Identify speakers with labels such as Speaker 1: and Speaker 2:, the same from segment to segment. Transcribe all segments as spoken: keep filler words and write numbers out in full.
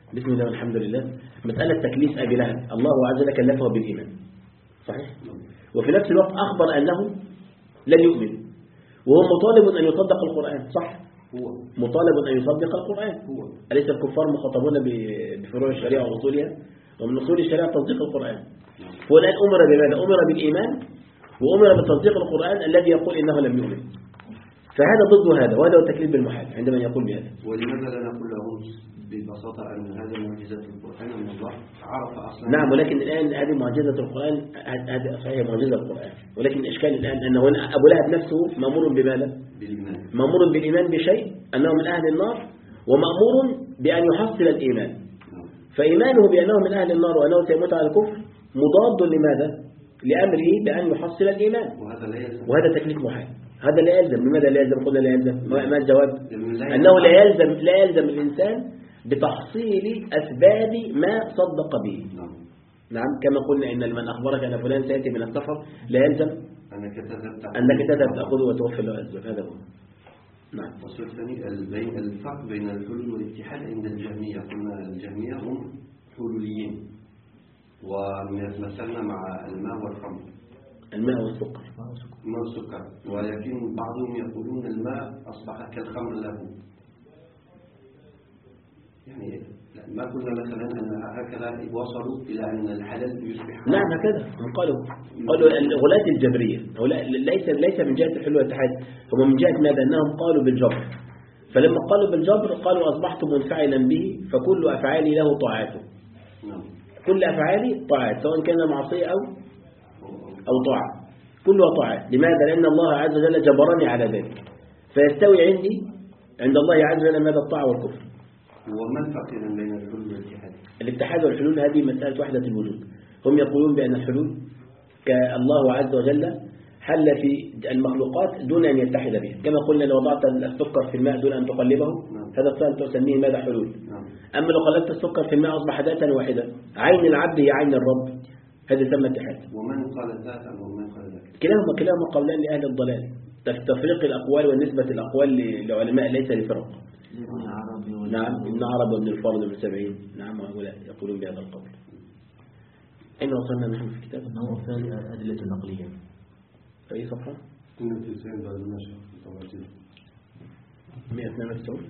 Speaker 1: بسم الله والحمد لله. مسألة تكليف أبي لهب الله عز وجل كلفه بالإيمان صحيح، وفي نفس الوقت أخبر أنه لن يؤمن، وهو مطالب أن يصدق القرآن صح؟
Speaker 2: هو
Speaker 1: مطالب أن يصدق القرآن.
Speaker 2: هو
Speaker 1: أليس الكفار مخاطبون بفروع الشريعة وأصولها؟ ومن أصول الشريعة تصديق القرآن. هو الآن أمر بماذا؟ أمر بالإيمان وأمر بتصديق القرآن الذي يقول إنه لم يؤمن. فهذا ضد هذا، وهذا هو التكليف بالمحال عندما يقول بهذا.
Speaker 2: ولماذا لا نقول لهم ببساطة أن هذا معجزة القرآن أن الله عرف أصلا؟
Speaker 1: نعم، ولكن الآن هذه معجزة القرآن، هذه صحيح معجزة القرآن، ولكن الإشكال الآن أنه أبو لهب نفسه مأمور بماذا؟
Speaker 2: بالإيمان.
Speaker 1: مأمور بالإيمان بشيء أنه من أهل النار، ومأمور بأن يحصل الإيمان. فإيمانه بأنه من أهل النار وأنه سيموت على الكفر مضاد لماذا؟ لأمره بأن يحصل الإيمان،
Speaker 2: وهذا لا يلزم.
Speaker 1: وهذا تكليف محال. هذا لا يلزم. لماذا لا يلزم؟ قلنا لا يلزم. ما الجواب؟
Speaker 2: لا
Speaker 1: أنه لا يلزم لا يلزم الإنسان بتحصيل أسباب ما صدق به.
Speaker 2: نعم.
Speaker 1: نعم، كما قلنا إن من أخبرك أن فلان سيأتي من السفر لا يلزم
Speaker 2: أنك تذهب
Speaker 1: أنك تذهب تأخذه وتوفر له الأسباب. هذا هو. نعم.
Speaker 2: والسؤال الثاني الفرق بين الحلول والاتحاد عند الجهمية. قلنا الجهمية هم حلوليين، ومثلنا مع الماء والخمر،
Speaker 1: الماء والسكر
Speaker 2: الماء والسكر، ولكن بعضهم يقولون الماء أصبح كالخمر له. يعني ما قلنا مثلا أن هكذا وصلوا إلى أن الحلال يصبح.
Speaker 1: نعم هكذا هم قالوا. قالوا الغلاة الجبرية ليس ليس من جهة الحلول والاتحاد، هم من جهة ماذا؟ أنهم قالوا بالجبر. فلما قالوا بالجبر قالوا أصبحت منفعلا به، فكل أفعالي له طاعته.
Speaker 2: نعم.
Speaker 1: كل أفعالي طاعات، سواء كان معصية أو أو طاعة، كلها طاعات. لماذا؟ لأن الله عز وجل جبرني على ذلك، فيستوي عندي عند الله عز وجل ماذا؟ الطاعة والكفر.
Speaker 2: وما الفرق بين الحلول والاتحاد؟
Speaker 1: الاتحاد والحلول هذه مسألة وحدة الوجود. هم يقولون بأن الحلول كالله عز وجل حل في المخلوقات دون أن يتحد بها، كما قلنا لو وضعت السكر في الماء دون أن تقلبه
Speaker 2: نعم.
Speaker 1: هذا الصال تسميه ماذا؟ حلول.
Speaker 2: نعم.
Speaker 1: أما لو قلبت السكر في الماء أصبح ذاتا واحدة، عين العبد هي عين الرب، هذا يسمى اتحاد.
Speaker 2: ومن قال ذاتا ومن قال ذاك؟
Speaker 1: كلاهما كلاهما قولان لأهل الضلال. تفريق الأقوال والنسبة الأقوال للعلماء ليس لفرق. نعم، ابن عربي وابن الفرد وابن سبعين، نعم، وهؤلاء يقولون بهذا القول. أين وصلنا نحن في الكتاب؟
Speaker 3: النوع الثاني الأدلة النقلية.
Speaker 1: في أي صفحة؟
Speaker 2: اثنين وتسعين بعد النشر
Speaker 1: مئة واثنين وتسعين.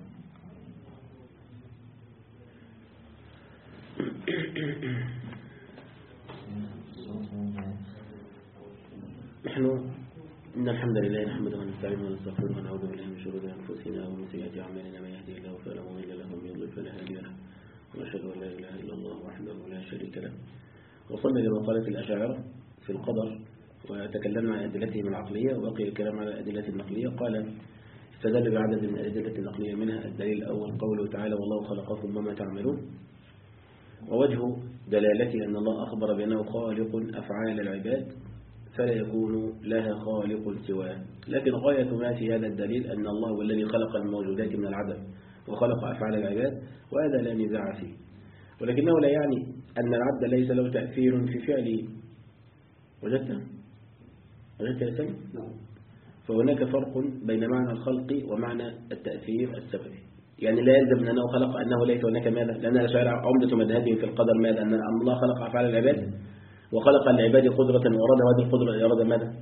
Speaker 1: نحن إن الحمد لله نحمده ونستعينه ونستغفره ونعوذ بالله من شرور أنفسنا ومن سيئات أعمالنا، من يهده الله فلا مضل له ومن يضلل فلا هادي له، ونشهد أن لا إله إلا الله وحده لا شريك له. وصلنا إلى قالت الأشاعرة في القدر، وتكلمنا عن أدلتهم العقلية، وبقي الكلام على الأدلة النقلية. قال استدل بعدد من الأدلة النقلية، منها الدليل الأول قوله تعالى والله خلقكم وما تعملون. ووجه دلالته أن الله أخبر بأنه خالق أفعال العباد فلا يكون لها خالق سواه، لكن غاية ما في هذا الدليل أن الله هو الذي خلق الموجودات من العدم وخلق أفعال العباد، وهذا لا نزاع فيه، ولكنه لا يعني أن العبد ليس له تأثير في فعله. وجدت؟ وجدت يا سلام؟ فهناك فرق بين معنى الخلق ومعنى التأثير السببي. يعني لا يلزم من أنه خلق أنه ليس هناك ماذا؟ لأن الأشاعرة عمدة مذهبهم في القدر ماذا؟ أن الله خلق أفعال العباد وخلق العباد قدرة وأراد هذه القدرة إرادة ماذا؟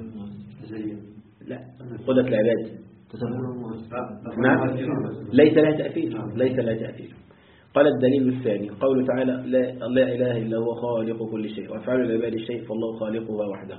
Speaker 1: لا، قدرة العباد نعم ليس لها تأثير، ليس لها تأثير. قال الدليل الثاني قوله تعالى لا, لا إله إلا هو خالق كل شيء وأفعال العباد الشيء فالله خالقها وحده.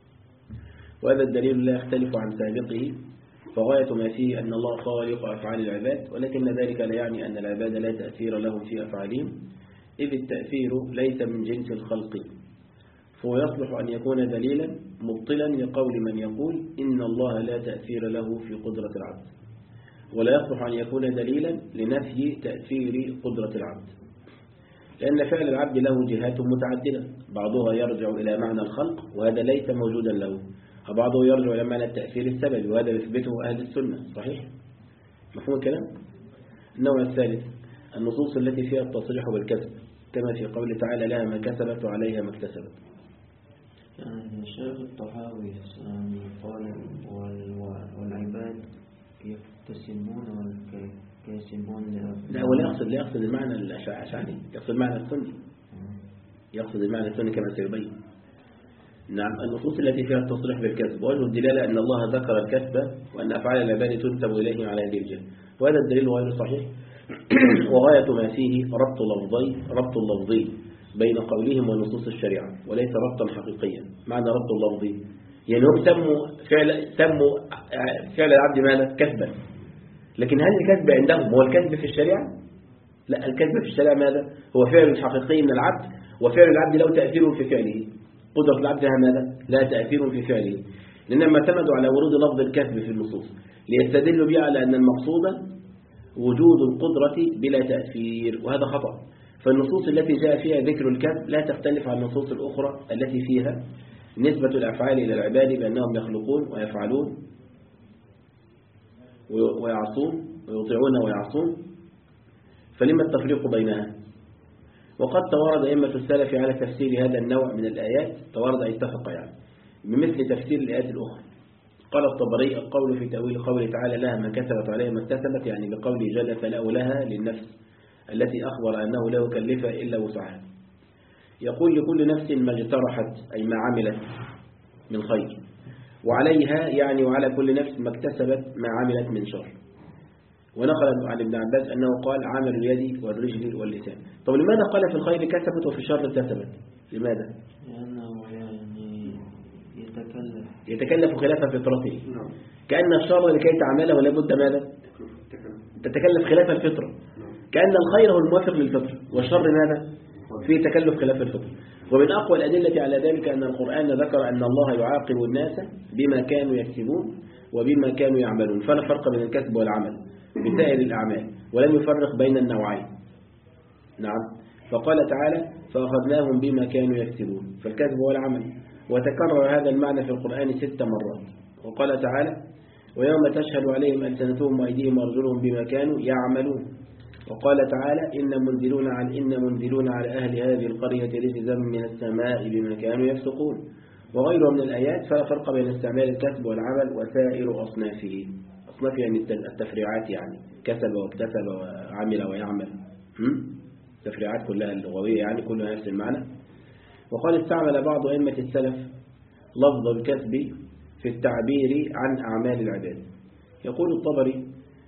Speaker 1: وهذا الدليل لا يختلف عن سابقه، فغاية ما فيه أن الله خالق أفعال العباد، ولكن ذلك لا يعني أن العباد لا تأثير لهم في أفعالهم، إذ التأثير ليس من جنس الخلق، فهو يصلح أن يكون دليلا مبطلا لقول من يقول إن الله لا تأثير له في قدرة العبد، ولا يصلح أن يكون دليلا لنفي تأثير قدرة العبد، لأن فعل العبد له جهات متعددة، بعضها يرجع إلى معنى الخلق وهذا ليس موجودا له، وبعضه يرجع إلى معنى التأثير السببي وهذا يثبته أهل السنة. صحيح؟ مفهوم الكلام؟ النوع الثالث النصوص التي فيها التصريح بالكسب، كما في قول تعالى لها ما كسبت وعليها ما اكتسبت.
Speaker 3: يعني الشيخ الطحاوي قال والعباد يكتسبون ويكتسبون.
Speaker 1: لا هو لا يقصد لا يقصد المعنى الأشعري، يقصد المعنى السني، يقصد المعنى السني كما سيبين. نعم. النصوص التي فيها التصريح بالكسب وجه الدلالة أن الله ذكر الكسب وأن أفعال العباد تنسب إليه على هذه الجهة، وهذا الدليل غير صحيح. وغاية ما فيه ربط لفظي ربط اللفظي بين قولهم ونصوص الشريعة وليس ربطا حقيقيا. معنى ربط اللفظي يعني هم سموا فعل سموا فعل العبد ماذا؟ كسبا، لكن هل الكسب عندهم هو الكسب في الشريعة؟ لا، الكسب في الشريعة ماذا؟ هو فعل حقيقي من العبد، وفعل العبد له تأثير في فعله. قدرة العبد لها ماذا؟ لا تأثير في فعله، لأنهم اعتمدوا على ورود لفظ الكسب في النصوص ليستدلوا به على أن المقصود وجود القدرة بلا تأثير، وهذا خطأ. فالنصوص التي جاء فيها ذكر الكسب لا تختلف عن النصوص الأخرى التي فيها نسبة الأفعال إلى العباد بأنهم يخلقون ويفعلون ويعصون ويطيعون ويعصون، فلما التفريق بينها؟ وقد توارد أئمة السلف على تفسير هذا النوع من الآيات، توارد أن اتفق يعني بمثل تفسير الآيات الأخرى. قال الطبري: القول في تأويل قوله تعالى لها ما كسبت عليها ما اكتسبت، يعني بقوله جل فلا لها للنفس التي أخبر أنه لا يكلف إلا وسعها. يقول لكل نفس ما اجترحت أي ما عملت من خير، وعليها يعني وعلى كل نفس ما اكتسبت ما عملت من شر. ونقل عن ابن عباس أنه قال عمل اليد والرجل واللسان. طب لماذا قال في الخير كسبت وفي الشر اكتسبت؟ لماذا؟
Speaker 3: لأنه يعني يتكلف
Speaker 1: يتكلف خلاف فطرته، كأن الشر لكي تعمله لابد ماذا؟ تتكلف خلاف الفطرة، كأن الخير هو الموافق للفطرة والشر ماذا؟ فيه تكلف خلاف الفطرة. ومن أقوى الأدلة على ذلك أن القرآن ذكر أن الله يعاقب الناس بما كانوا يكسبون وبما كانوا يعملون، فلا فرق بين الكسب والعمل بسائر الأعمال، ولم يفرق بين النوعين. نعم. فقال تعالى: فأخذناهم بما كانوا يكسبون، فالكسب هو العمل. وتكرر هذا المعنى في القرآن ست مرات. وقال تعالى: ويوم تشهد عليهم ألسنتهم وأيديهم وأرجلهم بما كانوا يعملون. وقال تعالى: إن منزلون على إن منزلون على أهل هذه القرية رجزا من السماء بما كانوا يفسقون، وغيرها من الآيات. فلا فرق بين استعمال الكسب والعمل وسائر أصنافه. أصناف يعني التفريعات، يعني كسب واكتسب وعمل ويعمل، التفريعات كلها اللغوية يعني كلها نفس المعنى. وقال: استعمل بعض أئمة السلف لفظ الكسب في التعبير عن أعمال العباد. يقول الطبري: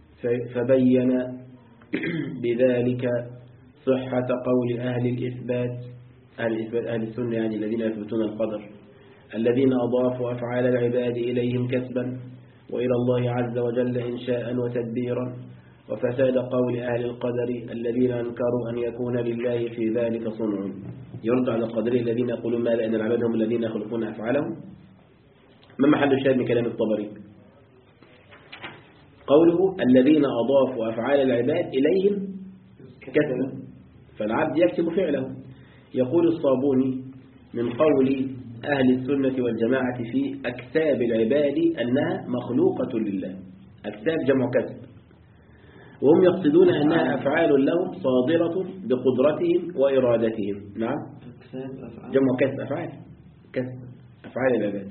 Speaker 1: فبين بذلك صحة قول أهل الإثبات أهل الإثبات أهل السنة يعني الذين يثبتون القدر، الذين أضافوا أفعال العباد إليهم كسبا وإلى الله عز وجل إنشاء وتدبيرا، وفساد قول أهل القدر الذين أنكروا أن يكون لله في ذلك صنع. يرد على القدرية الذين يقولون ما لأن العباد هم الذين يخلقون أفعالهم. ما محل الشاهد من كلام الطبري؟ قوله الذين أضافوا أفعال العباد إليهم كسبا، فالعبد يكسب فعله. يقول الصابوني: من قول أهل السنة والجماعة في أكساب العباد أنها مخلوقة لله. أكساب جمع كسب، وهم يقصدون أنها أفعال لهم صادرة بقدرتهم وإرادتهم. نعم، جمع كسب، أفعال كسب أفعال العباد.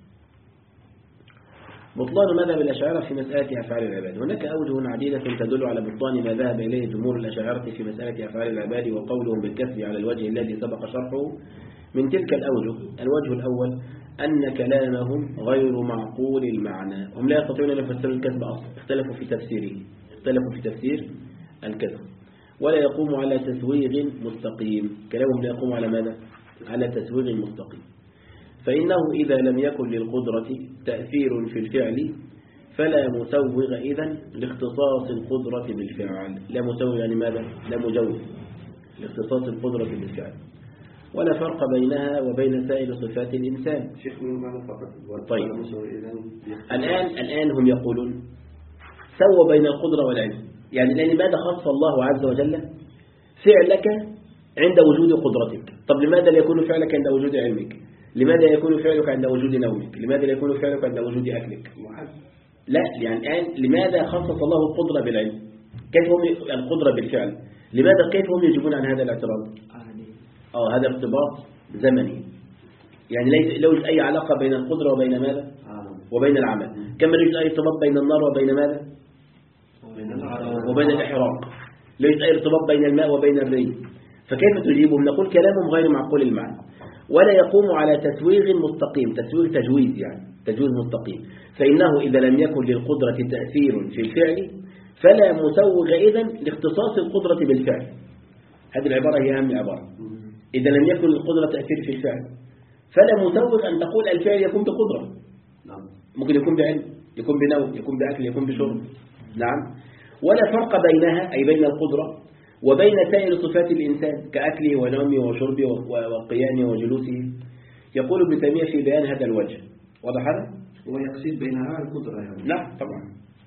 Speaker 1: بطلان مذهب الأشاعرة في مسألة أفعال العباد. هناك أوجه عديدة تدل على بطلان ما ذهب إليه جمهور الأشاعرة في مسألة أفعال العباد وقولهم بالكسب على الوجه الذي سبق شرحه. من تلك الأوجه: الوجه الأول أن كلامهم غير معقول المعنى، هم لا يستطيعون أن يفسروا الكسب أصلا، اختلفوا في تفسيره اختلفوا في تفسير الكسب، ولا يقوم على تسويغ مستقيم. كلامهم لا يقوم على ماذا؟ على تسويغ مستقيم. فإنه إذا لم يكن للقدرة تأثير في الفعل فلا مسوغ إذن لاختصاص القدرة بالفعل. لا مسوغ يعني ماذا؟ لا مجوز لاختصاص القدرة بالفعل، ولا فرق بينها وبين سائر صفات الإنسان.
Speaker 2: شيخ من معنى فقط.
Speaker 1: طيب، الآن الآن هم يقولون سوى بين القدرة والعلم، يعني لأن ماذا خص الله عز وجل فعلك عند وجود قدرتك؟ طب لماذا لا يكون فعلك عند وجود علمك؟ لماذا يكون فعلك عند وجود نومك؟ لماذا لا يكون فعلك عند وجود أكلك؟ لا، يعني الآن لماذا خصص الله القدرة بالعلم؟ كيف هم القدرة بالفعل؟ لماذا كيف هم يجيبون عن هذا الاعتراض؟ آه هذا ارتباط زمني، يعني ليس له أي علاقة بين القدرة وبين ماذا؟ وبين العمل. كما يوجد أي ارتباط بين النار وبين ماذا؟ وبين الإحراق. لا يوجد أي ارتباط بين الماء وبين الري. فكيف تجيبهم؟ نقول كلامهم غير معقول المعنى، ولا يقوم على تسويغ مستقيم، تسويغ تجويز يعني تجويز مستقيم. فإنه إذا لم يكن للقدرة تأثير في الفعل فلا مسوغ إذن لاختصاص القدرة بالفعل. هذه العبارة هي أهم عبارة. إذا لم يكن للقدرة تأثير في الفعل فلا مسوغ أن تقول الفعل يكون بقدرة. ممكن يكون بعلم، يكون بنوم، يكون بأكل، يكون بشرب. نعم. ولا فرق بينها أي بين القدرة وبين سائر صفات الإنسان كأكله ونومه وشربه وقيامه وجلوسه. يقول ابن تيمية في بيان هذا الوجه. واضح هذا؟
Speaker 2: هو يقصد بينها القدرة يعني.
Speaker 1: لا طبعا.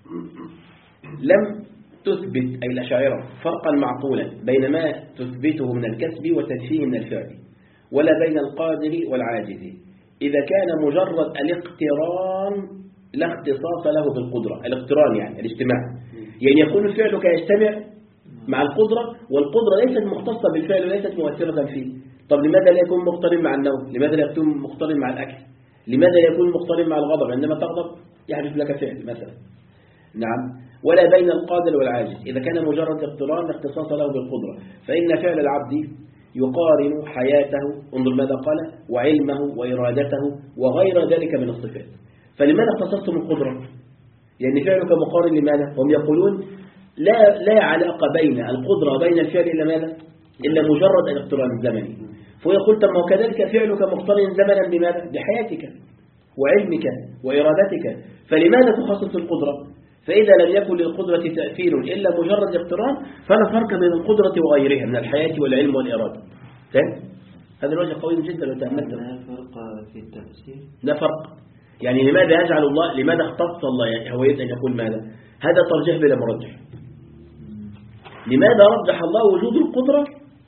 Speaker 1: لم تثبت أي الأشاعرة فرقا معقولا بين ما تثبته من الكسب وتنفيه من الفعل، ولا بين القادر والعاجز، إذا كان مجرد الاقتران لا اختصاص له بالقدرة. الاقتران يعني الاجتماع، يعني يكون الفعل كيجتمع مع القدرة، والقدرة ليست مختصة بالفعل وليست مؤثرة فيه. طب لماذا لا يكون مقترن مع النوم؟ لماذا لا يكون مقترن مع الأكل؟ لماذا لا يكون مقترن مع الغضب؟ عندما تغضب يحدث لك فعل مثلا. نعم. ولا بين القادر والعاجز، إذا كان مجرد اقتران لا اختصاص له بالقدرة، فإن فعل العبد يقارن حياته، انظر ماذا قال، وعلمه وإرادته وغير ذلك من الصفات. فلماذا اختصصتم القدرة؟ يعني فعلك مقارن لماذا؟ هم يقولون لا لا علاقة بين القدرة وبين الفعل إلا ماذا؟ إلا مجرد الاقتران الزمني. فهو يقول طب ما كذلك فعلك مقترن زمنا بماذا؟ بحياتك وعلمك وإرادتك، فلماذا تخصص القدرة؟ فإذا لم يكن للقدرة تأثير إلا مجرد اقتران فلا فرق بين القدرة وغيرها من الحياة والعلم والإرادة. فهم؟ هذا الوجه قوي جدا لو تأملت.
Speaker 3: لا فرق في التأثير.
Speaker 1: لا فرق. يعني لماذا يجعل الله، لماذا اختص الله يعني هو يريد أن يقول ماذا؟ هذا ترجيح بلا مرجح. لماذا رجح الله وجود القدرة،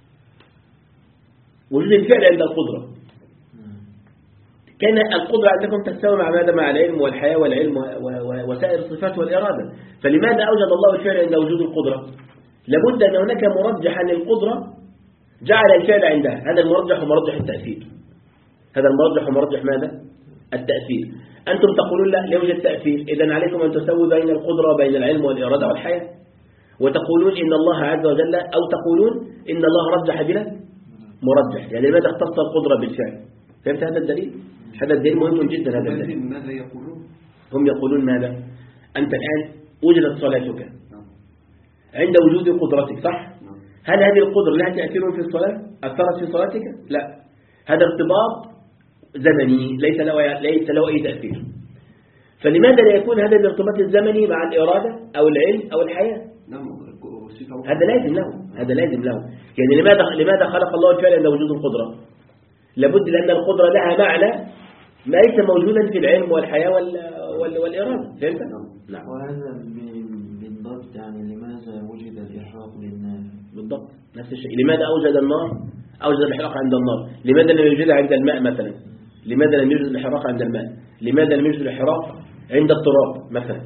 Speaker 1: وجود الفعل عند القدرة؟ كان القدرة عندكم تستوي مع ماذا؟ مع العلم والحياة والعلم وسائر الصفات والإرادة. فلماذا أوجد الله الفعل عند وجود القدرة؟ لابد أن هناك مرجحا للقدرة جعل الفعل عندها. هذا المرجح ومرجح التأثير. هذا المرجح ومرجح ماذا؟ التأثير. أنتم تقولون لا لا يوجد تأثير، إذن عليكم أن تسووا بين القدرة وبين العلم والإرادة والحياة. وتقولون إن الله عز وجل، أو تقولون إن الله رجح بلا مرجح. يعني لماذا اختص القدرة بالفعل؟ فهمت هذا الدليل؟ هذا الدليل مهم جدا. هذا الدليل
Speaker 2: ماذا يقولون؟
Speaker 1: هم يقولون ماذا؟ أنت الآن وجدت صلاتك عند وجود قدرتك، صح؟ هل هذه القدرة لها تأثير في الصلاة؟ أثرت في صلاتك؟ لا. هذا ارتباط زمني ليس له ليس له أي تأثير. فلماذا لا يكون هذا الارتباط الزمني مع الإرادة أو العلم أو الحياة؟ هذا لازم له، هذا لازم له. يعني لماذا لماذا خلق الله الفعل عند وجود القدرة؟ لابد لأن القدرة لها معنى ليس موجودا في العلم والحياة والإرادة. فهمت؟
Speaker 3: نعم. وهذا بالضبط يعني لماذا وجد الإحراق للنار؟
Speaker 1: بالضبط نفس الشيء. لماذا أوجد النار؟ أوجد الإحراق عند النار. لماذا لم يوجد عند الماء مثلا؟ لماذا لم يوجد الإحراق عند الماء؟ لماذا لم يوجد الإحراق عند التراب مثلا؟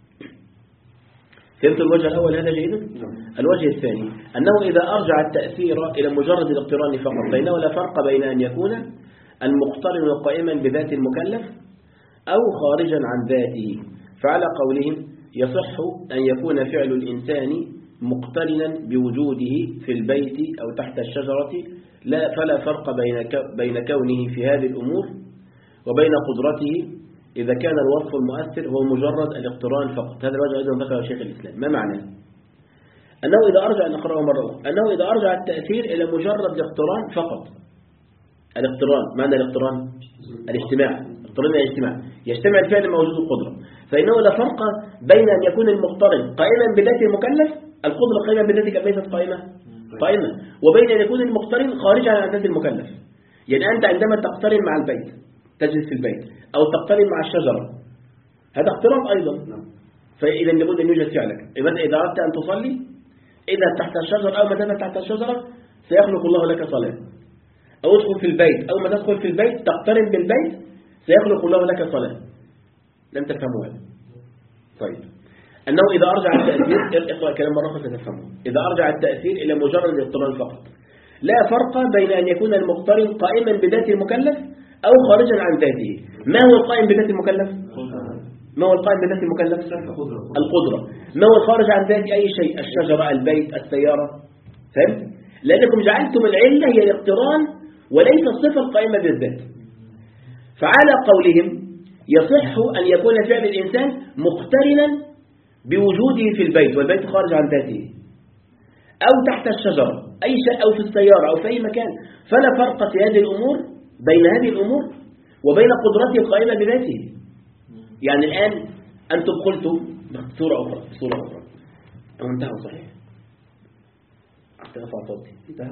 Speaker 1: فهمت الوجه الأول هذا جيدا؟ الوجه الثاني أنه إذا أرجع التأثير إلى مجرد الاقتران فقط، فإنه لا فرق بين أن يكون المقترن قائما بذات المكلف أو خارجا عن ذاته. فعلى قولهم يصح أن يكون فعل الإنسان مقترنا بوجوده في البيت أو تحت الشجرة، لا فلا فرق بين بين كونه في هذه الأمور وبين قدرته إذا كان الوصف المؤثر هو مجرد الاقتران فقط. هذا الوجه أيضا ذكره شيخ الإسلام. ما معناه؟ أنه إذا أرجع نقرأه مرة أخرى، أنه إذا أرجع التأثير إلى مجرد الاقتران فقط. الاقتران، معنى الاقتران؟ الاجتماع. اقتران الاجتماع، يجتمع الفعل مع وجود القدرة. فإنه لا فرق بين أن يكون المقترن قائما بذات المكلف، القدرة قائمة بذاتك ليست قائمة قائمة، وبين أن يكون المقترن خارجا عن ذات المكلف. يعني أنت عندما تقترن مع البيت، تجلس في البيت أو تقترن مع الشجرة، هذا اقتران أيضا. فإذا لابد أن يوجد فعلك. إذا أردت أن تصلي إذا تحت الشجرة أو ما دام تحت الشجرة سيخلق الله لك صلاة. أو ادخل في البيت، أو ما تدخل في البيت تقترن بالبيت سيخلق الله لك صلاة. لم تفهموا هذا؟ طيب، أنه إذا أرجع التأثير، اقرأ كلام مرة ستفهمه. إذا أرجع التأثير إلى مجرد الاقتران فقط، لا فرق بين أن يكون المقترن قائما بذات المكلف أو خارجا عن ذاته. ما هو القائم بذات المكلف؟ ما هو القائم بذات المكلف؟ القدرة. ما هو الخارج عن ذات أي شيء؟ الشجرة، البيت، السيارة. فهمت؟ لأنكم جعلتم العلة هي الاقتران وليس الصفة القائمة بالذات. فعلى قولهم يصح أن يكون فعل الإنسان مقترنا بوجوده في البيت والبيت خارج عن ذاته، أو تحت الشجرة أي شيء، أو في السيارة، أو في أي مكان. فلا فرق في هذه الأمور بين هذه الأمور وبين قدرته القائمة بذاته. يعني الآن أنتم قلتم بصورة أخرى بصورة أخرى أو انتهى صحيح أرفع صوتي انتهى.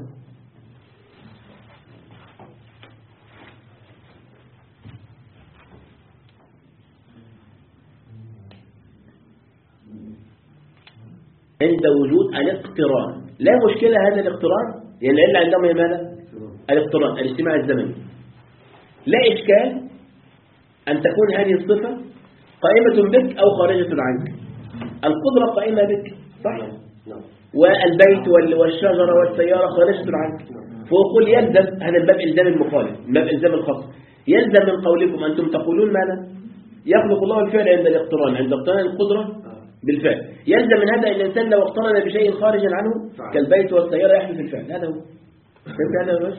Speaker 1: عند وجود الاقتران لا مشكلة هذا الاقتران، لأن يعني العلة عندهم هي ماذا؟ الاقتران، الاجتماع الزمني. لا إشكال أن تكون هذه الصفة قائمة بك أو خارجة عنك. القدرة قائمة بك صح؟ والبيت والشجرة والسيارة خارجة عنك. فأقول يلزم هذا الباب إلزام المخالف، باب إلزام الخاص. يلزم من قولكم أنتم تقولون ماذا؟ يخلق الله الفعل عند الاقتران، عند اقتران القدرة بالفعل. يلزم من هذا الإنسان لو اقترن بشيء خارج عنه كالبيت والسيارة يحدث الفعل. هذا هو. فهمت هذا الوجه؟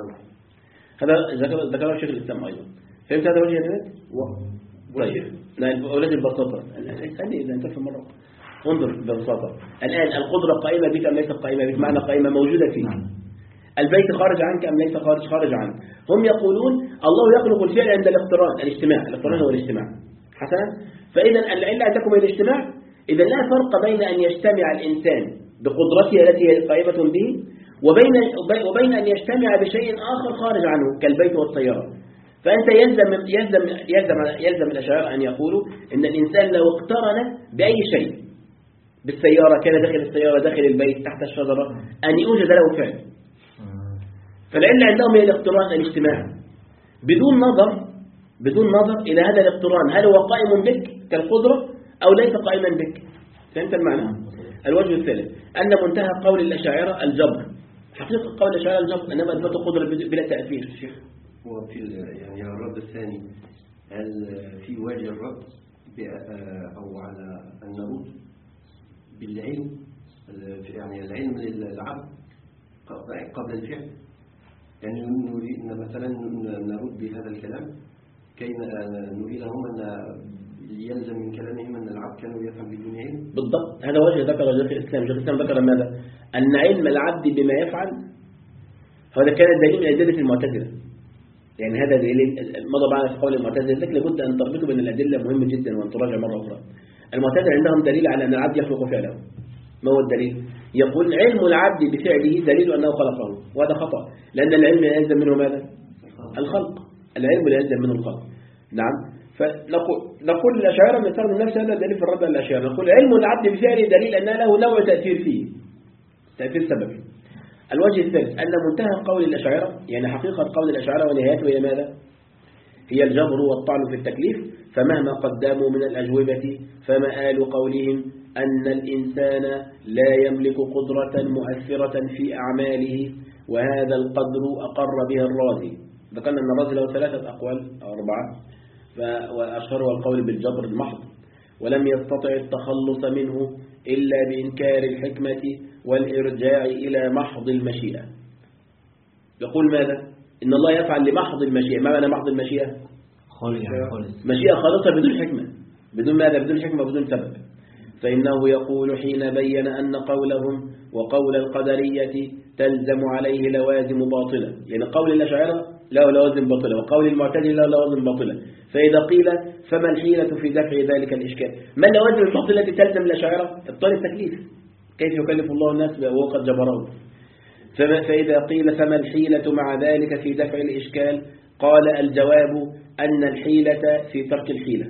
Speaker 1: هذا ذكر ذكره شيخ الإسلام أيضا. فهمت هذا وجه الناس؟ طيب لا أولاد البساطة اسألني إذا انت في مرة انظر ببساطة. الآن القدرة قائمة بك أم ليست قائمة بك؟ معنى قائمة موجودة فيك. البيت خارج عنك أم ليس خارج خارج عنك؟ هم يقولون الله يخلق الفعل عند الاقتران، الاجتماع. الاقتران هو الاجتماع. حسنا. فإذا العلة تكون الاجتماع. إذا لا فرق بين أن يجتمع الإنسان بقدرته التي هي قائمة به وبين وبين أن يجتمع بشيء آخر خارج عنه كالبيت والسيارة. فأنت يلزم يلزم يلزم يلزم الأشاعرة أن يقولوا إن الإنسان لو اقترن بأي شيء، بالسيارة كان داخل السيارة، داخل البيت، تحت الشجرة، أن يوجد له فعل. فالعلة عندهم هي الاقتران الاجتماعي بدون نظر بدون نظر إلى هذا الاقتران هل هو قائم بك كالقدرة أو ليس قائما بك. فهمت المعنى؟ الوجه الثالث أن منتهى قول الأشاعرة الجبر. حقيقة قول الأشاعرة الجبر أنما أثبتوا قدرة بلا تأثير.
Speaker 2: وفي يعني الرد الثاني هل في وجه الرد أو على أن نرد بالعلم، يعني العلم للعبد قبل الفعل، يعني نريد مثلا نرد بهذا الكلام كي نريد لهم أن يلزم من كلامهم أن العبد كانوا يفهم بدون علم.
Speaker 1: بالضبط هذا وجه ذكر شيخ الإسلام. شيخ الإسلام ذكر ماذا؟ أن علم العبد بما يفعل هذا كان دليل من أدلة المعتزلة. يعني هذا دليل مضى معنا في قول المعتزلة، لكن لابد أن تربطوا بين الأدلة مهم جدا وأن تراجع مرة أخرى. المعتزلة عندهم دليل على أن العبد يخلق فعله. ما هو الدليل؟ يقول علم العبد بفعله دليل أنه خلقه، وهذا خطأ، لأن العلم لا يلزم منه ماذا؟ الخلق. العلم لا يلزم منه الخلق. نعم. فنقول نقول الأشاعرة نستخدم نفس هذا الدليل في الرد على الأشاعرة. نقول علم العبد بفعله دليل أن له نوع تأثير فيه، تأثير سببي. الوجه الثالث أن منتهى قول الأشاعرة، يعني حقيقة قول الأشاعرة ونهايته هي ماذا؟ هي الجبر والطعن في التكليف. فمهما قدموا من الأجوبة فمآل قولهم أن الإنسان لا يملك قدرة مؤثرة في أعماله، وهذا القدر أقر به الرازي. ذكرنا أن الرازي له ثلاثة أقوال أو أربعة، وأشهرها القول بالجبر المحض، ولم يستطع التخلص منه إلا بإنكار الحكمة والإرجاع إلى محض المشيئة. يقول ماذا؟ إن الله يفعل لمحض المشيئة. ما معنى محض المشيئة؟ مشيئة خالصة بدون حكمة. بدون ماذا؟ بدون حكمة بدون سبب. فإنه يقول حين بين أن قولهم وقول القدرية تلزم عليه لوازم باطلة، يعني قول الأشاعرة له لوازم باطلة وقول المعتزلة له لوازم باطلة. فإذا قيل فما الحيلة في دفع ذلك الإشكال؟ ما اللوازم الباطلة التي تلزم الأشاعرة؟ إبطال التكليف. كيف يكلف الله الناس وهو قد جبرهم؟ فإذا قيل فما الحيلة مع ذلك في دفع الإشكال؟ قال الجواب أن الحيلة في ترك الحيلة.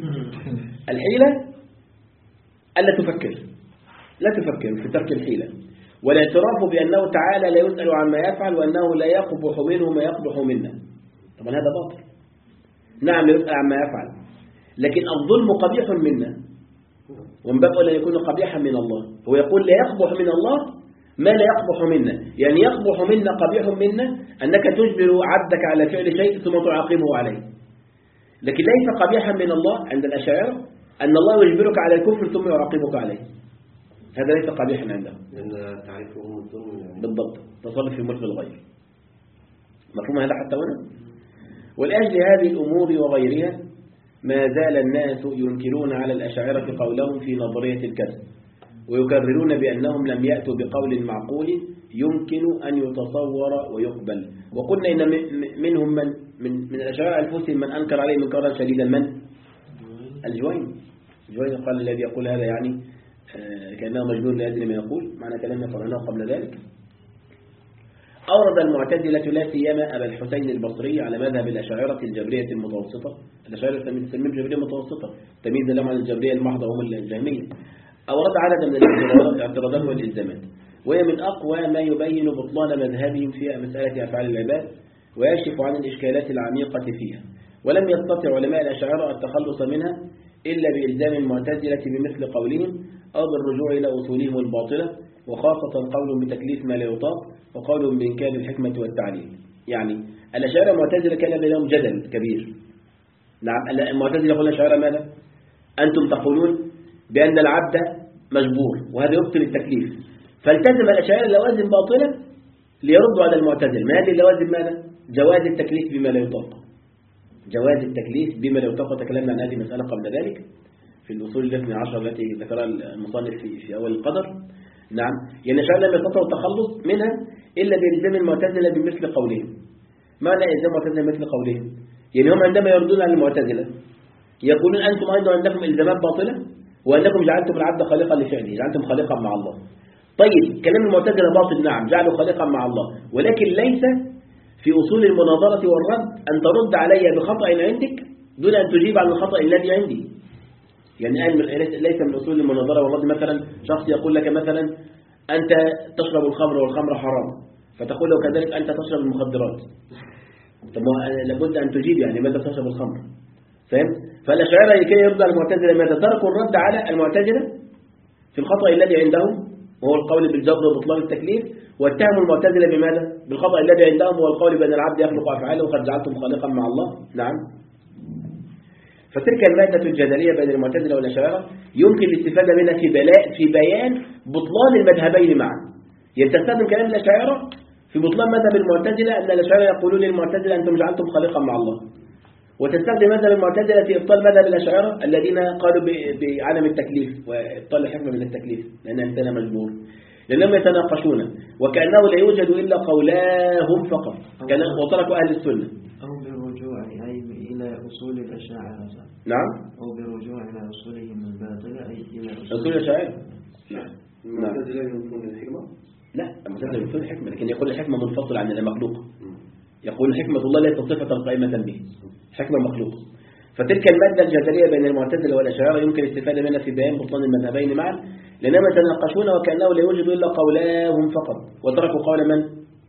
Speaker 1: الحيلة ألا تفكر، لا تفكر في ترك الحيلة، والاعتراف بأنه تعالى لا يسأل عما يفعل وأنه لا يقبح منه ما يقبح منا. طبعا هذا باطل. نعم لا يسأل عما يفعل، لكن الظلم قبيح منا، ومن باب أن يكون قبيحا من الله. هو يقول لا يقبح من الله ما لا يقبح منا، يعني يقبح منا قبيح منا أنك تجبر عبدك على فعل شيء ثم تعاقبه عليه. لكن ليس قبيحا من الله عند الأشاعرة أن الله يجبرك على الكفر ثم يعاقبك عليه، هذا ليس قبيحا عندهم،
Speaker 2: لأن تعرفهم الظلم يعني.
Speaker 1: بالضبط، تصرف في ملك الغير. مفهوم هذا حتى هنا؟ ولأجل هذه الأمور وغيرها ما زال الناس ينكرون على الأشاعرة قولهم في نظرية الكذب، ويكررون بأنهم لم يأتوا بقول معقول يمكن أن يتصور ويقبل. وقلنا إن منهم من من من الأشاعرة أنفسهم من أنكر عليه منكرا شديدا، من الجويني. الجويني قال الذي يقول هذا يعني كأنه مجبور لأجل ما يقول، معنى كلامنا قرأناه قبل ذلك. أورد المعتزلة لا سيما أبا الحسين البصري على مذهب الأشاعرة الجبرية المتوسطة، الأشاعرة تسميهم جبرية متوسطة تمييزا لهم عن الجبرية المحضة وهم الجهمية. أورد عددا من الاعتراضات والإلزامات، وهي من أقوى ما يبين بطلان مذهبهم في مسألة أفعال العباد ويشف عن الإشكالات العميقة فيها. ولم يستطع علماء الأشاعرة التخلص منها إلا بإلزام المعتزلة بمثل قولهم أو بالرجوع إلى أصولهم الباطلة، وخاصة قولهم بتكليف ما لا يطاق وقولهم بإنكار الحكمة والتعليل. يعني الأشاعرة المعتزلة كان بينهم جدل كبير. نعم، المعتزلة يقول الأشاعرة ماذا؟ أنتم تقولون بأن العبد مجبور وهذا يبطل التكليف، فالتزم الأشاعرة لوازم باطلة ليردوا على المعتزلة. ما هذه اللوازم؟ ماذا؟ جواز التكليف بما لا يطاق، جواز التكليف بما لا يطاق. وتكلمنا عن هذه المسألة قبل ذلك في الأصول الاثنى عشر التي ذكرها المصنف في, في أول القدر. نعم، يعني الأشاعرة لم يستطيعوا التخلص منها إلا بإلزام المعتزلة بمثل قولهم. معنى إلزام المعتزلة بمثل قولهم؟ يعني هم عندما يردون على المعتزلة يقولون أنتم أيضا عندكم إلزامات باطلة وأنكم جعلتم العبد خالقا لفعله، جعلتم خالقا مع الله. طيب كلام المعتزلة باطل، نعم، جعلوا خالقا مع الله، ولكن ليس في أصول المناظرة والرد أن ترد علي بخطأ عندك دون أن تجيب عن الخطأ الذي عندي. يعني ليس من أصول المناظرة والرد مثلا شخص يقول لك مثلا أنت تشرب الخمر والخمر حرام، فتقول له كذلك أنت تشرب المخدرات. طب لابد أن تجيب يعني ماذا تشرب الخمر، فهم؟ فالأشاعرة لكي يرد على المعتزلة ماذا؟ تركوا الرد على المعتزلة في الخطأ الذي عندهم وهو القول بالجبر وبطلان التكليف، واتهموا المعتزلة بماذا؟ بالخطأ الذي عندهم هو القول بأن العبد يخلق أفعاله وقد جعلتم خالقا مع الله. نعم، فتلك المادة الجدلية بين المعتزلة والأشاعرة يمكن الاستفادة منها في بلاء في بيان بطلان المذهبين معا. يعني تستخدم كلام الأشاعرة في بطلان مذهب المعتزلة أن الأشاعرة يقولون للمعتزلة أنتم جعلتم خالقا مع الله، وتستخدم مذهب المعتزلة في إبطال مذهب الأشاعرة الذين قالوا بعدم التكليف وإبطال الحكمة من التكليف لأن الإنسان مجبور، لأنهم يتناقشون وكأنه لا يوجد إلا قولاهم فقط وتركوا أهل السنة.
Speaker 3: أو بالرجوع أي إلى أصول الأشاعرة.
Speaker 1: نعم،
Speaker 3: أو بالرجوع إلى أصولهم الباطلة أي إلى
Speaker 1: أصول الأشاعرة. نعم،
Speaker 2: المعتزلة ينكرون الحكمة؟
Speaker 1: لا، المعتزلة ينكرون الحكمة، لكن يقول الحكمة منفصلة عن المخلوق. يقول حكمة الله ليست صفة قائمة به، حكمة مخلوق. فتلك المادة الجدلية بين المعتزلة والأشاعرة يمكن الاستفادة منها في بيان بطلان المذهبين معا، لأنهم يتناقشون وكأنه لا يوجد إلا قولاهم فقط وتركوا قول من؟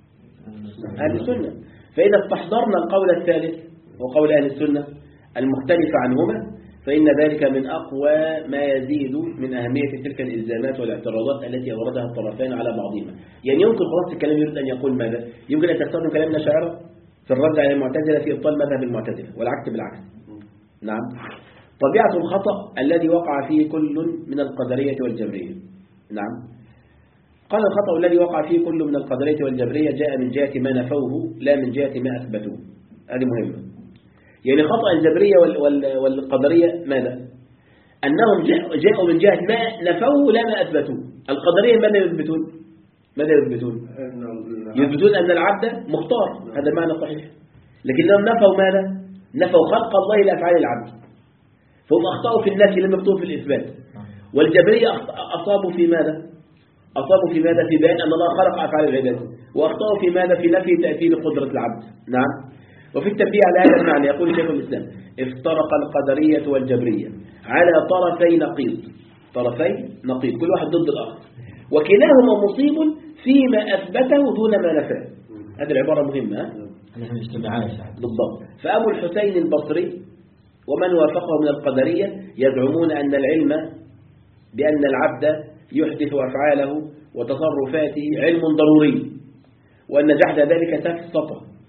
Speaker 1: أهل السنة. فإذا استحضرنا القول الثالث وقول أهل السنة المختلف عنهما فإن ذلك من أقوى ما يزيد من أهمية تلك الإلزامات والاعتراضات التي أوردها الطرفين على بعضهما. يعني يمكن خلاص الكلام يريد أن يقول ماذا؟ يمكن أن تستخدم كلام الأشاعرة في الرد على المعتزلة في إبطال مذهب المعتزلة والعكس بالعكس. نعم. طبيعة الخطأ الذي وقع فيه كل من القدرية والجبرية. نعم. قال الخطأ الذي وقع فيه كل من القدرية والجبرية جاء من جهة ما نفوه لا من جهة ما أثبتوه. هذه مهمة. يعني خطأ الجبرية والقدرية ماذا؟ أنهم جاءوا من جهة ما نفوه لا ما أثبتوه. القدرية ماذا يثبتون؟ ماذا يثبتون؟ يثبتون أن العبد مختار، هذا المعنى صحيح. لكن لهم نفوا ماذا؟ نفوا خلق الله لأفعال العبد، فهم أخطأوا في النفي لم يخطئوا في الإثبات. والجبرية أصابوا في ماذا؟ أصابوا في ماذا؟ في بيان أن الله خلق أفعال العباد، وأخطأوا في ماذا؟ في نفي تأثير قدرة العبد. نعم. وفي التنبيه على هذا المعنى يقول شيخ الإسلام افترق القدرية والجبرية على طرفي نقيض، طرفي نقيض كل واحد ضد الآخر، وكلاهما مصيب فيما أثبته دون ما نفاه. هذه العبارة مهمة.
Speaker 3: نحن اجتماعات
Speaker 1: بالضبط. فأبو الحسين البصري ومن وافقه من القدرية يزعمون أن العلم بأن العبد يحدث أفعاله وتصرفاته علم ضروري، وأن جحد ذلك سفسطة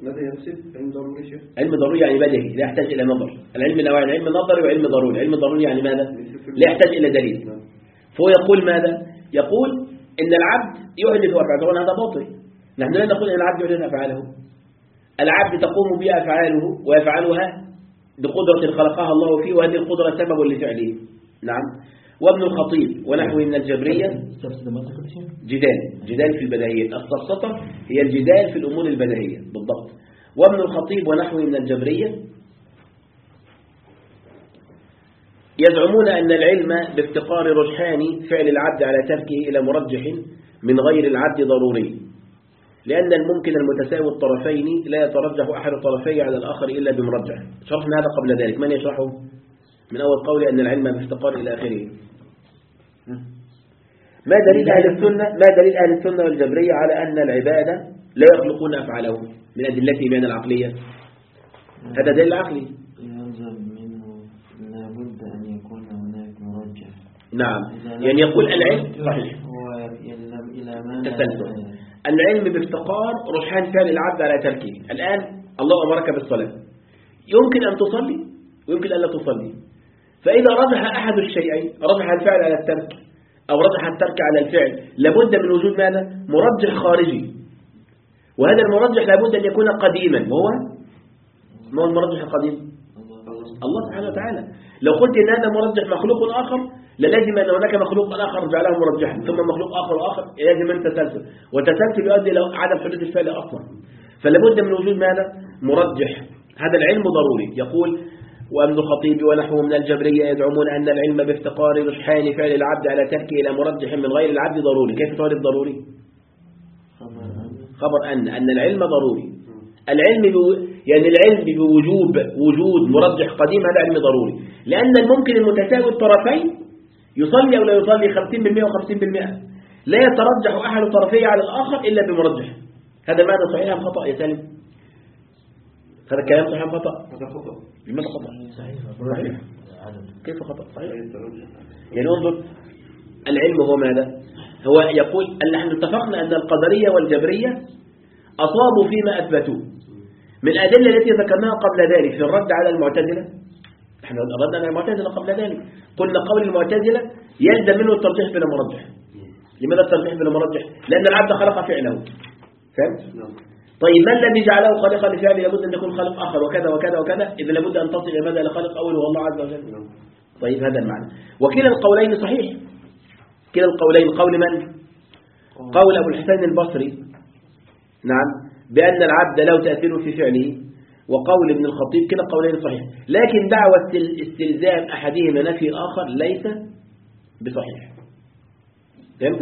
Speaker 2: ماذا يقصد علم ضروري شيخ؟
Speaker 1: علم ضروري يعني بديهي لا يحتاج إلى نظر. العلم نوعين، علم نظري وعلم ضروري. علم ضروري يعني ماذا؟ لا يحتاج إلى دليل. فهو يقول ماذا؟ يقول إن العبد يحدث أفعاله، هذا باطل. نحن لا نقول إن العبد يحدث أفعاله. العبد تقوم به أفعاله ويفعلها بقدرة خلقها الله فيه، وهذه القدرة سبب لفعله. نعم. وابن الخطيب ونحوه من الجبرية جدال جدال في البديهية. السفسطة هي الجدال في الأمور البديهية بالضبط. وابن الخطيب ونحوه من الجبرية يزعمون أن العلم بافتقار رجحان فعل العبد على تركه إلى مرجح من غير العبد ضروري، لأن الممكن المتساوي الطرفين لا يترجح أحد الطرفين على الآخر إلا بمرجح. شرحنا هذا قبل ذلك. من يشرحه؟ من أول قول أن العلم بافتقار إلى آخره. ما دليل أهل السنة ما دليل أهل السنة والجبرية على أن العبادة لا يخلقون أفعالهم من أدلته بين العقلية؟ هذا دليل عقلي.
Speaker 3: يلزم منه لابد أن يكون هناك مرجح.
Speaker 1: نعم، يعني يقول العلم صحيح
Speaker 3: هو يلزم إلى ما
Speaker 1: تسلسل. العلم بافتقار رجحان فعل العبد على تركه. الآن الله أمرك بالصلاة، يمكن أن تصلي ويمكن أن لا تصلي، فإذا رجح أحد الشيئين، رجح الفعل على الترك أو رجح الترك على الفعل، لابد من وجود ماذا؟ مرجح خارجي. وهذا المرجح لابد أن يكون قديما. وهو ما هو المرجح القديم؟ الله سبحانه وتعالى. لو قلت إن هذا مرجح مخلوق آخر للازم أن هناك مخلوق آخر جعله مرجحا، ثم مخلوق آخر وآخر، لازم أن تسلسل، والتسلسل يؤدي إلى عدم حدوث الفعل أصلا. فلابد من وجود ماذا؟ مرجح. هذا العلم ضروري. يقول وابن الخطيب ونحوه من الجبرية يزعمون أن العلم بافتقار رجحان فعل العبد على تركه إلى مرجح من غير العبد ضروري. كيف تعرف ضروري؟ خبر أن أن العلم ضروري. العلم بو... يعني العلم بوجوب وجود مرجح قديم، هذا علم ضروري، لأن الممكن المتساوي الطرفين يصلي أو لا يصلي خمسين بالمئة وخمسين بالمئة، لا يترجح أحد الطرفين على الآخر إلا بمرجح. هذا معنى صحيح أم خطأ يا سالم؟ هذا الكلام صحيح أم خطأ؟
Speaker 2: هذا خطأ.
Speaker 1: لماذا خطأ؟
Speaker 3: صحيح.
Speaker 1: صحيح. كيف خطأ؟ صحيح. يعني انظر، العلم هو ماذا؟ هو يقول أن نحن اتفقنا أن القدرية والجبرية أصابوا فيما أثبتوه من الأدلة التي ذكرناها قبل ذلك في الرد على المعتزلة. نحن ردنا على المعتزلة قبل ذلك، قلنا قول المعتزلة يلزم منه الترجيح بلا مرجح. لماذا الترجيح بلا مرجح؟ لأن العبد خلق فعله. فهمت؟ طيب ما الذي جعله خالقا لفعله؟ لابد أن يكون خالق آخر وكذا وكذا وكذا، إذا لابد أن تصل إلى ماذا؟ لخالق أول هو الله عز وجل. طيب هذا المعنى. وكلا القولين صحيح. كلا القولين قول من؟ قول أبو الحسين البصري، نعم، بأن العبد له تأثير في فعله، وقول ابن الخطيب، كلا قولين صحيح. لكن دعوة استلزام أحدهما نفي الآخر ليس بصحيح. فهمت؟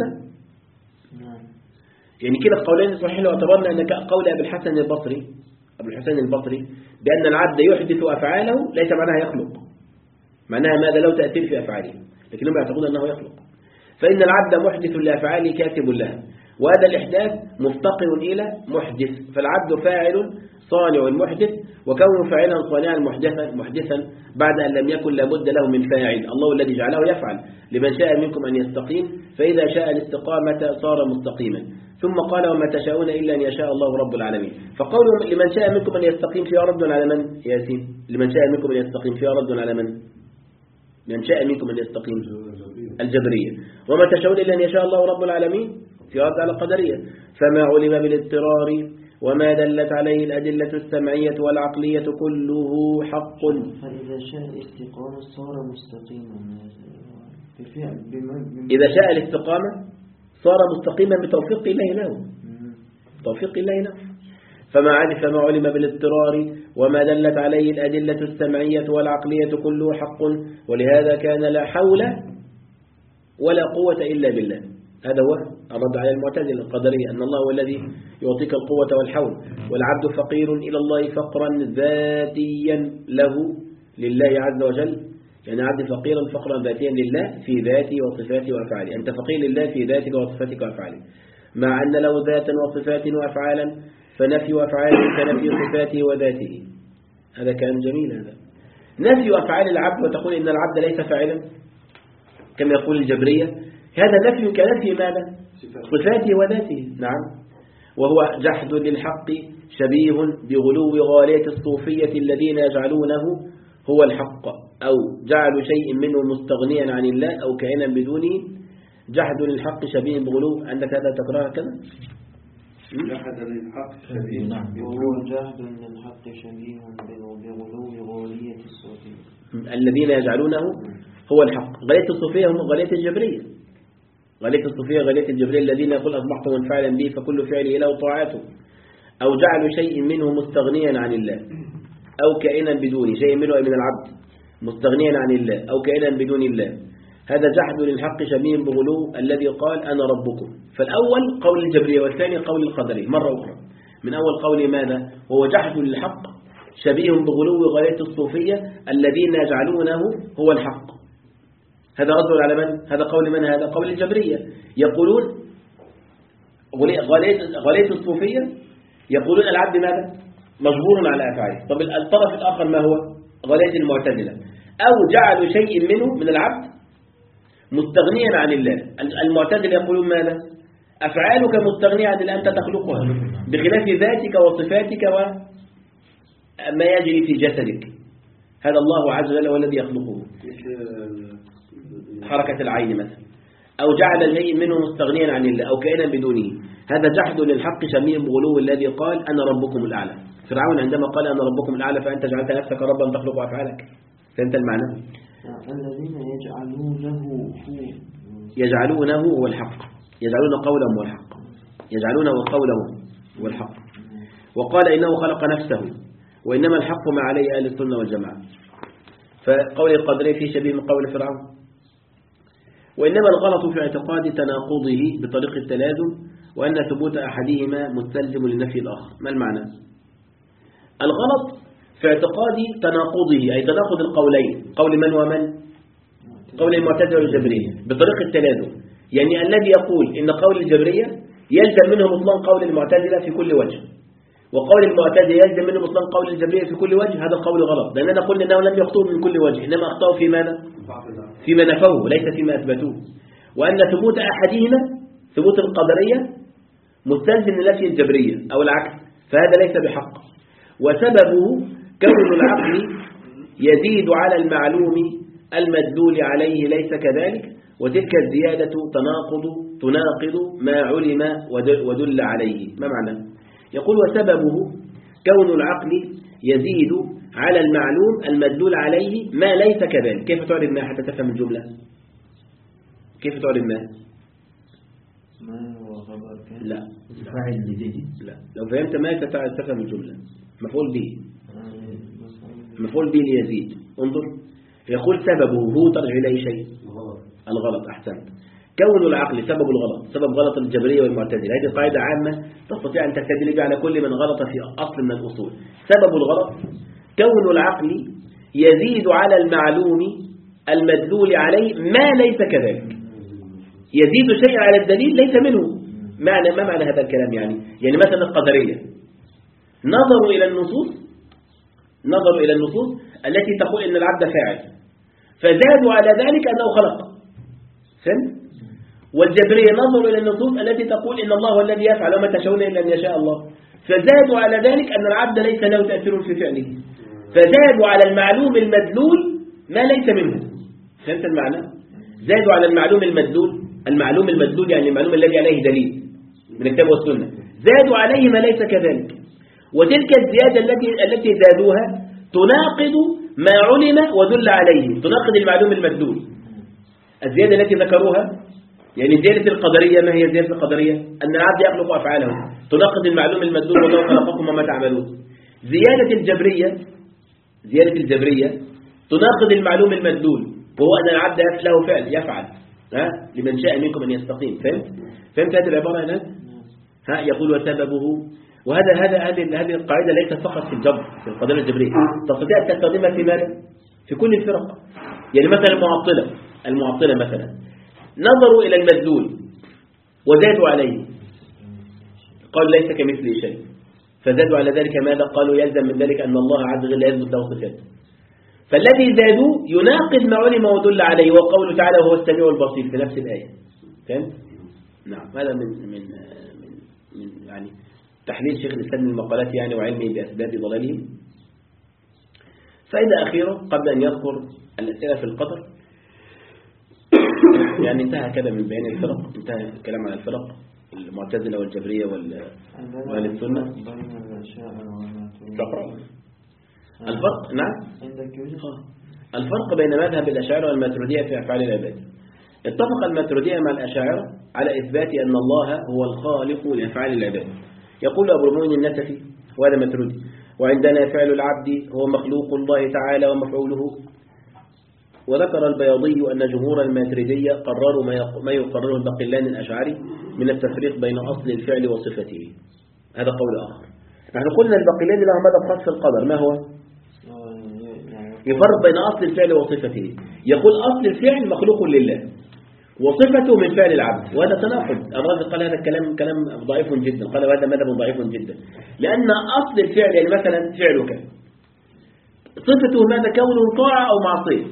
Speaker 1: يعني كلا القولين صحيح لو اعتبرنا أن قول أبي الحسن البصري أبو الحسين البصري بأن العبد يحدث أفعاله ليس معناها يخلق، معناها ماذا؟ له تأثير في أفعاله، لكنهم يعتقدون أنه يخلق. فإن العبد محدث لأفعاله كاتب لها، وهذا الإحداث مفتقر إلى محدث، فالعبد فاعل صانع محدث، وكونه فاعلا صانعا محدثا محدثا بعد أن لم يكن لابد له من فاعل، الله الذي جعله يفعل. لمن شاء منكم أن يستقيم، فإذا شاء الاستقامة صار مستقيما. ثم قال وما تشاءون إلا أن يشاء الله رب العالمين. فقوله لمن شاء منكم أن يستقيم فيها رد على من؟ ياسين، لمن شاء منكم أن يستقيم فيها رد على من؟ من شاء منكم أن يستقيم الجبرية. وما تشاءون إلا أن يشاء الله رب العالمين في رد على القدرية. فما علم بالاضطرار وما دلت عليه الأدلة السمعية والعقلية كله حق.
Speaker 3: فإذا شاء الاستقامة صار مستقيما.
Speaker 1: إذا شاء الاستقامة صار مستقيما بتوفيق الله له، توفيق الله له. فما عرف ما علم بالاضطرار وما دلت عليه الأدلة السمعية والعقلية كله حق، ولهذا كان لا حول ولا قوة إلا بالله. هذا هو الرد على المعتزلة القدرية، أن الله هو الذي يعطيك القوة والحول، والعبد فقير إلى الله فقرا ذاتيا له لله عز وجل، يعني عبد فقيرا فقرا ذاتيا لله في ذاته وصفاته وأفعاله. أنت فقير لله في ذاته وصفاتك وأفعاله، مع أن له ذاتا وصفات وأفعالا، فنفي أفعاله كنفي صفاته وذاته. هذا كان جميل. هذا نفي أفعال العبد وتقول إن العبد ليس فاعلا كما يقول الجبرية، هذا نفي كنفي ماذا؟ صفاته وذاته. نعم. وهو جحد للحق شبيه بغلو غالية الصوفية الذين يجعلونه هو الحق أو جعلوا شيء منه مستغنيا عن الله أو كائنا بدونه جحد للحق شبيه بغلو. عندك هذا تكرار كذا؟
Speaker 2: جحد للحق شبيه
Speaker 3: نعم وهو جحد للحق شبيه بغلو غالية الصوفية
Speaker 1: الذين يجعلونه هو الحق. غالية الصوفية هم غالية الجبرية. غالية الصوفية غالية الجبرية الذين يقول أصبحت منفعلا به فكل فعله له طاعته أو جعلوا شيء منه مستغنيا عن الله أو كائنا بدونه شيء منه من العبد مستغنيا عن الله أو كائنا بدون الله. هذا جحد للحق شبيه بغلو الذي قال أنا ربكم. فالأول قول الجبرية والثاني قول القدرية مرة أخرى. من أول قول ماذا؟ وهو جحد للحق شبيه بغلو غاية الصوفية الذين يجعلونه هو الحق. هذا رد على من؟ هذا قول من؟ هذا قول الجبرية. يقولون غاية الصوفية يقولون العبد ماذا؟ مجبور على أفعاله. طب الطرف الآخر ما هو؟ غاية المعتزلة أو جعلوا شيء منه من العبد مستغنيا عن الله. المعتزلة يقولون ماذا؟ أفعالك مستغنية عن الله أنت تخلقها بخلاف ذاتك وصفاتك وما يجري في جسدك. هذا الله عز وجل هو الذي يخلقه. حركة العين مثلا أو جعل شيء منه مستغنيا عن الله أو كائنا بدونه. هذا جحد للحق شبيه بغلو الذي قال أنا ربكم الأعلى. فرعون عندما قال أنا ربكم الأعلى فأنت جعلت نفسك ربا تخلق أفعالك. فهمت المعنى؟
Speaker 3: الذين يجعلونه
Speaker 1: يجعلونه هو الحق. يجعلون قوله هو الحق. يجعلونه قوله هو الحق. وقال إنه خلق نفسه وإنما الحق ما عليه أهل السنة والجماعة. فقول القدري في شبيه من قول فرعون. وإنما الغلط في اعتقاد تناقضه بطريق التلازم وأن ثبوت أحدهما مستلزم لنفي الآخر. ما المعنى؟ الغلط في اعتقاد تناقضه أي تناقض القولين. قول من ومن؟ قول المعتزلة والجبرية بطريق التلازم. يعني الذي يقول إن قول الجبرية يلزم منه مطلق قول المعتزلة في كل وجه وقول المعتزلة يلزم منه مطلق قول الجبرية في كل وجه هذا القول غلط. لأننا قلنا أنه لم يخطئوا من كل وجه إنما أخطأوا في ماذا؟ فيما نفوه ليس فيما أثبتوه. وأن ثبوت أحدهما ثبوت القدرية مستلزم لنفي الجبرية أو العكس فهذا ليس بحق. وسببه كون العقل يزيد على المعلوم المدلول عليه ليس كذلك وتلك الزيادة تناقض تناقض ما علم ودل عليه. ما معنى؟ يقول وسببه كون العقل يزيد على المعلوم المدلول عليه ما ليس كذلك. كيف تعرف ما حتى تفهم الجملة؟ كيف تعرف ما؟
Speaker 3: ما هو خبر كان؟
Speaker 1: لا
Speaker 4: فاعل لزيد.
Speaker 1: لا لو فهمت ما تفهم الجملة. مفعول به مفعول به ليزيد. انظر يقول سببه هو ترجع إليه شيء الغلط. أحسنت. كون العقل سبب الغلط سبب غلط الجبرية والمعتزلة. هذه قاعدة عامة تستطيع أن تستدل بها على كل من غلط في أصل من الأصول. سبب الغلط كون العقل يزيد على المعلوم المدلول عليه ما ليس كذلك. يزيد شيء على الدليل ليس منه. معنى ما معنى هذا الكلام؟ يعني يعني مثلا القدرية نظروا إلى النصوص نظروا إلى النصوص التي تقول إن العبد فاعل فزادوا على ذلك أنه خلق. فهمت؟ والجبرية نظروا إلى النصوص التي تقول إن الله هو الذي يفعل وما تشاءون إلا أن يشاء الله فزادوا على ذلك أن العبد ليس له تأثير في فعله فزادوا على المعلوم المدلول ما ليس منه. فهمت المعنى؟ زادوا على المعلوم المدلول. المعلوم المدلول يعني المعلوم الذي عليه دليل من الكتاب والسنة زادوا عليه ما ليس كذلك. وتلك الزيادة التي التي زادوها تناقض ما علم ودل عليه تناقض المعلوم المدلول. الزيادة التي ذكروها يعني زيادة القدرية. ما هي زيادة القدرية؟ أن العبد يخلق أفعاله تناقض المعلوم المدلول والله خلقكم وما تعملون. زيادة الجبرية زيادة الجبرية تناقض المعلوم المدلول وهو أن العبد له فعل يفعل ها لمن شاء منكم أن يستقيم. فهمت؟ فهمت هذه العبارة هنا؟ ها يقول وسببه. وهذا هذا هذه هذه القاعدة ليست فقط في الجبر في القضية الجبرية تستطيع أن تستخدمها في ماذا؟ في كل الفرق. يعني مثلا المعطلة المعطلة مثلا نظروا إلى المدلول وزادوا عليه قالوا ليس كمثله شيء فزادوا على ذلك ماذا؟ قالوا يلزم من ذلك أن الله عز وجل يثبت له صفاته. فالذي زادوا يناقض ما علم ودل عليه وقوله تعالى وهو السميع البصير في نفس الآية. فهمت؟ نعم. هذا من من من, من يعني تحليل شيخ الإسلام المقالات يعني وعلمه بأسباب ضلالهم. فإذا أخيرا قبل أن يذكر الأسئلة في القدر يعني انتهى كده من بيان الفرق، انتهى الكلام عن الفرق المعتزلة والجبرية وأهل السنة. الفرق نعم الفرق بين مذهب الأشاعرة والماتريدية في أفعال العباد. اتفق الماتريدية مع الأشاعرة على إثبات أن الله هو الخالق لأفعال العباد. يقول أبو المؤمن النسفي وهذا ماتريدي: وعندنا فعل العبد هو مخلوق الله تعالى ومفعوله. وذكر البياضي أن جمهور الماتريدية قرروا ما يقرره الباقلاني الأشعري من التفريق بين أصل الفعل وصفته. هذا قول آخر. نحن قلنا الباقلاني له مذهب خاص في القدر، ما هو؟ يفرق بين أصل الفعل وصفته. يقول أصل الفعل مخلوق لله وصفته من فعل العبد، وهذا تناقض. الرازي قال هذا الكلام كلام ضعيف جدا، قال هذا مذهب ضعيف جدا، لأن أصل الفعل يعني مثلا فعلك صفته ماذا؟ كونه طاعة أو معصية.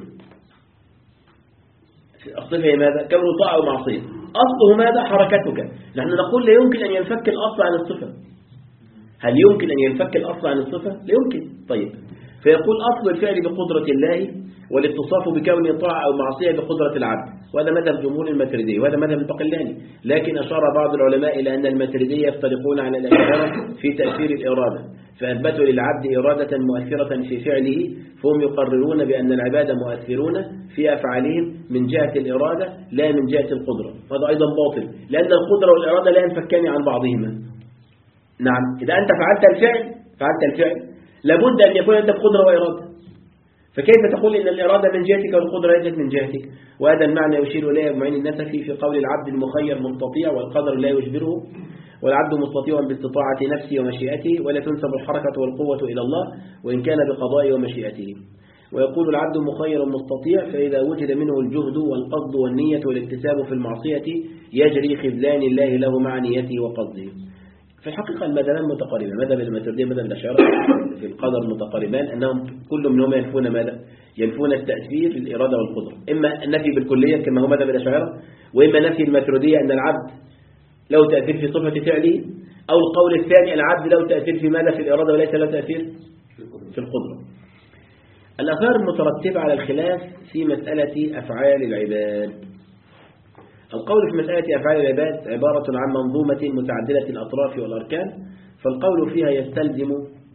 Speaker 1: الصفة ماذا؟ كونه طاعة أو معصية. أصله ماذا؟ حركتك. نحن نقول لا يمكن أن ينفك الأصل عن الصفة. هل يمكن أن ينفك الأصل عن الصفة؟ لا يمكن. طيب، فيقول أصل الفعل بقدرة الله والاتصاف بكونه طاعة أو معصية بقدرة العبد، وهذا مذهب جمهور الماتريدية وهذا مذهب الباقلاني. لكن أشار بعض العلماء إلى أن الماتريدية يفترقون على الأشاعرة في تأثير الإرادة، فأثبتوا للعبد إرادة مؤثرة في فعله، فهم يقررون بأن العباد مؤثرون في أفعالهم من جهة الإرادة لا من جهة القدرة. وهذا أيضا باطل، لأن القدرة والإرادة لا ينفكان عن بعضهما. نعم، إذا أنت فعلت الفعل فعلت الفعل لابد أن يكون عندك قدرة وإرادة، فكيف تقول إن الإرادة من جهتك والقدرة ليست من جهتك؟ وهذا المعنى يشير إليه ابن معين النسفي في قول العبد المخير مستطيع والقدر لا يجبره، والعبد مستطيع باستطاعة نفسه ومشيئته، ولا تنسب الحركة والقوة إلى الله وإن كان بقضائه ومشيئته. ويقول العبد مخير مستطيع، فإذا وجد منه الجهد والقصد والنية والاكتساب في المعصية يجري خذلان الله له مع نيته وقصده. في الحقيقة المذهبان متقاربان، مذهب الماتريدية ومذهب الأشاعرة في القدر متقاربان، أنهم كل منهم ينفون ماذا؟ ينفون التأثير الإرادة والقدرة، إما النفي بالكلية كما هو مذهب الأشاعرة، وإما نفي الماتريدية أن العبد له تأثير في صفة فعله، أو القول الثاني العبد له تأثير في ماذا؟ في الإرادة وليس له تأثير في القدرة. الآثار المترتبة على الخلاف في مسألة أفعال العباد. القول في مسألة أفعال العباد عبارة عن منظومة متعددة الأطراف والأركان، فالقول فيها يستلزم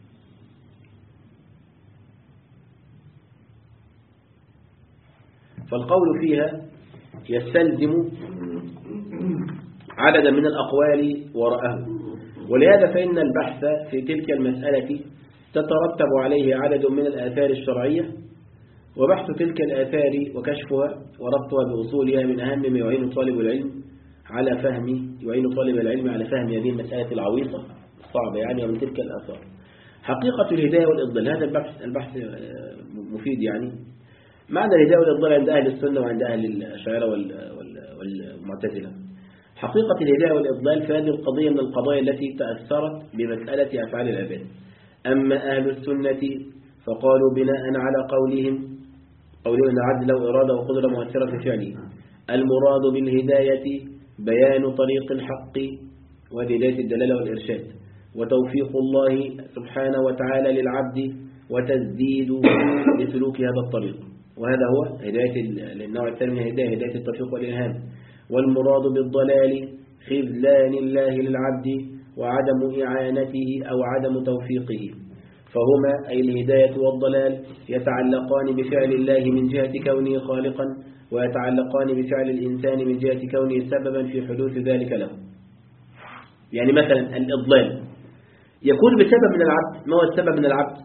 Speaker 1: فالقول فيها يستلزم عددا من الأقوال وراءه، ولهذا فإن البحث في تلك المسألة تترتب عليه عدد من الآثار الشرعية، وبحث تلك الآثار وكشفها وربطها بأصولها من أهم ما يعين طالب العلم على فهم يعين طالب العلم على فهم هذه المسألة العويصة الصعبة يعني، ومن تلك الآثار حقيقة الهداية والإضلال. هذا البحث البحث مفيد يعني. معنى الهداية والإضلال عند أهل السنة وعند أهل الأشاعرة والمعتزلة. حقيقة الهداية والإضلال في هذه القضية من القضايا التي تأثرت بمسألة أفعال العباد. أما أهل السنة فقالوا بناء على قولهم قولوا أن العبد له إرادة وقدرة مؤثرة في فعله، المراد بالهداية بيان طريق الحق وهداية الدلالة والإرشاد، وتوفيق الله سبحانه وتعالى للعبد وتسديده لسلوك هذا الطريق، وهذا هو هداية النوع الثاني من الهداية، هداية التوفيق والإلهام. والمراد بالضلال خذلان الله للعبد وعدم إعانته أو عدم توفيقه، فهما أي الهداية والضلال يتعلقان بفعل الله من جهة كونه خالقا، ويتعلقان بفعل الإنسان من جهة كونه سببا في حدوث ذلك له. يعني مثلا الإضلال يكون بسبب من العبد. ما هو السبب من العبد؟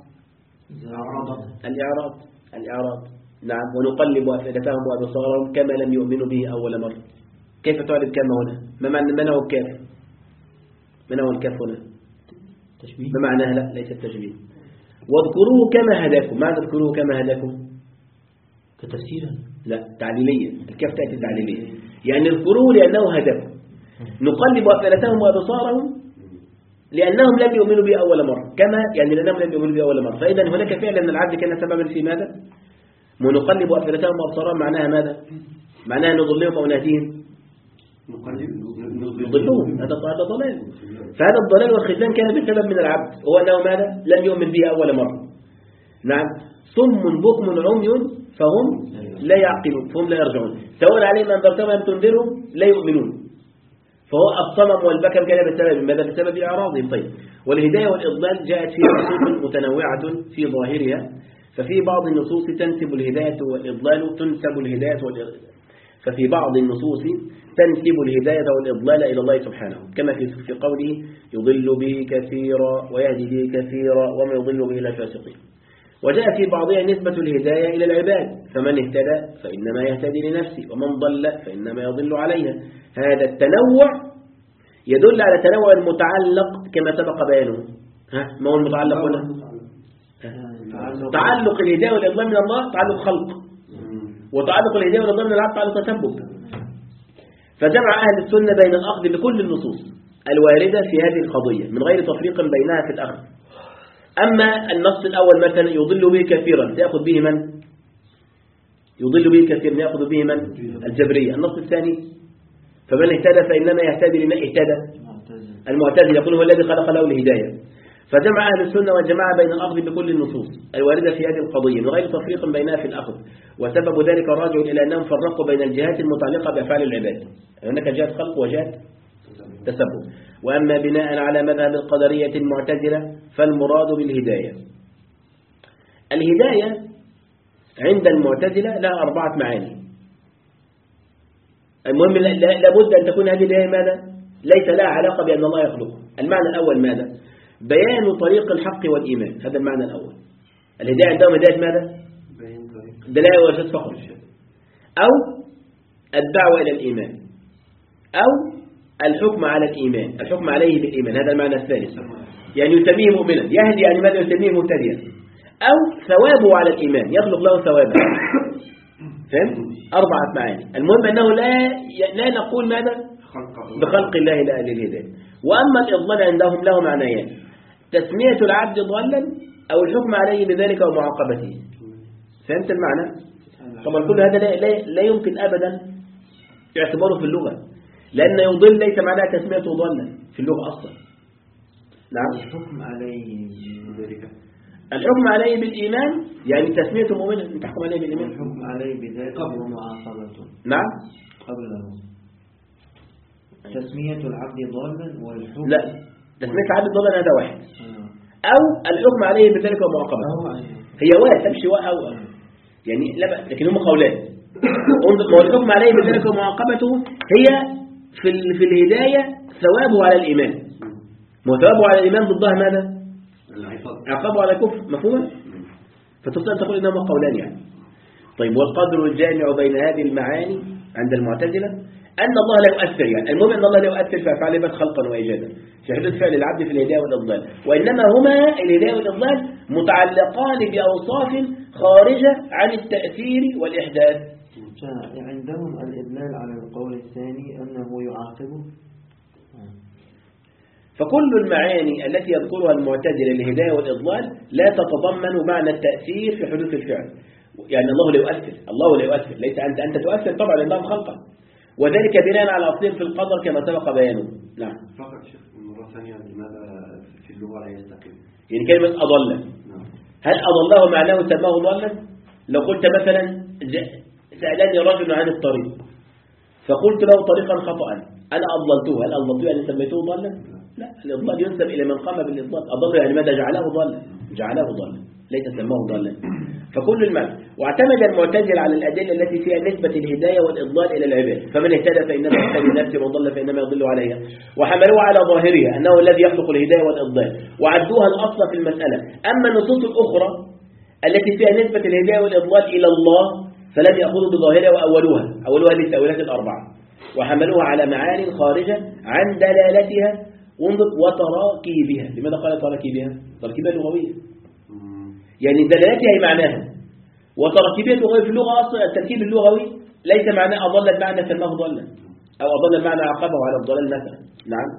Speaker 1: الإعراض. الإعراض نعم. ونقلب أفئدتهم وأبصارهم كما لم يؤمنوا به أول مرة. كيف تعرف كما هنا؟ ما معنى من هو الكاف؟ من هو الكاف هنا؟
Speaker 3: تشبيه.
Speaker 1: ما معناها؟ لا ليس التشبيه. واذكروه كما هداكم. ماذا اذكروه كما هداكم؟
Speaker 3: كتفسيرا.
Speaker 1: لا تعليليا. الكاف تأتي تعليليا، يعني اذكروه لأنه هداكم. نقلب أفئدتهم وأبصارهم لأنهم لم يؤمنوا به أول مرة، كما يعني لأنهم لم يؤمنوا به أول مرة. فإذا هناك فعلا من العبد كان سببا في ماذا؟ ونقلب أفئدتهم وأبصارهم معناها ماذا؟ معناها نضلهم أو نهديهم. يضلهم، هذا هذا ضلال. فهذا الضلال والخذلان كان بسبب من العبد، هو أنه ماذا؟ لم يؤمن به أول مرة. نعم. صم بكم عمي فهم لا يعقلون، فهم لا يرجعون، سواء عليهم أنذرتهم أم تنذرهم لا يؤمنون. فهو الصمم والبكم كان بسبب ماذا؟ بسبب إعراضهم. طيب، والهداية والإضلال جاءت في نصوص متنوعة في ظاهرها، ففي بعض النصوص تنسب الهداية والإضلال تنسب الهداية والإضلال ففي بعض النصوص تنسب الهداية والإضلال إلى الله سبحانه، كما في في قوله يضل به كثيرا ويهدي به كثيرا وما يضل به إلا الفاسقين. وجاء في بعضها نسبة الهداية إلى العباد، فمن اهتدى فإنما يهتدي لنفسه ومن ضل فإنما يضل عليها. هذا التنوع يدل على تنوع المتعلق كما سبق بيانه. ها ما هو المتعلق هنا؟ تعلق الهداية والإضلال من الله تعلق خلق، وتعلق الهداية والإضلال من العبد تعلق تسبب. فجمع أهل السنة بين الأخذ بكل النصوص الواردة في هذه القضية من غير تفريق بينها في الأخذ. أما النص الأول مثلا يضل به كثيرا يأخذ به من؟ يضل به كثيرا يأخذ به من؟ الجبرية. النص الثاني فمن اهتدى فإنما يهتدي لمن اهتدى المعتزلة يقول هو الذي خلق له الهداية. فجمع أهل السنة والجماعة بين الأخذ بكل النصوص الواردة في هذه القضية من غير تفريق بينها في الأخذ، وسبب ذلك راجع إلى أنهم فرقوا بين الجهات المتعلقة بأفعال العباد، هناك جهة خلق وجهة تسبب. وأما بناء على مذهب القدرية المعتزلة فالمراد بالهداية، الهداية عند المعتزلة لها أربعة معاني. المهم لابد أن تكون هذه الهداية ماذا؟ ليس لها علاقة بأن الله يخلقه. المعنى الأول ماذا؟ بيان طريق الحق والإيمان، هذا المعنى الأول. الهداية عندهم هداية ماذا؟ دلالة وإرشاد فقط، أو الدعوة إلى الإيمان، أو الحكم على الإيمان، الحكم عليه بالإيمان، هذا المعنى الثالث. يعني يسميه مؤمنا، يهدي يعني ماذا؟ يسميه مهتديا. أو ثوابه على الإيمان، يخلق له ثوابا. فهمت؟ أربعة معاني. المهم أنه لا لا نقول ماذا؟ بخلق الله لا للهداية. وأما الإضلال عندهم له معنيان: تسمية العبد ضالا أو الحكم عليه بذلك ومعاقبته. فهمت المعنى؟ طبعا كل هذا لا, لا, لا يمكن أبدا اعتباره في اللغة، لأن يضل ليس معناه تسميته ضالا في اللغة أصلا. نعم.
Speaker 3: الحكم عليه بذلك،
Speaker 1: الحكم عليه بالإيمان يعني تسميته مؤمنا، أنت تحكم عليه بالإيمان.
Speaker 3: الحكم عليه بذلك ومعاقبته.
Speaker 1: نعم.
Speaker 3: قبله تسمية العبد ضالا والحكم
Speaker 1: لا، تسمية العبد ضالا هذا واحد، أو الحكم عليه بذلك ومعاقبته. هي واحد تمشي واحد أو أو يعني لا بأس، لكن هم قولان. والحكم عليه بذلك ومعاقبته هي في في الهداية ثوابه على الإيمان، وثوابه على الإيمان ضدها ماذا؟ عقابه على الكفر. مفهوم؟ فتستطيع أن تقول إنهما قولان يعني. طيب، والقدر الجامع بين هذه المعاني عند المعتزلة أن الله لا يؤثر، يعني المهم أن الله لا يؤثر في أفعال العباد خلقا وإيجادا في حدود فعل العبد في الهداية والإضلال، وإنما هما الهداية والإضلال متعلقان بأوصاف خارجة عن التأثير والإحداث.
Speaker 3: عندهم الإدلال على القول الثاني أنه يعاقبه.
Speaker 1: فكل المعاني التي يذكرها المعتزلة الهداية والإضلال لا تتضمن معنى التأثير في حدوث الفعل، يعني الله لا يؤثر، الله لا يؤثر، ليس أنت أنت تؤثر طبعا لأنهم خلقا، وذلك بناء على أصلين في القدر كما سبق بيانه. نعم.
Speaker 2: فقط شيخ مرة ثانية لماذا في اللغة لا يستقيم؟
Speaker 1: يعني كلمة أضل، نعم. هل أضله معناه سماه ضلا؟ لو قلت مثلا سألني رجل عن الطريق فقلت له طريقا خطأ، أنا أضلته، هل أضلته يعني سميته ضلا؟ لا، الإضلال ينسب إلى من قام بالإضلال. أضل يعني ماذا؟ جعله ضلا، جعله ضلا، ليس سماه ضلا. فكل المعنى. واعتمد المعتزلة على الأدلة التي فيها نسبة الهداية والإضلال إلى العباد، فمن اهتدى فإنما يهتدي لنفسه ومن ضل فإنما يضل عليها، وحملوها على ظاهرها أنه الذي يخلق الهداية والإضلال وعدوها الأصل في المسألة. أما النصوص الأخرى التي فيها نسبة الهداية والإضلال إلى الله فلم يأخذوا بظاهرها وأولوها أولوها للتأويلات الأربعة، وحملوها على معاني خارجة عن دلالتها وتراكيبها. لماذا قال تراكيبها؟ تركيبها لغوية، يعني دلالتها هي معناها، وتركيبها اللغوية في اللغة أصلا التركيب اللغوي ليس معناه أضل المعنى سماه ضلا، أو أضل المعنى عقبه على الضلال مثلا. نعم،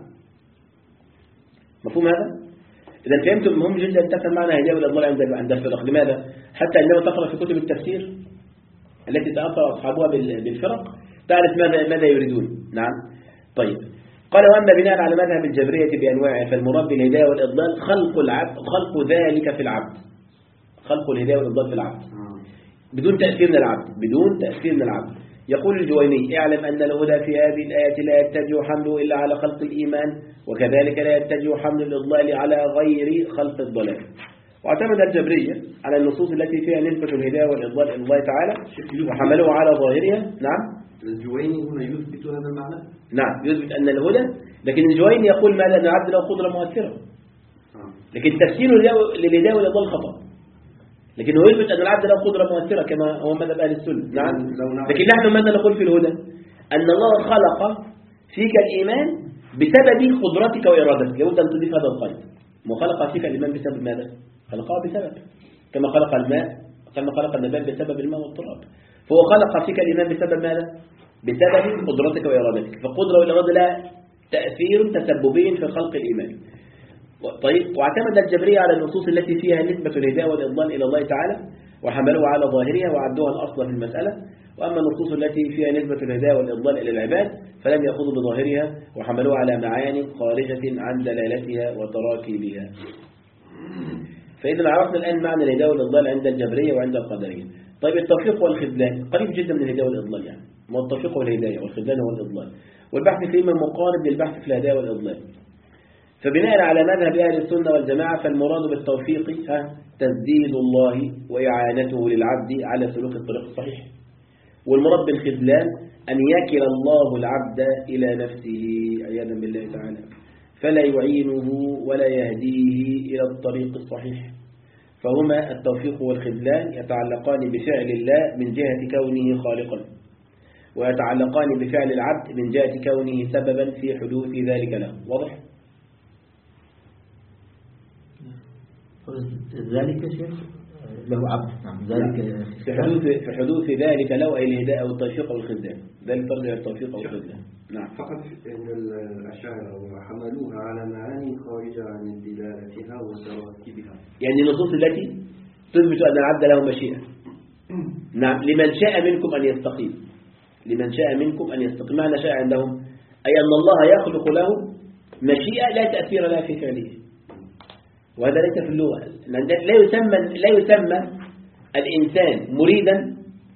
Speaker 1: مفهوم هذا؟ إذا فهمتم مهم جدا تفهم معنى هداية والإضلال عند عند الفرق. لماذا؟ حتى عندما تقرأ في كتب التفسير التي تأثر أصحابها بالفرق تعرف ماذا ماذا يريدون. نعم، طيب قال وأما بناء على مذهب الجبرية بأنواعه فالمراد بالهداية والإضلال خلق العبد خلق ذلك في العبد خلق الهداية والإضلال في العبد بدون تأثير من العبد بدون تأثير من العبد. يقول الجويني اعلم أن الهدى في هذه الآية لا يتجه حمله إلا على خلق الإيمان وكذلك لا يتجه حمل الإضلال على غير خلق الضلال. واعتمد الجبرية على النصوص التي فيها نسبة الهداية والإضلال إلى الله تعالى وحملوه على ظاهرها. نعم
Speaker 2: الجويني هنا يثبت هذا المعنى.
Speaker 1: نعم يثبت أن الهدى، لكن الجويني يقول ماذا أن العبد له قدرة مؤثرة، لكن تفسيره للهداية والإضلال خطأ، لكن هو يثبت أن العبد له قدرة مؤثرة كما هو مذهب أهل السنة. نعم لكن نحن ماذا نقول في الهدى؟ أن الله خلق فيك الإيمان بسبب قدرتك وإرادتك. لابد أن تضيف هذا القيد. ما خلق فيك الإيمان بسبب ماذا؟ خلقه بسبب، كما خلق الماء كما خلق النبات بسبب الماء والتراب. فهو خلق فيك الإيمان بسبب ماذا؟ بسبب قدرتك وإرادتك. فالقدرة والإرادة لها تأثير تسببي في خلق الإيمان. طيب واعتمد الجبرية على النصوص التي فيها نسبة الهداية والإضلال إلى الله تعالى وحملوها على ظاهرها وعدوها الأصل في المسألة. وأما النصوص التي فيها نسبة الهداية والإضلال إلى العباد فلم يأخذوا بظاهرها وحملوها على معاني خارجة عن دلالتها وتراكيبها. فإذا عرفنا الآن معنى الهداية والإضلال عند الجبرية وعند القدرية. طيب التوفيق والخذلان قريب جدا من الهداية والإضلال، يعني ما التوفيق والهداية والخذلان هو الإضلال، والبحث فيما مقارب للبحث في الهداية والإضلال. فبناء على مذهب أهل السنة والجماعة فالمراد بالتوفيق تسديد الله وإعانته للعبد على سلوك الطريق الصحيح، والمراد بالخذلان أن يكل الله العبد إلى نفسه عياذا بالله تعالى فلا يعينه ولا يهديه إلى الطريق الصحيح. فهما التوفيق والخذلان يتعلقان بفعل الله من جهة كونه خالقا، ويتعلقان بفعل العبد من جهة كونه سببا في حدوث ذلك له. واضح؟
Speaker 4: ذلك شيء له عبد. نعم ذلك
Speaker 1: في حدوث في حدوث ذلك له أي الهداية أو التوفيق أو الخذلان. ذلك ترجع التوفيق أو الخذلان. نعم.
Speaker 2: فقط إن الأشاعرة حملوها على معاني خارجة عن دلالتها وترتيبها.
Speaker 1: يعني النصوص التي تثبت أن العبد له مشيئة. نعم لمن شاء منكم أن يستقيم. لمن شاء منكم أن يستقيم. معنى شاء عندهم أي أن الله يخلق له مشيئة لا تأثير لها في فعله. وهذا ليس في اللغة. لا يسمى لا يسمى الإنسان مريدا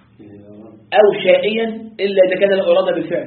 Speaker 1: أو شائيا إلا إذا كان الإرادة بالفعل.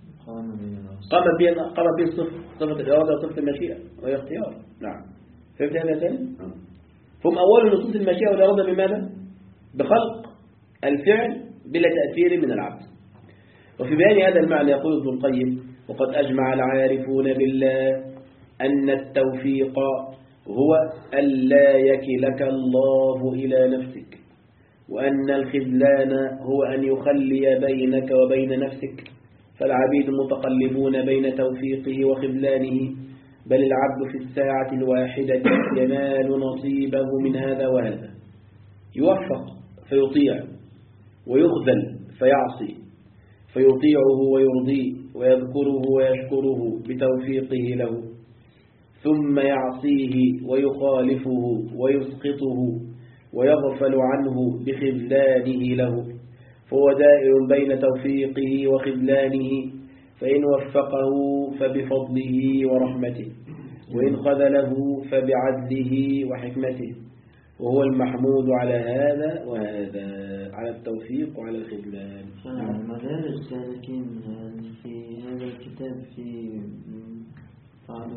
Speaker 1: قام به قام به الصفة صفة الإرادة وصفة المشيئة وهي اختيار. نعم فهمت هذا ثاني؟ هم أول نصوص المشيئة والإرادة بماذا؟ بخلق الفعل بلا تأثير من العبد. وفي بيان هذا المعنى يقول ابن القيم وقد أجمع العارفون بالله أن التوفيق هو ألا يكلك الله إلى نفسك، وأن الخذلان هو أن يخلي بينك وبين نفسك. فالعبيد متقلبون بين توفيقه وخذلانه، بل العبد في الساعة الواحدة ينال نصيبه من هذا وهذا، يوفق فيطيع ويخذل فيعصي، فيطيعه ويرضيه ويذكره ويشكره بتوفيقه له، ثم يعصيه ويخالفه ويسقطه ويغفل عنه بخذلانه له. فهو دائر بين توفيقه وخذلانه، فإن وفقه فبفضله ورحمته، وإن خذله فبعدله وحكمته. وهو المحمود على هذا وهذا، على التوفيق وعلى الخذلان.
Speaker 3: مدارج السالكين في هذا الكتاب في بعض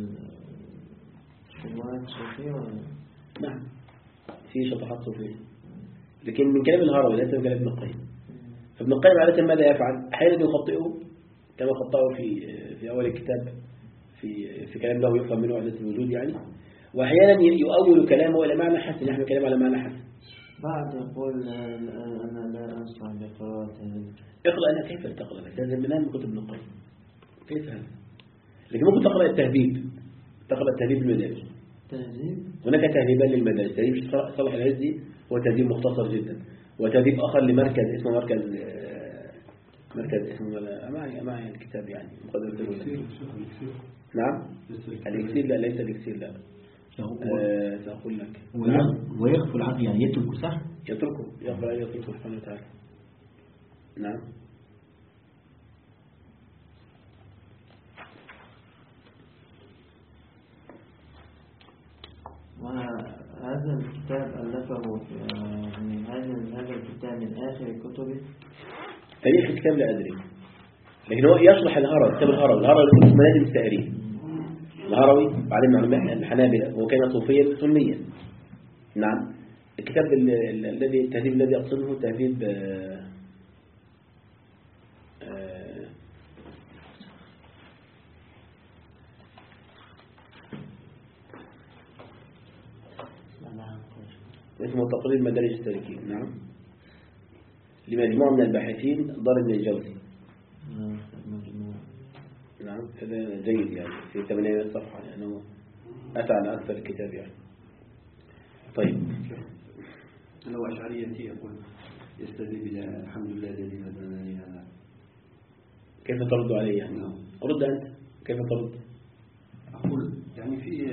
Speaker 3: الشبهات الصوفية.
Speaker 1: نعم في شطحات صوفية، لكن من كلام الهروي ليس من كلام ابن القيم. فابن القيم عادة ماذا يفعل؟ أحيانا يخطئه كما خطأه في في أول الكتاب في في كلام له يفهم منه وحدة الوجود يعني، وأحيانا يؤول كلامه إلى معنى حسن. نحن كلام على معنى حسن.
Speaker 3: بعد يقول أنا لا أنصح بقراءة.
Speaker 1: اقرأ. أنا كيف تقرأ؟ هذا من كتب ابن القيم. كيف هذا؟ لكن ممكن تقرأ التهذيب. تقرأ التهذيب المدارج.
Speaker 3: تهذيب. هناك
Speaker 1: تهذيبان للمدارج. تهذيب صالح العزي هو تهذيب مختصر جدا، وتهذيب آخر لمركز اسمه مركز مركز اسمه معي معي الكتاب يعني مقدمة الأولى. نعم الإكسير. لا ليس الإكسير. لا آه سأقول لك.
Speaker 4: ويغفل العبد يعني يتركه صح؟
Speaker 1: يتركه يغفل يتركه سبحانه وتعالى. نعم
Speaker 3: وهذا الكتاب ألفه يعني هذا هذا الكتاب من آخر كتبه.
Speaker 1: تاريخ الكتاب لا أدري، لكن هو يشرح الهروي، كتاب الهروي، الهروي اسمه منازل السائرين. الهروي بعدين مع الحنابلة، هو كان صوفيا سنيا. نعم. الكتاب الذي التهذيب الذي أقصده تهذيب آه آه اسمه تقرير مدارج السالكين. نعم. لمجموعة من الباحثين دار ابن الجوزي. نعم هذا جيد يعني في ثمانية صفحة يعني هو أتى على أكثر الكتاب يعني. طيب
Speaker 2: لو أشعريتي يقول يستدل بلا الحمد لله الذي هدانا لهذا،
Speaker 1: كيف ترد عليه يعني؟ نعم. رد أنت كيف ترد؟
Speaker 2: أقول يعني في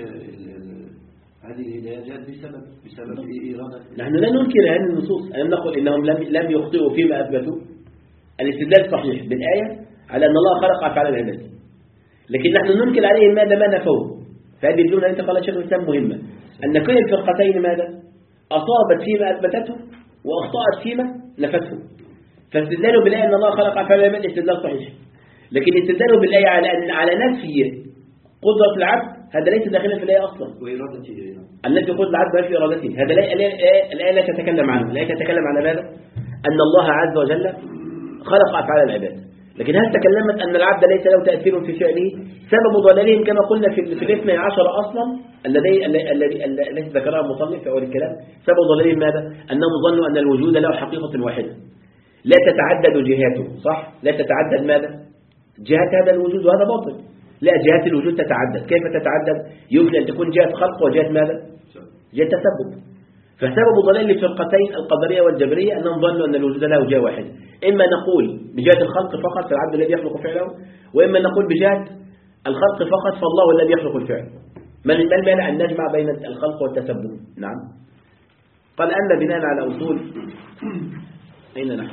Speaker 2: هذه الهداية جاءت بسبب بسبب إرادة.
Speaker 1: نحن لا ننكر هذه النصوص، أنا نقول إنهم لم لم يخطئوا فيما أثبتوا. الاستدلال صحيح بالآية على أن الله خلق أفعال العباد، لكن نحن ننكر عليهم ماذا ما نفوه. فهذه الجملة التي قال شيخ الإسلام مهمة، أن كل الفرقتين ماذا أصابت فيما أثبتته وأخطأت فيما نفته. فاستدلالوا بالآية أن الله خلق أفعال العباد استدلال صحيح، لكن استدلالوا بالآية على أن على نفي قدرة العبد هذا ليس داخلا في الآية أصلا.
Speaker 2: وإرادته
Speaker 1: التي قدرة العبد في إرادته هذا لا الآية لا تتكلم عنه. الآية تتكلم على ماذا؟ أن الله عز وجل خلق أفعال العباد، لكن هل تكلمت أن العبد ليس له تأثير في فعله؟ سبب ضلالهم كما قلنا في في الاثنى عشر أصلا الذي الذي الذي ذكرها المصنف في أول الكلام. سبب ضلالهم ماذا؟ أنهم ظنوا أن الوجود له حقيقة واحدة لا تتعدد جهاته. صح؟ لا تتعدد ماذا؟ جهات هذا الوجود، وهذا باطل. لا، جهات الوجود تتعدد. كيف تتعدد؟ يمكن أن تكون جهة خلق وجهة ماذا؟ جهة تسبب. فسبب ضلال الفرقتين القدرية والجبرية أنهم ظنوا أن الوجود له جهة واحدة. إما نقول بجهة الخلق فقط فالعبد الذي يخلق فعله، وإما نقول بجهة الخلق فقط فالله الذي يخلق الفعل. ما المانع أن نجمع بين الخلق والتسبب؟ نعم. قال أن بناء على أصول أين نحن؟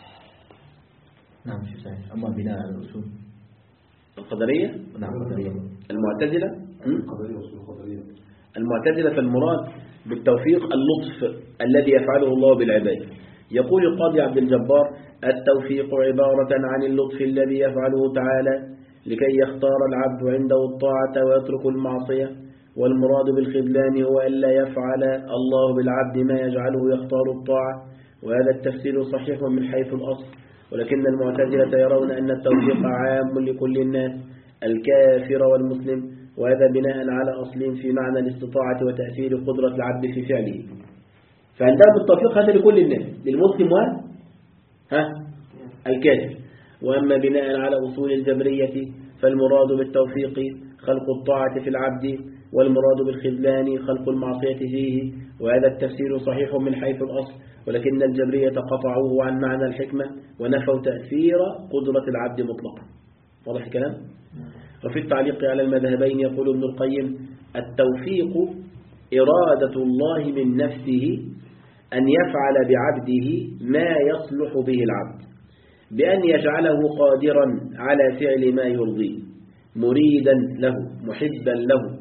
Speaker 4: نعم شو صحيح. أما بناء على الأصول
Speaker 1: القدرية.
Speaker 4: نعم القدرية.
Speaker 1: المعتزلة.
Speaker 2: القدرية أصول القدرية.
Speaker 1: المعتزلة فالمراد بالتوفيق اللطف الذي يفعله الله بالعباد. يقول القاضي عبد الجبار: التوفيق عبارة عن اللطف الذي يفعله تعالى لكي يختار العبد عنده الطاعة ويترك المعصية، والمراد بالخذلان هو ألا يفعل الله بالعبد ما يجعله يختار الطاعة. وهذا التفسير صحيح من حيث الأصل، ولكن المعتزلة يرون أن التوفيق عام لكل الناس الكافر والمسلم، وهذا بناء على أصل في معنى الاستطاعة وتأثير قدرة العبد في فعله. فعندهم التوفيق هذا لكل الناس، للمسلم و ها الكافر. وأما بناء على أصول الجبرية فالمراد بالتوفيق خلق الطاعة في العبد، والمراد بالخذلان خلق المعصية فيه. وهذا التفسير صحيح من حيث الأصل، ولكن الجبرية قطعوه عن معنى الحكمة ونفوا تأثير قدرة العبد مطلقا. واضح الكلام؟ وفي التعليق على المذهبين يقول ابن القيم: التوفيق إرادة الله من نفسه أن يفعل بعبده ما يصلح به العبد، بأن يجعله قادرا على فعل ما يرضيه، مريدا له، محبا له،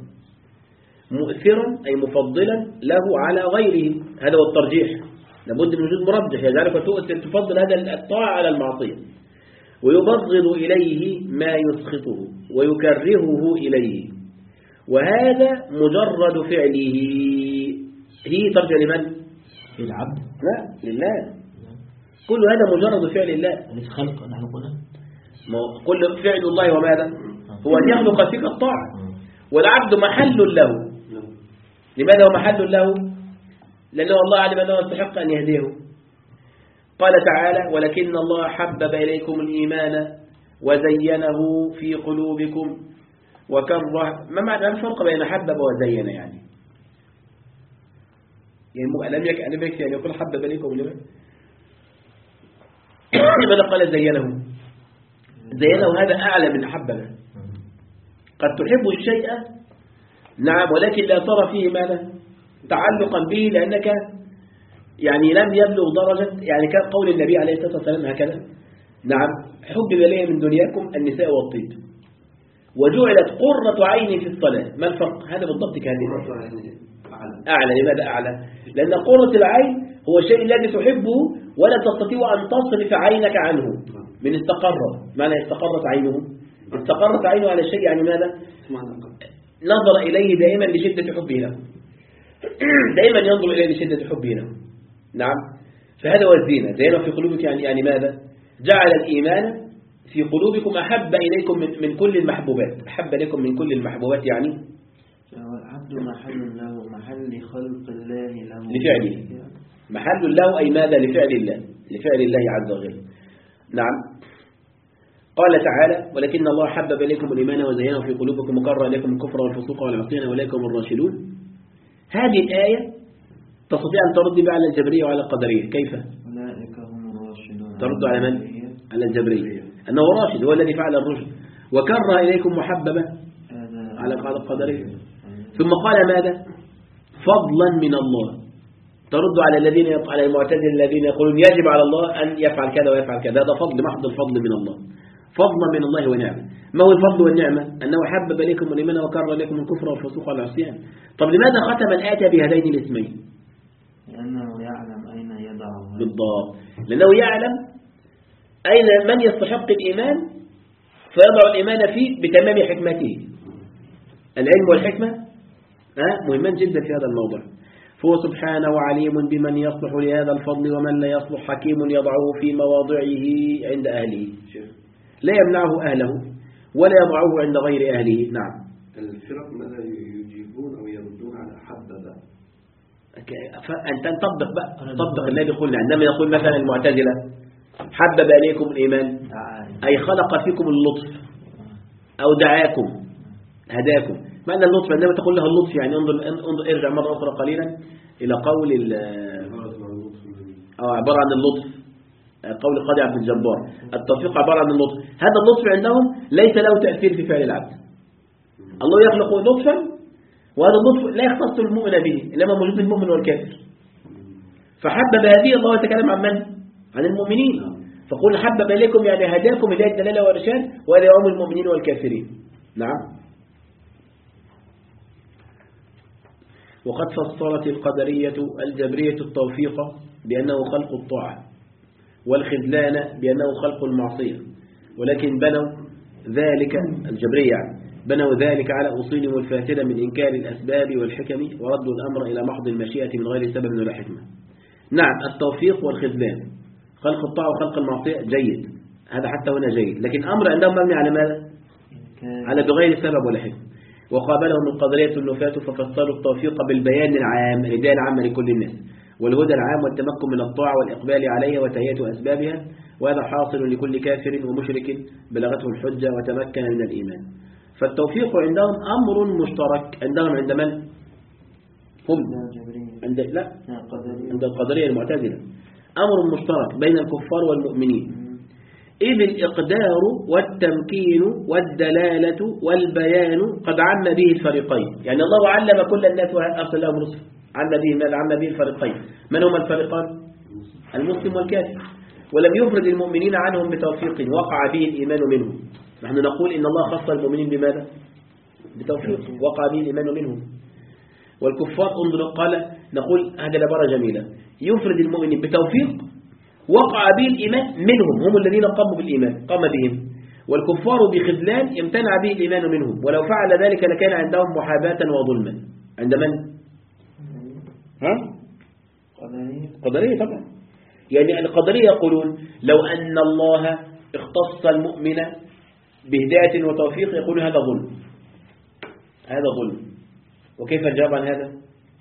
Speaker 1: مؤثرا أي مفضلا له على غيره. هذا هو الترجيح، لابد من وجود مرجح يجعلك تفضل هذا الطاعة على المعصية، ويبغض إليه ما يسخطه ويكرهه إليه. وهذا مجرد فعله. هي ترجع لمن؟
Speaker 4: للعبد؟
Speaker 1: لا، لله. كل هذا مجرد فعل الله.
Speaker 4: ليس خلق نحن قلنا.
Speaker 1: كل فعل الله وماذا؟ هو أن يخلق فيك الطاعة، والعبد محل له. لماذا هو محل له؟ لأنه الله علم أنه يستحق أن يهديه. قال تعالى: ولكن الله حبب إليكم الإيمان وزينه في قلوبكم وكره. ما معنى الفرق بين حبب وزين يعني؟ يعني لم يكن أن يعني يقول حبب إليكم الإيمان. لماذا قال زينه؟ زينه هذا أعلى من حببه. قد تحب الشيء نعم، ولكن لا ترى فيه ماذا تعلقا به، لأنك يعني لم يبلغ درجة، يعني كان قول النبي عليه الصلاة والسلام هكذا: نعم، حبب إلي من دنياكم النساء والطيب وجعلت قرة عيني في الصلاة. ما الفرق؟ هذا بالضبط كهذه أعلى. لماذا أعلى؟ لأن قرة العين هو الشيء الذي تحبه ولا تستطيع أن تصرف عينك عنه. من استقر، معنى استقرت عينه، استقرت عينه على الشيء يعني ماذا؟ نظر إليه دائما لشدة حبه له، دائما ينظر إليه لشدة حبه له. نعم. فهذا هو الزينة. زينة في قلوبك يعني, يعني ماذا؟ جعل الإيمان في قلوبكم أحب إليكم من, من كل المحبوبات. أحب إليكم من كل المحبوبات يعني
Speaker 3: العبد محل له، محل خلق الله له
Speaker 1: لفعله. محل له أي ماذا؟ لفعل الله، لفعل الله عز وجل. نعم. قال تعالى: ولكن الله حبب إليكم الإيمان وزينه في قلوبكم وكره إليكم الكفر والفسوق والعصيان أولئك هم الراشدون. هذه الآية تستطيع أن ترد بها على الجبرية وعلى القدرية. كيف؟
Speaker 3: أولئك هم الراشدون.
Speaker 1: ترد على من؟ على الجبرية، أنه راشد هو الذي فعل الرشد. وكره إليكم محببة على القدرية. ثم قال ماذا؟ فضلا من الله. ترد على الذين على المعتزلة الذين يقولون يجب على الله أن يفعل كذا ويفعل كذا. هذا فضل محض، الفضل من الله، فضلا من الله ونعمة. ما هو الفضل والنعمة؟ أنه حبب إليكم الإيمان وكره إليكم الكفر والفسوق والعصيان. طب لماذا ختم الآية بهذين الاسمين؟
Speaker 3: لأنه يعلم أين يضعه.
Speaker 1: بالضبط، لأنه يعلم أين من يستحق الإيمان فيضع الإيمان فيه بتمام حكمته. العلم والحكمة أه؟ مهمان جدا في هذا الموضوع. فهو سبحانه عليم بمن يصلح لهذا الفضل ومن لا يصلح، حكيم يضعه في مواضعه عند أهله، لا يمنعه أهله ولا يضعه عند غير أهله. نعم.
Speaker 2: الفرق ماذا يجيبون أو يردون على حبذا؟
Speaker 1: فأنت تطبق بقى، تطبق الذي قلنا. عندما يقول مثلا المعتزلة حبب إليكم الإيمان أي خلق فيكم اللطف أو دعاكم هداكم. معنى اللطف عندما تقول له اللطف يعني انظر, انظر ارجع مرة أخرى قليلا إلى قول أو عبارة عن اللطف، قول القاضي عبد الجبار التوفيق عبارة عن اللطف. هذا اللطف عندهم ليس له تأثير في فعل العبد. الله يخلق لطفا وهذا اللطف لا يختص المؤمن به، إنما موجود المؤمن والكافر. فحبب هذه الله يتكلم عن من؟ عن المؤمنين. فقول حبب إليكم يعني هداكم إلى الدلالة والرشاد، وهذا يعم المؤمنين والكافرين. نعم. وقد فصلت القدرية الجبرية التوفيق بأنه خلق الطاعة، والخذلان بأنه خلق المعصية، ولكن بنوا ذلك الجبرية يعني بنوا ذلك على أصولهم الفاسدة من إنكار الأسباب والحكم وردوا الأمر إلى محض المشيئة من غير سبب ولا حكمة. نعم. التوفيق والخذلان، خلق الطاعة وخلق المعصية جيد، هذا حتى هنا جيد، لكن أمر عندهم مبني على ماذا؟ على بغير سبب ولا حكمة. وقابلهم القدرية النفاة ففسروا التوفيق بالبيان العام، الهداية العامة لكل الناس، والهدى العام والتمكن من الطاعة والإقبال عليها وتهيئة أسبابها، وهذا حاصل لكل كافر ومشرك بلغته الحجة وتمكن من الإيمان. فالتوفيق عندهم أمر مشترك عندهم عند من؟ هم عند لا عند القدرية المعتزلة، أمر مشترك بين الكفار والمؤمنين، إذ الإقدار والتمكين والدلالة والبيان قد عم به الفريقين. يعني الله علم كل الناس وأرسل لهم رسل، عم به ماذا؟ عم به الفريقين. من هما الفريقان؟ المسلم والكافر. ولم يفرد المؤمنين عنهم بتوفيق وقع به الإيمان منهم. نحن نقول إن الله خص المؤمنين بماذا؟ بتوفيق وقع به الإيمان منهم. والكفار انظر قال نقول هذا العبارة جميلة، يفرد المؤمنين بتوفيق وقع به الإيمان منهم، هم الذين قاموا بالإيمان قام بهم، والكفار بخذلان امتنع به الإيمان منهم، ولو فعل ذلك لكان عندهم محاباة وظلما. عند من؟ ها؟
Speaker 3: قدرية.
Speaker 1: قدرية طبعا. يعني القدرية يقولون لو أن الله اختص المؤمن بهداية وتوفيق يقول هذا ظلم، هذا ظلم. وكيف الجواب عن هذا؟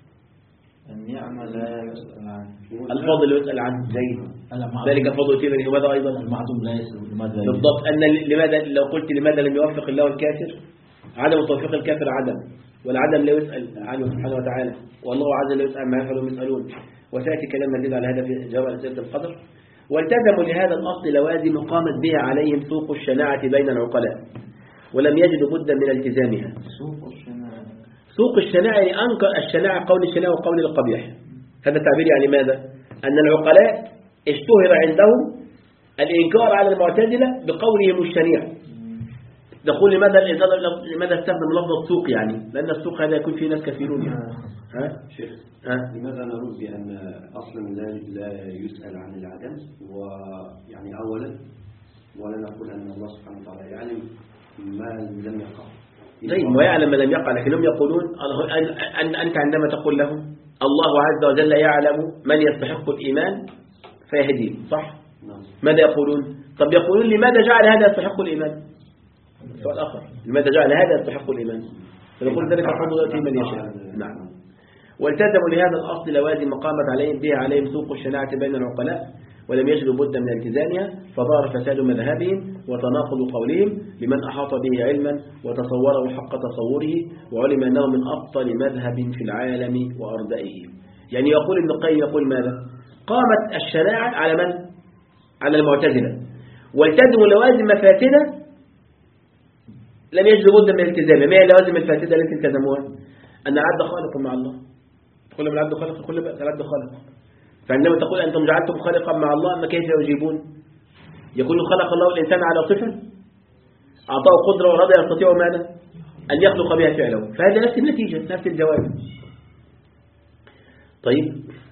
Speaker 3: النعمة لا يسأل عنه،
Speaker 1: الفضل يسأل عنه. زين ذلك الفضل يتيبني. وماذا أيضا؟
Speaker 4: المعدوم لا يسأل لماذا.
Speaker 1: بالضبط. أن لماذا لو قلت لماذا لم يوفق الله الكافر، عدم توفيق الكافر عدم، والعدم لا يسأل عنه سبحانه وتعالى، والله عز وجل لا يسأل ما يفعلون يسألون. وسيأتي كلام مزيد على هذا في جواب أسئلة القدر. والتزموا لهذا الأصل لوازم قامت بها عليهم سوق الشناعة بين العقلاء، ولم يجدوا بدا من التزامها.
Speaker 3: سوق الشناعة،
Speaker 1: سوق الشناعة يعني أنكر الشناعة، قول الشناعة وقول القبيح. هذا تعبير يعني ماذا؟ أن العقلاء اشتهر عندهم الإنكار على المعتزلة بقولهم الشنيع، نقول لماذا لماذا استخدم لفظ السوق يعني؟ لأن السوق هذا يكون فيه ناس كثيرون يعني. ها؟
Speaker 2: شيخ
Speaker 1: ها؟
Speaker 2: لماذا نرد بأن أصلا لا لا يسأل عن العدم، ويعني أولا ولا نقول أن الله سبحانه وتعالى يعلم ما لم يقع؟
Speaker 1: طيب ويعلم ما لم يقع، لكنهم يقولون أن أنت عندما تقول لهم الله عز وجل يعلم من يستحق الإيمان فيهديه، صح؟
Speaker 2: نعم.
Speaker 1: ماذا يقولون؟ طب يقولون لماذا جعل هذا يستحق الإيمان؟ سؤال آخر، لماذا جعل هذا يستحق الإيمان؟ فنقول ذلك الفضل يأتي من يشاء. نعم. والتزموا لهذا الأصل لوازم قامت عليهم بها عليهم سوق الشناعة بين العقلاء، ولم يجدوا بد من التزامها، فظهر فساد مذهبهم وتناقض قولهم لمن أحاط به علما وتصوره حق تصوره، وعلم أنه من أبطل مذهب في العالم وأردئه. يعني يقول ابن القيم يقول ماذا؟ قامت الشناعة على من؟ على المعتزلة، والتزموا لوازم فاسدة لم يجدوا بد من التزامها. ما هي اللوازم الفاسدة التي التزموها؟ أن العبد خالق مع الله، تقول لما العبد خالق كل بأس العبد خالق، فعندما تقول أنتم جعلتم خالقا مع الله ما كيف يجيبون؟ يقول خلق الله الإنسان على صفة أعطاه قدرة ورضا يستطيع ماذا؟ أن يخلق بها فعله، فهذا نفس النتيجة نفس الجواب. طيب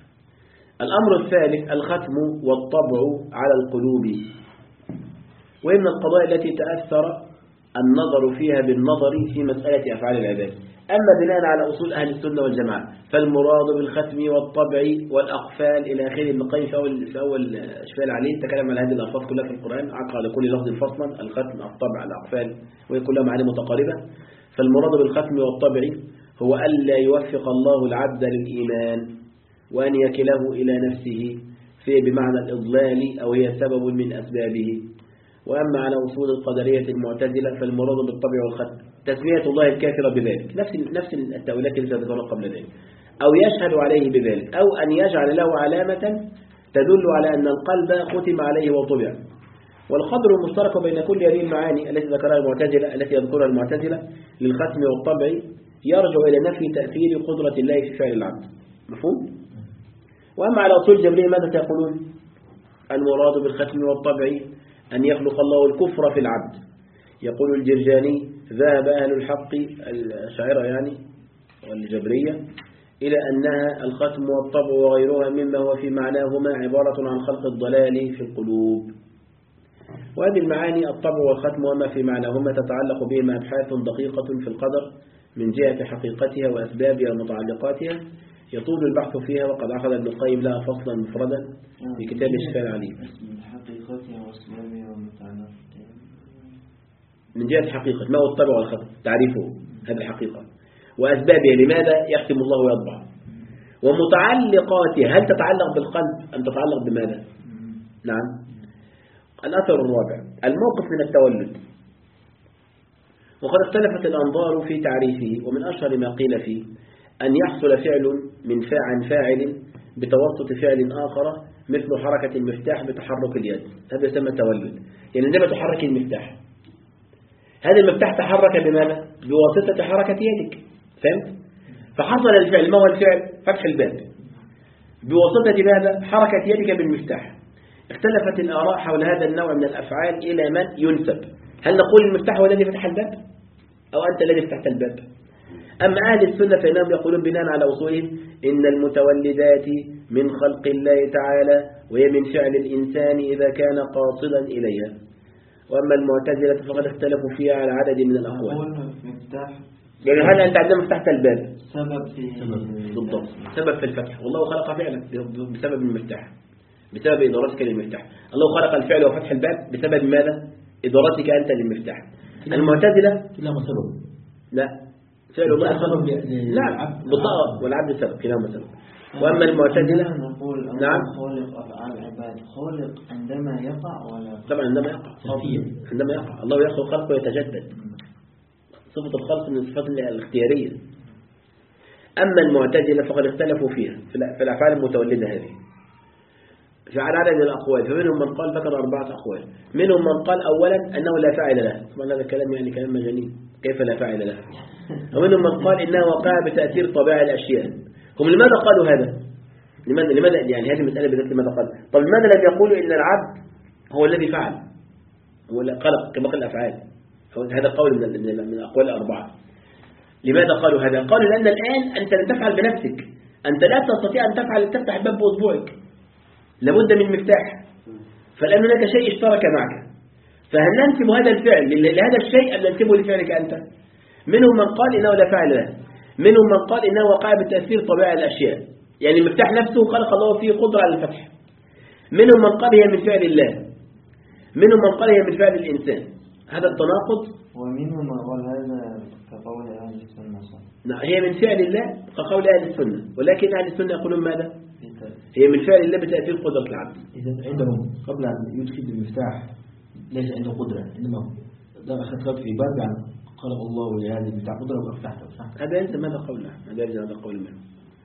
Speaker 1: الأمر الثالث الختم والطبع على القلوب، وإن القضايا التي تأثر النظر فيها بالنظر في مسألة أفعال العباد. أما بناء على أصول أهل السنة والجماعة فالمراد بالختم والطبع والأقفال إلى آخره. ابن القيم في أول في أول إشكال عليه تكلم على هذه الألفاظ كلها في القرآن، عقد على كل لفظ فصلا، الختم الطبع الأقفال، وهي كلها معاني متقاربة. فالمراد بالختم والطبع هو ألا يوفق الله العبد للإيمان وأن يكله إلى نفسه، فيه بمعنى الإضلال أو هي سبب من أسبابه. وأما على أصول القدرية المعتزلة فالمراد بالطبع والختم تسمية الله الكافر بذلك، نفس نفس التأويلات التي ذكرنا قبل ذلك، أو يشهد عليه بذلك، أو أن يجعل له علامة تدل على أن القلب ختم عليه وطبع. والقدر المشترك بين كل هذه المعاني التي ذكرها المعتزلة التي يذكرها المعتزلة للختم والطبع يرجع إلى نفي تأثير قدرة الله في فعل العبد. مفهوم؟ وأما على أصول الجبرية ماذا تقولون؟ المراد بالختم والطبع أن يخلق الله الكفر في العبد. يقول الجرجاني ذهب أهل الحق الشاعرة يعني والجبرية إلى أنها الختم والطبع وغيرها مما هو في معناهما عبارة عن خلق الضلال في القلوب. وهذه المعاني الطبع والختم وما في معناهما تتعلق بهما أبحاث دقيقة في القدر من جهة حقيقتها وأسبابها ومتعلقاتها يطول البحث فيها، وقد أخذ ابن القيم لها فصلا مفردا في كتاب الشفاء العليم.
Speaker 3: حقيقتها وأسبابها ومتعلقاتها
Speaker 1: من جهة حقيقة ما هو الطبع والختم تعريفه هذه الحقيقة، وأسبابها لماذا يختم الله ويطبع، ومتعلقاتها هل تتعلق بالقلب أم تتعلق بماذا؟ نعم. الأثر الرابع الموقف من التولد، وقد اختلفت الأنظار في تعريفه، ومن أشهر ما قيل فيه أن يحصل فعل من فاعل فاعل بتوسط فعل آخر مثل حركة المفتاح بتحرك اليد، هذا يسمى تولد. يعني عندما تحرك المفتاح هذا المفتاح تحرك بماذا؟ بواسطة حركة يدك، فهمت؟ فحصل الفعل، ما هو الفعل؟ فتح الباب بواسطة ماذا؟ حركة يدك بالمفتاح. اختلفت الآراء حول هذا النوع من الأفعال إلى من ينسب، هل نقول المفتاح هو الذي فتح الباب أو أنت الذي فتحت الباب؟ أما أهل السنة فإنهم يقولون بناء على أصولهم إن المتولدات من خلق الله تعالى وهي من فعل الإنسان إذا كان قاصدا إليها. وأما المعتزلة فقد اختلفوا فيها على عدد من الأقوال. يعني هل أنت عندما فتحت الباب
Speaker 3: سبب في
Speaker 1: بالضبط سبب في الفتح، والله خلق فعلا بسبب المفتاح، بسبب إدارتك للمفتاح. الله خلق الفعل وفتح الباب بسبب ماذا؟ إدارتك أنت للمفتاح. المعتزلة
Speaker 4: كلاهما سبب.
Speaker 1: لا، فعل الله
Speaker 4: سبب.
Speaker 1: لا بالضبط، والعبد سبب، كلاهما سبب. وأما المعتزلة
Speaker 3: نقول
Speaker 1: نعم
Speaker 3: خالق أفعال العباد، خالق عندما يقع ولا
Speaker 1: طبعا عندما يقع، عندما يقع الله يخلق خلقه ويتجدد، صفة الخلق من الصفات الاختيارية. أما المعتزلة فقد اختلفوا فيها في الأفعال المتولدة هذه فعلى عدد الأقوال، فمنهم من قال ذكر أربعة أقوال. منهم من قال أولا أنه لا فاعل له، طبعا هذا الكلام يعني كلام مجانين، كيف لا فاعل له؟ ومنهم من قال إنه وقع بتأثير طبيعة الأشياء. هم لماذا قالوا هذا؟ لماذا لماذا يعني هذه المسألة بالذات لماذا قالوا؟ طب لماذا لم يقولوا إن العبد هو الذي فعل، هو اللي خلق كما قال الأفعال؟ هذا قول من من الأقوال الأربعة. لماذا قالوا هذا؟ قالوا لأن الآن أنت لن تفعل بنفسك، أنت لا تستطيع أن تفعل تفتح الباب بأسبوعك، لابد من مفتاح، فالآن هناك شيء اشترك معك، فهل ننسب هذا الفعل لهذا الشيء أم ننسبه لفعلك أنت؟ منهم من قال إنه لا فعل له، منهم من قال إنه وقع بتأثير طبيعي الأشياء، يعني المفتاح نفسه خلق الله فيه قدرة على الفتح. منهم من قال هي من فعل الله، منهم من قال هي من فعل الإنسان. هذا التناقض.
Speaker 3: ومنهم من قال هذا كقول أهل السنة صح.
Speaker 1: نعم، هي من فعل الله كقول أهل السنة، ولكن أهل السنة يقولون ماذا؟ هي من فعل الله بتأثير قدرة العبد.
Speaker 4: إذا عندهم قبل أن يدخل المفتاح ليس عنده قدرة، إنما دخلت في باب يعني خلق الله لهذه المفتاح قدرة وفتحته صح؟
Speaker 1: هذا يلزم هذا قولنا، هذا يلزم هذا قول منه.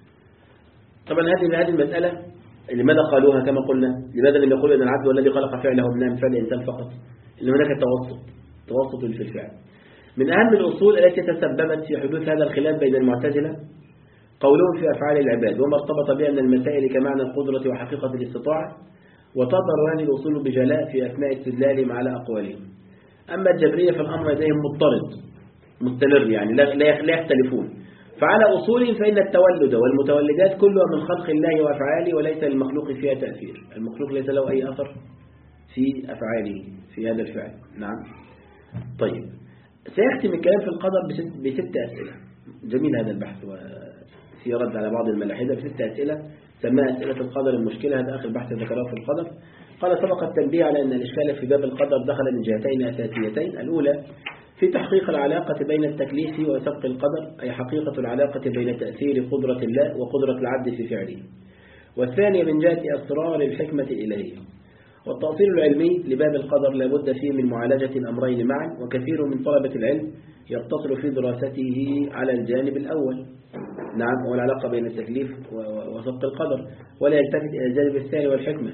Speaker 1: طبعا هذه هذه المسألة لماذا قالوها كما قلنا؟ لماذا لم يقولوا أن العبد هو الذي خلق فعله من فعل الإنسان فقط؟ إن هناك توسط توسط في الفعل. من أهم الأصول التي تسببت في حدوث هذا الخلاف بين المعتزلة قولهم في أفعال العباد وما ارتبط بها من المسائل كمعنى القدرة وحقيقة الاستطاعة، وتظهر هذه الأصول بجلاء في أثناء استدلالهم على أقوالهم. أما الجبرية فالأمر لديهم مضطرد مستمر، يعني لا لا يختلفون. فعلى أصولهم فإن التولد والمتولدات كلها من خلق الله وأفعاله، وليس للمخلوق فيها تأثير، المخلوق ليس له أي أثر في أفعاله في هذا الفعل. نعم. طيب، سيختم الكلام في القدر بست, بست أسئلة. جميل هذا البحث، وفي رد على بعض الملاحدة بست أسئلة سماها أسئلة القدر المشكلة. هذا آخر بحث ذكره في القدر. قال سبق التنبيه على أن الإشكال في باب القدر دخل من جهتين أساسيتين. الأولى في تحقيق العلاقة بين التكليف وسبق القدر، أي حقيقة العلاقة بين تأثير قدرة الله وقدرة العبد في فعله. والثانية من جهة أسرار الحكمة الإلهية. والتأصيل العلمي لباب القدر لابد فيه من معالجة الأمرين معا، وكثير من طلبة العلم يقتصر في دراسته على الجانب الأول، نعم، هو العلاقة بين التكليف وسبق القدر، ولا يلتفت إلى الجانب الثاني والحكمة،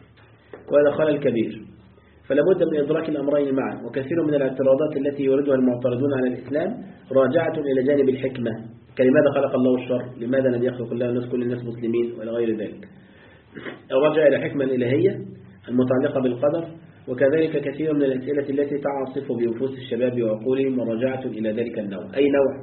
Speaker 1: وهذا خلل كبير. فلا بد من إدراك الأمرين معا. وكثير من الاعتراضات التي يوردها المعترضون على الإسلام راجعة إلى جانب الحكمة، كلماذا خلق الله الشر، لماذا لم يخلق الله الناس كل الناس مسلمين ولا غير ذلك، أو رجع إلى حكمة إلهية المتعلقة بالقدر. وكذلك كثير من الأسئلة التي تعصف بنفوس الشباب وعقولهم وراجعة إلى ذلك النوع. أي نوع؟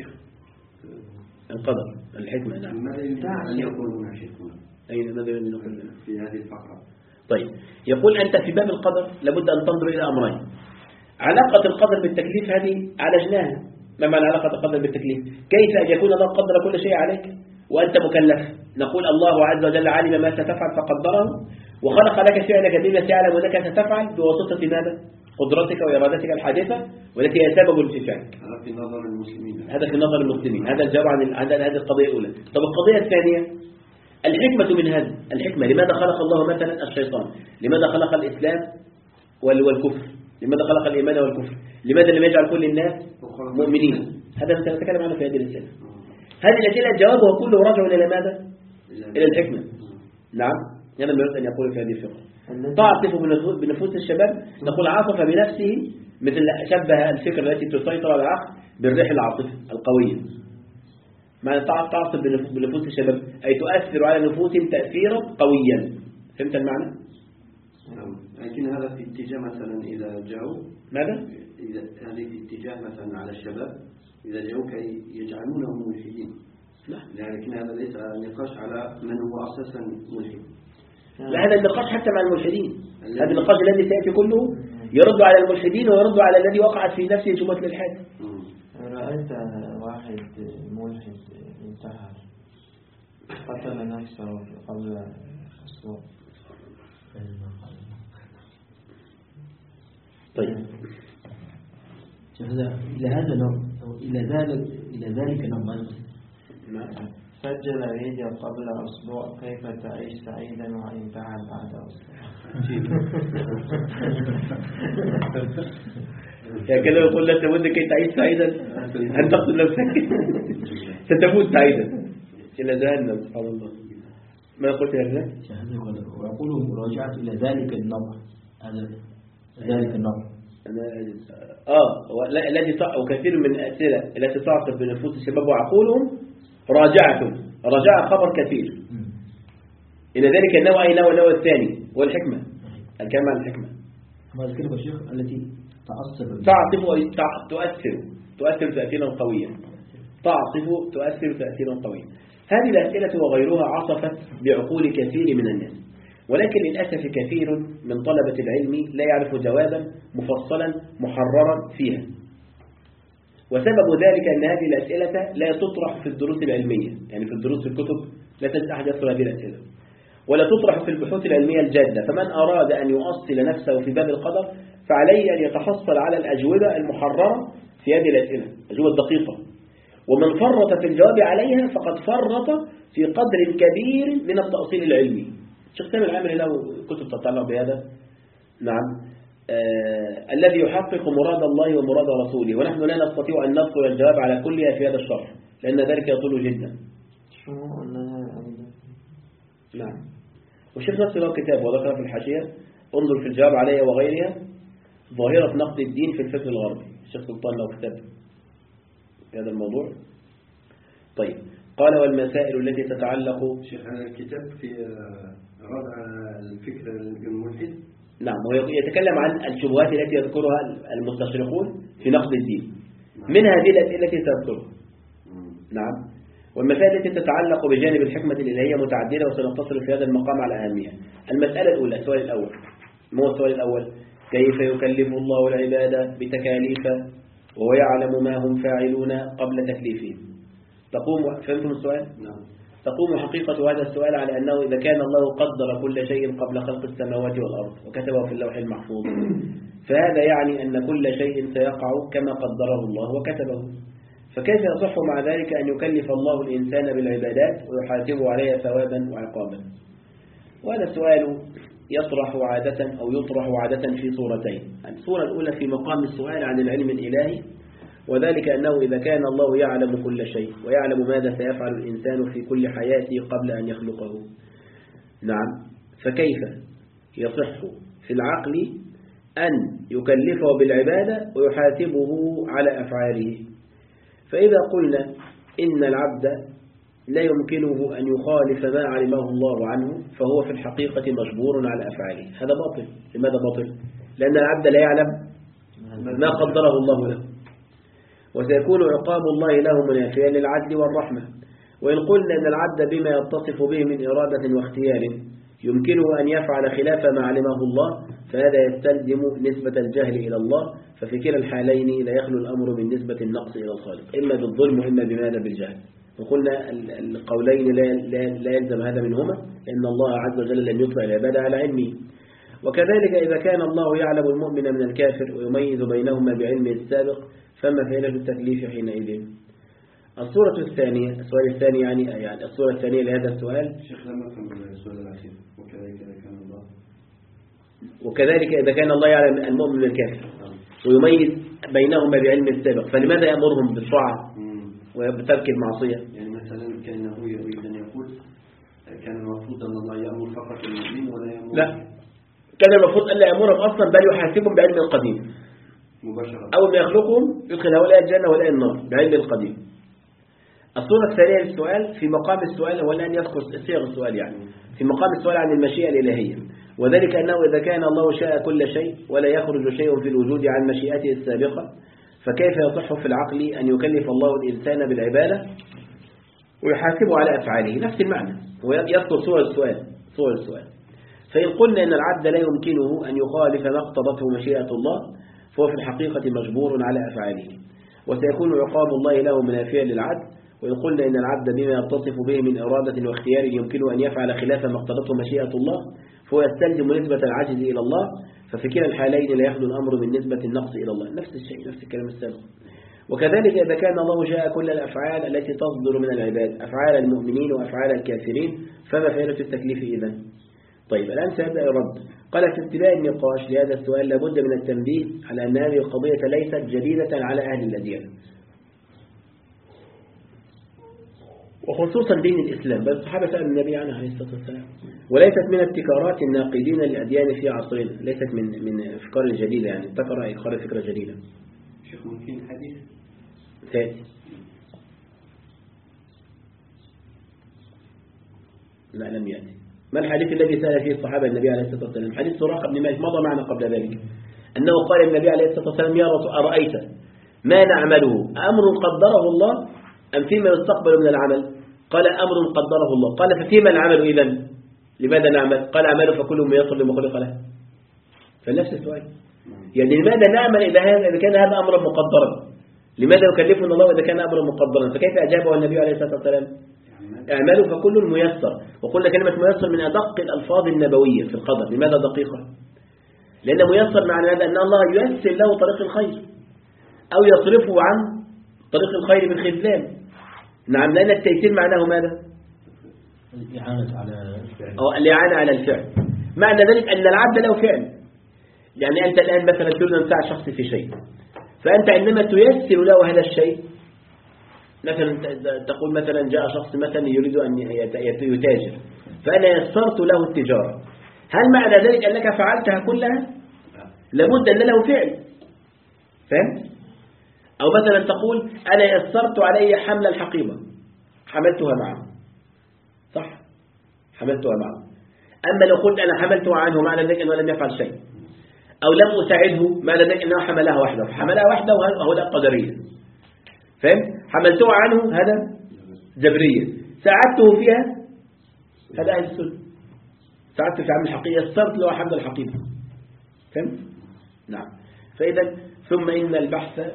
Speaker 1: القدر، الحكمة. نعم.
Speaker 2: ماذا يمكن أن يكون مع شيخنا؟
Speaker 1: أي ماذا يمكن نقول لنا
Speaker 2: في هذه الفقرة؟
Speaker 1: طيب، يقول أنت في باب القدر لابد أن تنظر إلى أمرين. علاقة القدر بالتكليف هذه عالجناها. ما معنى علاقة القدر بالتكليف؟ كيف أن يكون الله قدر كل شيء عليك وأنت مكلف؟ نقول الله عز وجل علم ما ستفعل فقدره، وخلق لك فعلك بما سيعلم أنك ستفعل بواسطة ماذا؟ قدرتك وإرادتك الحادثة والتي هي سبب في فعلك.
Speaker 2: هذا في نظر المسلمين.
Speaker 1: هذا في نظر المسلمين. هذا الجواب عن هذه القضية الأولى. طب القضية الثانية، الحكمة من هذا. الحكمة، لماذا خلق الله مثلا الشيطان؟ لماذا خلق الإسلام والكفر؟ لماذا خلق الإيمان والكفر؟ لماذا لم يجعل كل الناس مؤمنين؟ هذا سنتكلم عنه في هذه الأسئلة. هذه الأسئلة جوابها كله راجع إلى ماذا؟ إلى الحكمة. نعم، هذا ما يريد أن يقول في هذه الفقرة. تعصف بنفوس الشباب، نقول عاصف بنفسه، مثل شبه الفكرة التي تسيطر على العقل بالريح العاصفة القوية. معنى تعصف بنفوس الشباب أي تؤثر على نفوسهم تأثيرا قويا. فهمت المعنى؟
Speaker 2: لكن هذا في اتجاه مثلا إذا جاءوا
Speaker 1: ماذا؟
Speaker 2: إذا هذه في اتجاه مثلا على الشباب إذا جاءوا كي يجعلونهم ملحدين. لا، لكن هذا ليس نقاش على من هو أساسا ملحد.
Speaker 1: لا، هذا النقاش حتى مع الملحدين. هذا النقاش الذي سيأتي كله يرد على الملحدين ويرد على الذي وقعت في نفسه شبهة الإلحاد.
Speaker 3: رأيت واحد ملحد انتحر، قتل نفسه قبل أسبوع.
Speaker 1: طيب،
Speaker 4: إلى هذا النوع إلى ذلك إلى ذلك النوع
Speaker 3: سجل فيديو قبل أسبوع كيف تعيش سعيدا وانتحر بعد أسبوع.
Speaker 1: هكذا يقول لك لابد كي تعيش سعيدا أن تقتل نفسك ستموت سعيدا إلى جهنم. سبحان الله. ما قلت يا رجال؟
Speaker 4: ويقولوا راجعت إلى ذلك النوع. هذا ذلك النوع.
Speaker 1: آه الذي وكثير من الأسئلة التي تعصف بنفوس الشباب وعقولهم راجعة رجع خبر كثير إلى ذلك النوع. أي نوع؟ النوع الثاني والحكمة. الكلام عن الحكمة.
Speaker 4: ما ذكره الشيخ التي تعصب
Speaker 1: تعصف وتع- تؤثر تؤثر تأثيرا قويا تعصف تؤثر تأثيرا قويا. هذه الأسئلة وغيرها عصفت بعقول كثير من الناس، ولكن للأسف كثير من طلبة العلم لا يعرف جوابا مفصلا محررا فيها. وسبب ذلك أن هذه الأسئلة لا تطرح في الدروس العلمية، يعني في الدروس في الكتب لا تجد أحد يذكر هذه الأسئلة، ولا تطرح في البحوث العلمية الجادة. فمن أراد أن يؤصل نفسه في باب القدر فعليه أن يتحصل على الأجوبة المحررة في هذه الأسئلة، الأجوبة الدقيقة. ومن فرط في الجواب عليها فقد فرط في قدر كبير من التأصيل العلمي. الشيخ سامي العامري له كتب تتعلق بهذا، نعم، آه الذي يحقق مراد الله ومراد رسوله، ونحن لا نستطيع أن نذكر الجواب على كلها في هذا الشرح لأن ذلك يطول جدا.
Speaker 3: شو أنها
Speaker 1: نعم. والشيخ نفسه له كتاب وذكر في الحاشية انظر في الجواب عليها وغيرها ظاهرة نقد الدين في الفكر الغربي. الشيخ سلطان له كتاب في هذا الموضوع. طيب، قال والمسائل التي تتعلق.
Speaker 2: شيخ هذا الكتاب في رد على الفكر الملحد.
Speaker 1: نعم، ويتكلم عن الشبهات التي يذكرها المستشرقون في نقد الدين، من هذه الأسئلة التي تذكرها. نعم. والمسائل التي تتعلق بجانب الحكمة الإلهية متعددة، وسنتصل في هذا المقام على أهمية. المسألة الأولى، السؤال الأول، ما هو السؤال الأول؟ كيف يكلف الله العباد بتكاليف وهو يعلم ما هم فاعلون قبل تكليفهم؟ تقوم، فهمتم السؤال؟
Speaker 2: نعم.
Speaker 1: تقوم حقيقة هذا السؤال على أنه إذا كان الله قدر كل شيء قبل خلق السماوات والأرض وكتبه في اللوح المحفوظ، فهذا يعني أن كل شيء سيقع كما قدره الله وكتبه. فكيف يصح مع ذلك أن يكلف الله الإنسان بالعبادات ويحاسبه عليها ثوابا وعقابا؟ وهذا السؤال يطرح عادة أو يطرح عادة في صورتين. الصورة الأولى في مقام السؤال عن العلم الإلهي، وذلك أنه إذا كان الله يعلم كل شيء ويعلم ماذا سيفعل الإنسان في كل حياته قبل أن يخلقه، نعم، فكيف يصح في العقل أن يكلفه بالعبادة ويحاسبه على أفعاله؟ فإذا قلنا إن العبد لا يمكنه أن يخالف ما علمه الله عنه فهو في الحقيقة مجبور على أفعاله، هذا باطل. لماذا باطل؟ لأن العبد لا يعلم ما قدره الله له، وسيكون عقاب الله له منافيا للعدل والرحمة. وإن قلنا أن العبد بما يتصف به من إرادة واختيار يمكنه أن يفعل خلاف ما علمه الله فهذا يستلزم نسبة الجهل إلى الله، ففي كلا الحالين لا يخلو الأمر من نسبة النقص إلى الخالق، إما بالظلم وإما بماذا بالجهل. وقلنا القولين لا يلزم هذا منهما، لأن الله عز وجل لم يطلع العبادة على علمه. وكذلك إذا كان الله يعلم المؤمن من الكافر ويميز بينهما بعلمه السابق فما فائدة التكليف حينئذ؟ الصورة الثانية، السؤال الثاني يعني يعني الصورة الثانية لهذا السؤال.
Speaker 2: شيخ لما فهم السؤال الأخير، وكذلك إذا كان الله
Speaker 1: وكذلك إذا كان الله يعلم المؤمن من الكافر ويميز بينهما بعلم السابق، فلماذا يأمرهم بالطاعة وبترك المعصية؟
Speaker 2: يعني مثلا كأنه يريد أن يقول كان المفروض أن الله يأمر فقط المؤمن ولا يأمر.
Speaker 1: لا، كان المفروض أن لا يأمرهم أصلا، بل يحاسبهم بعلم القديم
Speaker 2: مباشرة.
Speaker 1: أول ما يخلقهم يدخل هؤلاء الجنة وهؤلاء النار بعلم القديم. الصورة الثانية للسؤال في مقام السؤال هو الآن يذكر صيغ السؤال، يعني في مقام السؤال عن المشيئة الإلهية، وذلك أنه إذا كان الله شاء كل شيء ولا يخرج شيء في الوجود عن مشيئته السابقة فكيف يصح في العقل أن يكلف الله الإنسان بالعبادة ويحاسبه على أفعاله؟ نفس المعنى، ويذكر صور السؤال صور السؤال. فإن قلنا أن العبد لا يمكنه أن يخالف ما اقتضته مشيئة الله فهو في الحقيقة مجبور على أفعاله، وسيكون عقاب الله له منافيا للعدل. وإن قلنا أن العبد بما يتصف به من إرادة واختيار يمكنه أن يفعل خلاف ما اقتضته مشيئة الله فهو يستلزم نسبة العجز إلى الله، ففي كلا الحالين لا يخلو الأمر من نسبة النقص إلى الله. نفس الشيء، نفس الكلام السابق. وكذلك إذا كان الله شاء كل الأفعال التي تصدر من العباد، أفعال المؤمنين وأفعال الكافرين، فما فائدة التكليف إذن؟ طيب، الآن سيبدأ الرد. قال في ابتداء النقاش لهذا السؤال لابد من التنبيه على أن هذه القضية ليست جديدة على أهل الأديان وخصوصا دين الإسلام، بل الصحابة سألوا النبي عنها عليه الصلاة والسلام، وليست من ابتكارات الناقدين للأديان في عصرنا، ليست من من أفكار جديدة، يعني ابتكر إدخال فكرة جديدة.
Speaker 2: شيخ ممكن حديث
Speaker 1: ثاني لا لم يأتي. ما الحديث الذي سأل فيه الصحابة النبي عليه الصلاة والسلام؟ حديث سراقة بن مالك مضى معنا قبل ذلك. أنه قال النبي عليه الصلاة والسلام يا رسول أرأيت ما نعمله أمر قدره الله أم فيما يستقبل من العمل؟ قال أمر قدره الله. قال ففيما العمل إذن؟ لماذا نعمل؟ قال عمله فكل ميسر لما خلق له. فنفس السؤال، يعني لماذا نعمل إذا إذا كان هذا أمرا مقدرا؟ لماذا يكلفنا الله إذا كان أمرا مقدرا؟ فكيف أجابه النبي عليه الصلاة والسلام؟ اعملوا فكل ميسر. وقلنا كلمة ميسر من أدق الألفاظ النبوية في القدر. لماذا دقيقة؟ لأن ميسر معنى هذا أن الله ييسر له طريق الخير أو يصرفه عن طريق الخير من خذلان. نعم، لأن التيسير معناه ماذا؟
Speaker 4: الإعانة على الفعل
Speaker 1: أو الإعانة على الفعل. معنى ذلك أن العبد له فعل. يعني أنت الآن مثلا تريد أن تساعد شخص في شيء، فأنت عندما تيسر له هذا الشيء، مثلا تقول مثلا جاء شخص مثلا يريد أن يتاجر، فأنا يسرت له التجارة. هل معنى ذلك أنك فعلتها كلها؟ لابد أن له فعل. فهمت؟ أو مثلا تقول أنا يسرت علي حمل الحقيبة، حملتها معه، صح؟ حملتها معه. أما لو قلت أنا حملتها عنه معنى ذلك أنه لم يفعل شيء، أو لم أساعده معنى ذلك أنه حملها وحده، فحملها وحده وهو ده قدرية. فهمت؟ حملته عنه هذا جبرية، ساعدته فيها هذا أهل السنة. ساعدته في عمل الحقيقة، يسرت له حمل الحقيبة. فهمت؟ نعم. فإذا ثم إن البحث،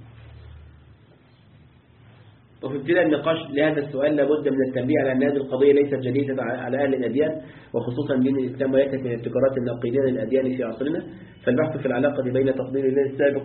Speaker 1: وفي ابتداء النقاش لهذا السؤال لابد من التنبيه على أن هذه القضية ليست جديدة على أهل الأديان، وخصوصا دين الإسلام، ويأتي من ابتكارات الناقدين للأديان في عصرنا. فالبحث في العلاقة بين تقدير الله السابق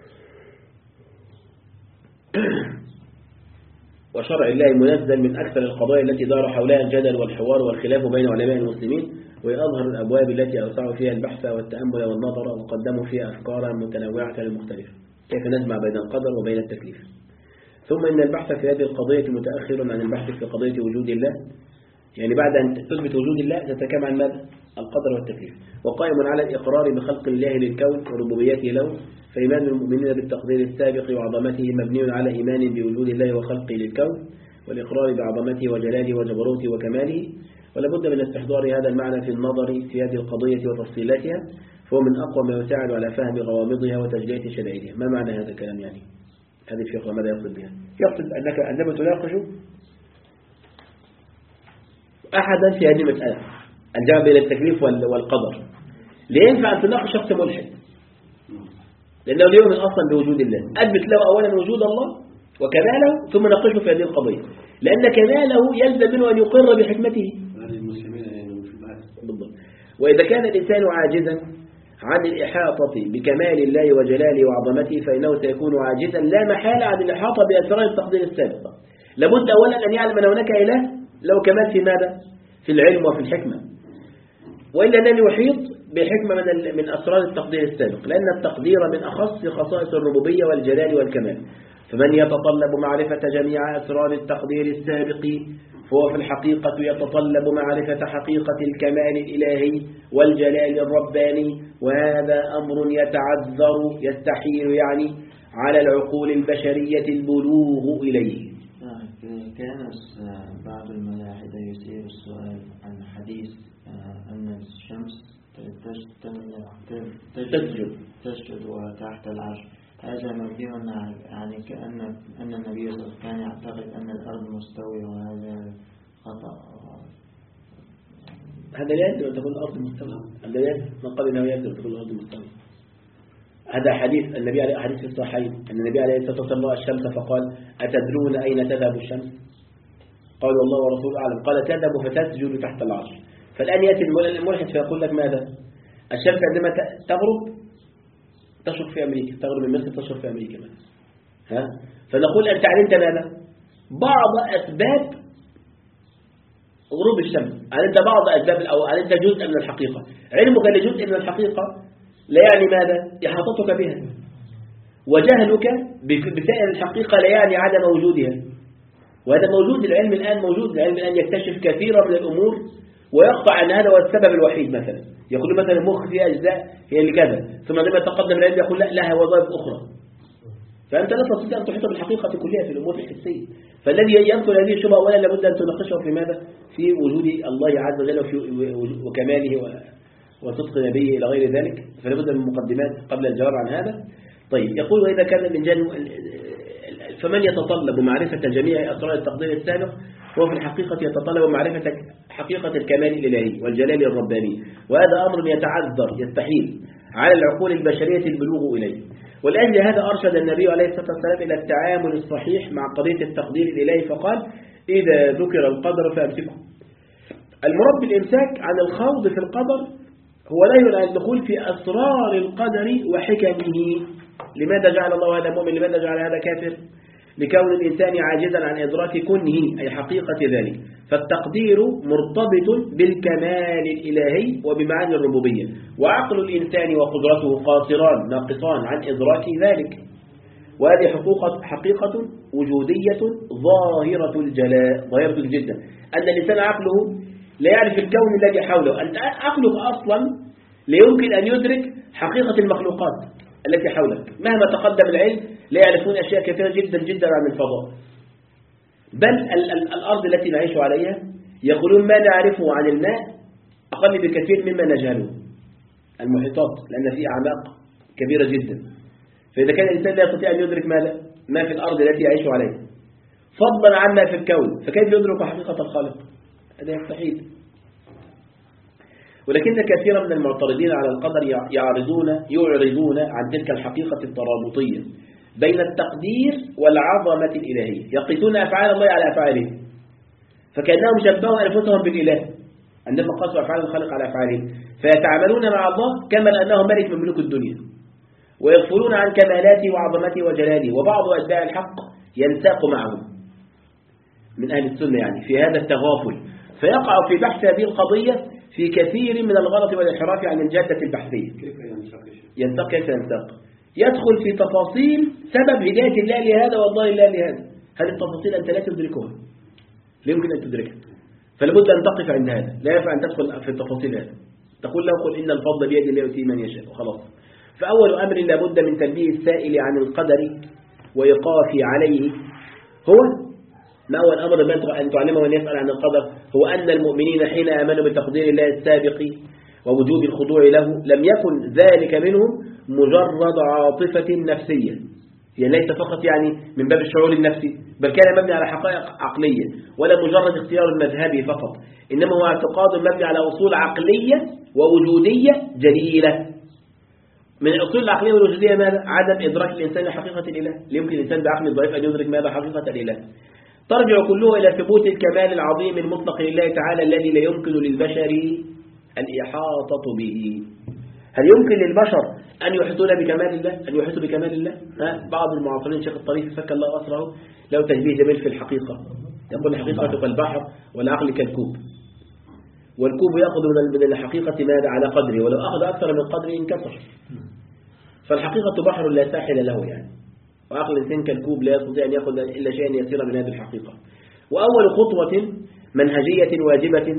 Speaker 1: وشرع الله منزل من أكثر القضايا التي دار حولها الجدل والحوار والخلاف بين علماء المسلمين، ويظهر الأبواب التي أوسعوا فيها البحث والتأمل والنظر وقدموا فيها أفكارا متنوعة مختلفة كيف نجمع بين القدر وبين التكليف. ثم إن البحث في هذه القضية متأخر عن البحث في قضية وجود الله، يعني بعد أن تثبت وجود الله تتكلم عن ماذا؟ القدر والتكليف، وقائم على الإقرار بخلق الله للكون وربوبيته له. فإيمان المؤمنين بالتقدير السابق وعظمته مبني على إيمان بوجود الله وخلقه للكون، والإقرار بعظمته وجلاله وجبروته وكماله. ولا بد من استحضار هذا المعنى في النظر في هذه القضية وتفصيلاتها، فهو من أقوى ما يساعد على فهم غوامضها وتجلية شدائدها. ما معنى هذا الكلام يعني؟ هذه الفقرة ماذا يقصد بها؟ يقصد أنك عندما تناقش أحدا في هذه المسألة الجواب بين التكليف والقدر، لا ينفع أن تناقش شخص ملحد، لأنه لا يؤمن أصلا بوجود الله. أثبت له أولا وجود الله وكماله ثم ناقشه في هذه القضية، لأن كماله يلزم منه أن يقر بحكمته. بالضبط. وإذا كان الإنسان عاجزا عن الإحاطة بكمال الله وجلاله وعظمته فإنه سيكون عاجزا لا محالة عن الإحاطة بأسرار التقدير السابق. لابد أولا أن يعلم أن هناك إله له كمال في ماذا؟ في العلم وفي الحكمة، وإلا لن يحيط بحكمة من من أسرار التقدير السابق، لأن التقدير من أخص خصائص الربوبية والجلال والكمال. فمن يتطلب معرفة جميع أسرار التقدير السابق فهو في الحقيقة يتطلب معرفة حقيقة الكمال الإلهي والجلال الرباني، وهذا أمر يتعذر يستحيل يعني على العقول البشرية البلوغ إليه.
Speaker 3: كان بعض الملاحدة يثير السؤال عن حديث أن الشمس تسجد تسجد وتحت العرش. هذا مبني يعني كأن أن النبي صلى الله عليه وسلم كان يعتقد أن الأرض مستوية، وهذا خطأ.
Speaker 1: هذا لا يجب أن تكون الأرض مستوية، هذا لا يجب من قبل أنه يجب أن تكون الأرض مستوية. هذا حديث النبي عليه حديث الصحيحين أن النبي عليه الصلاة والسلام الشمس فقال أتدرون أين تذهب الشمس؟ قالوا الله ورسوله أعلم. قال تذهب فتسجد تحت العرش. فالآن يأتي الملحد فيقول لك ماذا؟ الشمس عندما تغرب تشرق في أمريكا، تغرب من مصر تشرق في أمريكا مثلا. ها؟ فنقول أنت علمت ماذا؟ بعض أسباب غروب الشمس، علمت بعض أسباب أو علمت جزء من الحقيقة. علمك لجزء من الحقيقة لا يعني ماذا؟ إحاطتك بها، وجهلك بسائر الحقيقة لا يعني عدم وجودها. وهذا موجود. العلم الآن موجود. العلم الآن يكتشف كثيرا من الأمور ويقطع أن هذا هو السبب الوحيد. مثلا يقول مثلا المخ فيه أجزاء هي لكذا، ثم عندما يتقدم العلم يقول لا لها وظائف أخرى. فأنت لا تستطيع أن تحيط بالحقيقة كلها في الأمور الحسية. فالذي ينقل هذه الشبهة أولا لابد أن تناقشه في ماذا؟ في وجود الله عز وجل وفي وكماله وصدق نبيه إلى غير ذلك، فلا بد من مقدمات قبل الجواب عن هذا. طيب يقول وإذا كان من جانب فمن يتطلب معرفة جميع أسرار التقدير السابق هو في الحقيقة يتطلب معرفة حقيقة الكمال الإلهي والجلال الرباني، وهذا أمر يتعذر يستحيل على العقول البشرية البلوغ إليه. ولأجل هذا أرشد النبي عليه الصلاة والسلام إلى التعامل الصحيح مع قضية التقدير الإلهي، فقال إذا ذكر القدر فأمسكه. المراد بالإمساك عن الخوض في القدر هو نهي عن الدخول في أسرار القدر وحكمه. لماذا جعل الله هذا مؤمن؟ لماذا جعل هذا كافر؟ لكون الإنسان عاجزا عن إدراك كنه أي حقيقة ذلك. فالتقدير مرتبط بالكمال الإلهي وبمعاني الربوبية، وعقل الإنسان وقدرته قاصران ناقصان عن إدراك ذلك، وهذه حقيقة حقيقة وجودية ظاهرة الجلاء ظاهرة جدا. أن الإنسان عقله لا يعرف الكون الذي حوله. أنت عقلك أصلا لا يمكن أن يدرك حقيقة المخلوقات التي حولك. مهما تقدم العلم لا يعرفون أشياء كثيرة جدا جدا عن الفضاء، بل ال ال الأرض التي نعيش عليها يقولون ما نعرفه عن الماء أقل بكثير مما نجهله. المحيطات لأن في أعماق كبيرة جدا، فإذا كان الإنسان لا يستطيع أن يدرك ماذا ما في الأرض التي يعيش عليها فضلا عما في الكون، فكيف يدرك حقيقة الخالق؟ هذا يستحيل. ولكن كثيرا من المعترضين على القدر يعرضون يعرضون عن تلك الحقيقة الترابطية بين التقدير والعظمة الإلهية، يقيسون أفعال الله على أفعاله، فكأنهم شبهوا أنفسهم بالإله عندما قاسوا أفعال الخالق على أفعاله، فيتعاملون مع الله كما أنه ملك من ملوك الدنيا، ويغفلون عن كمالاته وعظمته وجلاله. وبعض أتباع الحق ينساق معهم من أهل السنة يعني في هذا التغافل، فيقع في بحث هذه القضية في كثير من الغلط والانحراف عن الجادة البحثية.
Speaker 2: كيف ينساق؟
Speaker 1: ينساق كيف ينساق؟ يدخل في تفاصيل سبب هداية الله لهذا والله الله لهذا. هذه التفاصيل أنت لا تدركها، لا يمكن أن تدركها، فلابد أن تقف عند هذا. لا ينفع أن تدخل في التفاصيل هذا، تقول له قل إن الفضل بيد الله يؤتيه من يشاء وخلاص. فأول أمر لابد من تنبيه السائل عن القدر وإيقاف عليه هو ما هو الأمر أن تعلمه من يسأل عن القدر هو أن المؤمنين حين آمنوا بتقدير الله السابق ووجوب الخضوع له لم يكن ذلك منهم مجرد عاطفة نفسية، يعني ليس فقط يعني من باب الشعور النفسي، بل كان مبني على حقائق عقلية، ولا مجرد اختيار مذهبي فقط، إنما هو اعتقاد مبني على أصول عقلية ووجودية جليلة. من الأصول العقلية والوجودية ماذا؟ عدم إدراك الإنسان لحقيقة الإله. يمكن الإنسان بعقل الضعيف أن يدرك ماذا حقيقة الإله. ترجع كله إلى ثبوت الكمال العظيم المطلق لله تعالى الذي لا يمكن للبشر الإحاطة به. هل يمكن للبشر أن يحيطون بكمال الله؟ أن يحيطوا بكمال الله؟ ها؟ بعض المعاصرين شيخ الطريف فك الله أسره له تشبيه جميل في الحقيقة، يقول الحقيقة كالبحر والعقل كالكوب، والكوب يأخذ من الحقيقة ماذا على قدره، ولو أخذ أكثر من قدره انكسر. فالحقيقة بحر لا ساحل له يعني، وعقل الإنسان كالكوب لا يستطيع أن يأخذ إلا شيئا يسيرا من هذه الحقيقة. وأول خطوة منهجية واجبة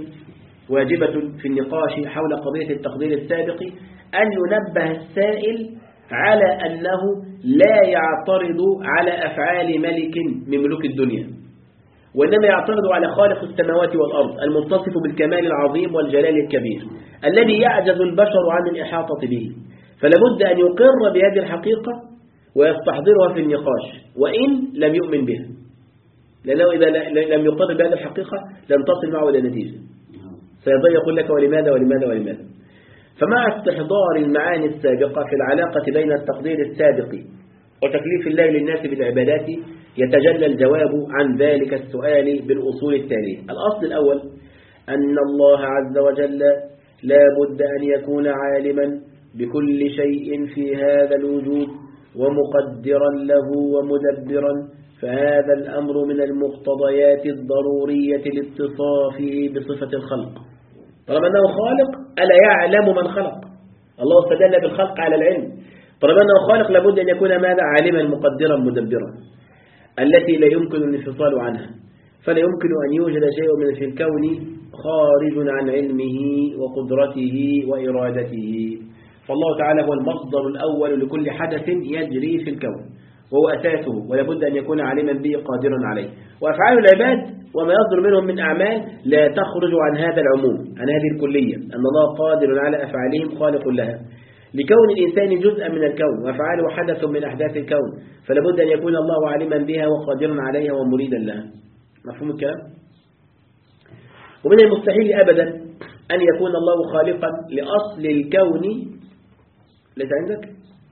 Speaker 1: واجبة في النقاش حول قضية التقدير السابق أن ينبه السائل على أنه لا يعترض على أفعال ملك من ملوك الدنيا، وإنما يعترض على خالق السماوات والأرض المتصف بالكمال العظيم والجلال الكبير الذي يعجز البشر عن الإحاطة به. فلابد أن يقر بهذه الحقيقة ويستحضرها في النقاش وإن لم يؤمن بها، لأنه إذا لم يقر بهذه الحقيقة لن تصل معه إلى نتيجة، سيظل يقول لك ولماذا ولماذا ولماذا. فمع استحضار المعاني السابقة في العلاقة بين التقدير السابق وتكليف الله للناس بالعبادات يتجلى الجواب عن ذلك السؤال بالأصول التالية. الأصل الأول أن الله عز وجل لا بد أن يكون عالما بكل شيء في هذا الوجود ومقدرا له ومدبرا، فهذا الأمر من المقتضيات الضرورية لاتصافه بصفة الخلق. طالما أنه خالق ألا يعلم من خلق؟ الله استدل بالخلق على العلم. طالما أنه خالق لابد أن يكون ماذا؟ عالما مقدرا مدبرا، التي لا يمكن الانفصال عنها. فلا يمكن أن يوجد شيء من في الكون خارج عن علمه وقدرته وإرادته. فالله تعالى هو المصدر الأول لكل حدث يجري في الكون، وهو أساسه، ولابد أن يكون عالما به قادرا عليه. وأفعال العباد وما يصدر منهم من أعمال لا تخرج عن هذا العموم، عن هذه الكلية، أن الله قادر على أفعالهم خالق لها، لكون الإنسان جزءا من الكون وأفعاله حدث من أحداث الكون، فلا بد أن يكون الله عالما بها وقادرا عليها ومريدا لها. مفهوم الكلام؟ ومن المستحيل أبدا أن يكون الله خالقا لأصل الكون، ليس عندك؟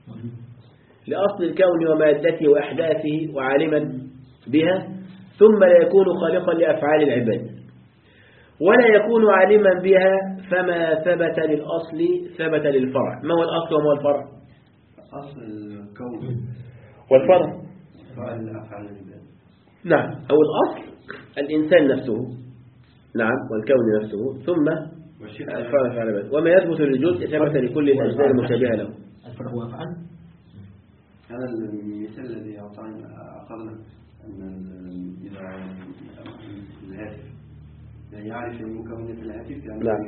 Speaker 1: لأصل الكون ومادته وأحداثه وعالما بها، ثم لا يكون خالقا لأفعال العباد، ولا يكون عالما بها، فما ثبت للأصل ثبت للفرع. ما هو الأصل وما هو الفرع؟
Speaker 2: أصل الكون
Speaker 1: والفرع
Speaker 2: فعل أفعال العباد.
Speaker 1: نعم، أو الأصل الإنسان نفسه، نعم، والكون نفسه، ثم الفرع فعل العباد، وما يثبت للجزء ثبت لكل الأجزاء المشابهة له.
Speaker 4: الفرع هو أفعال.
Speaker 2: هذا المثال الذي أعطانا أخذنا أن إذا الهاتف يعني يعرف المكونات الهاتف يعني
Speaker 1: نعم.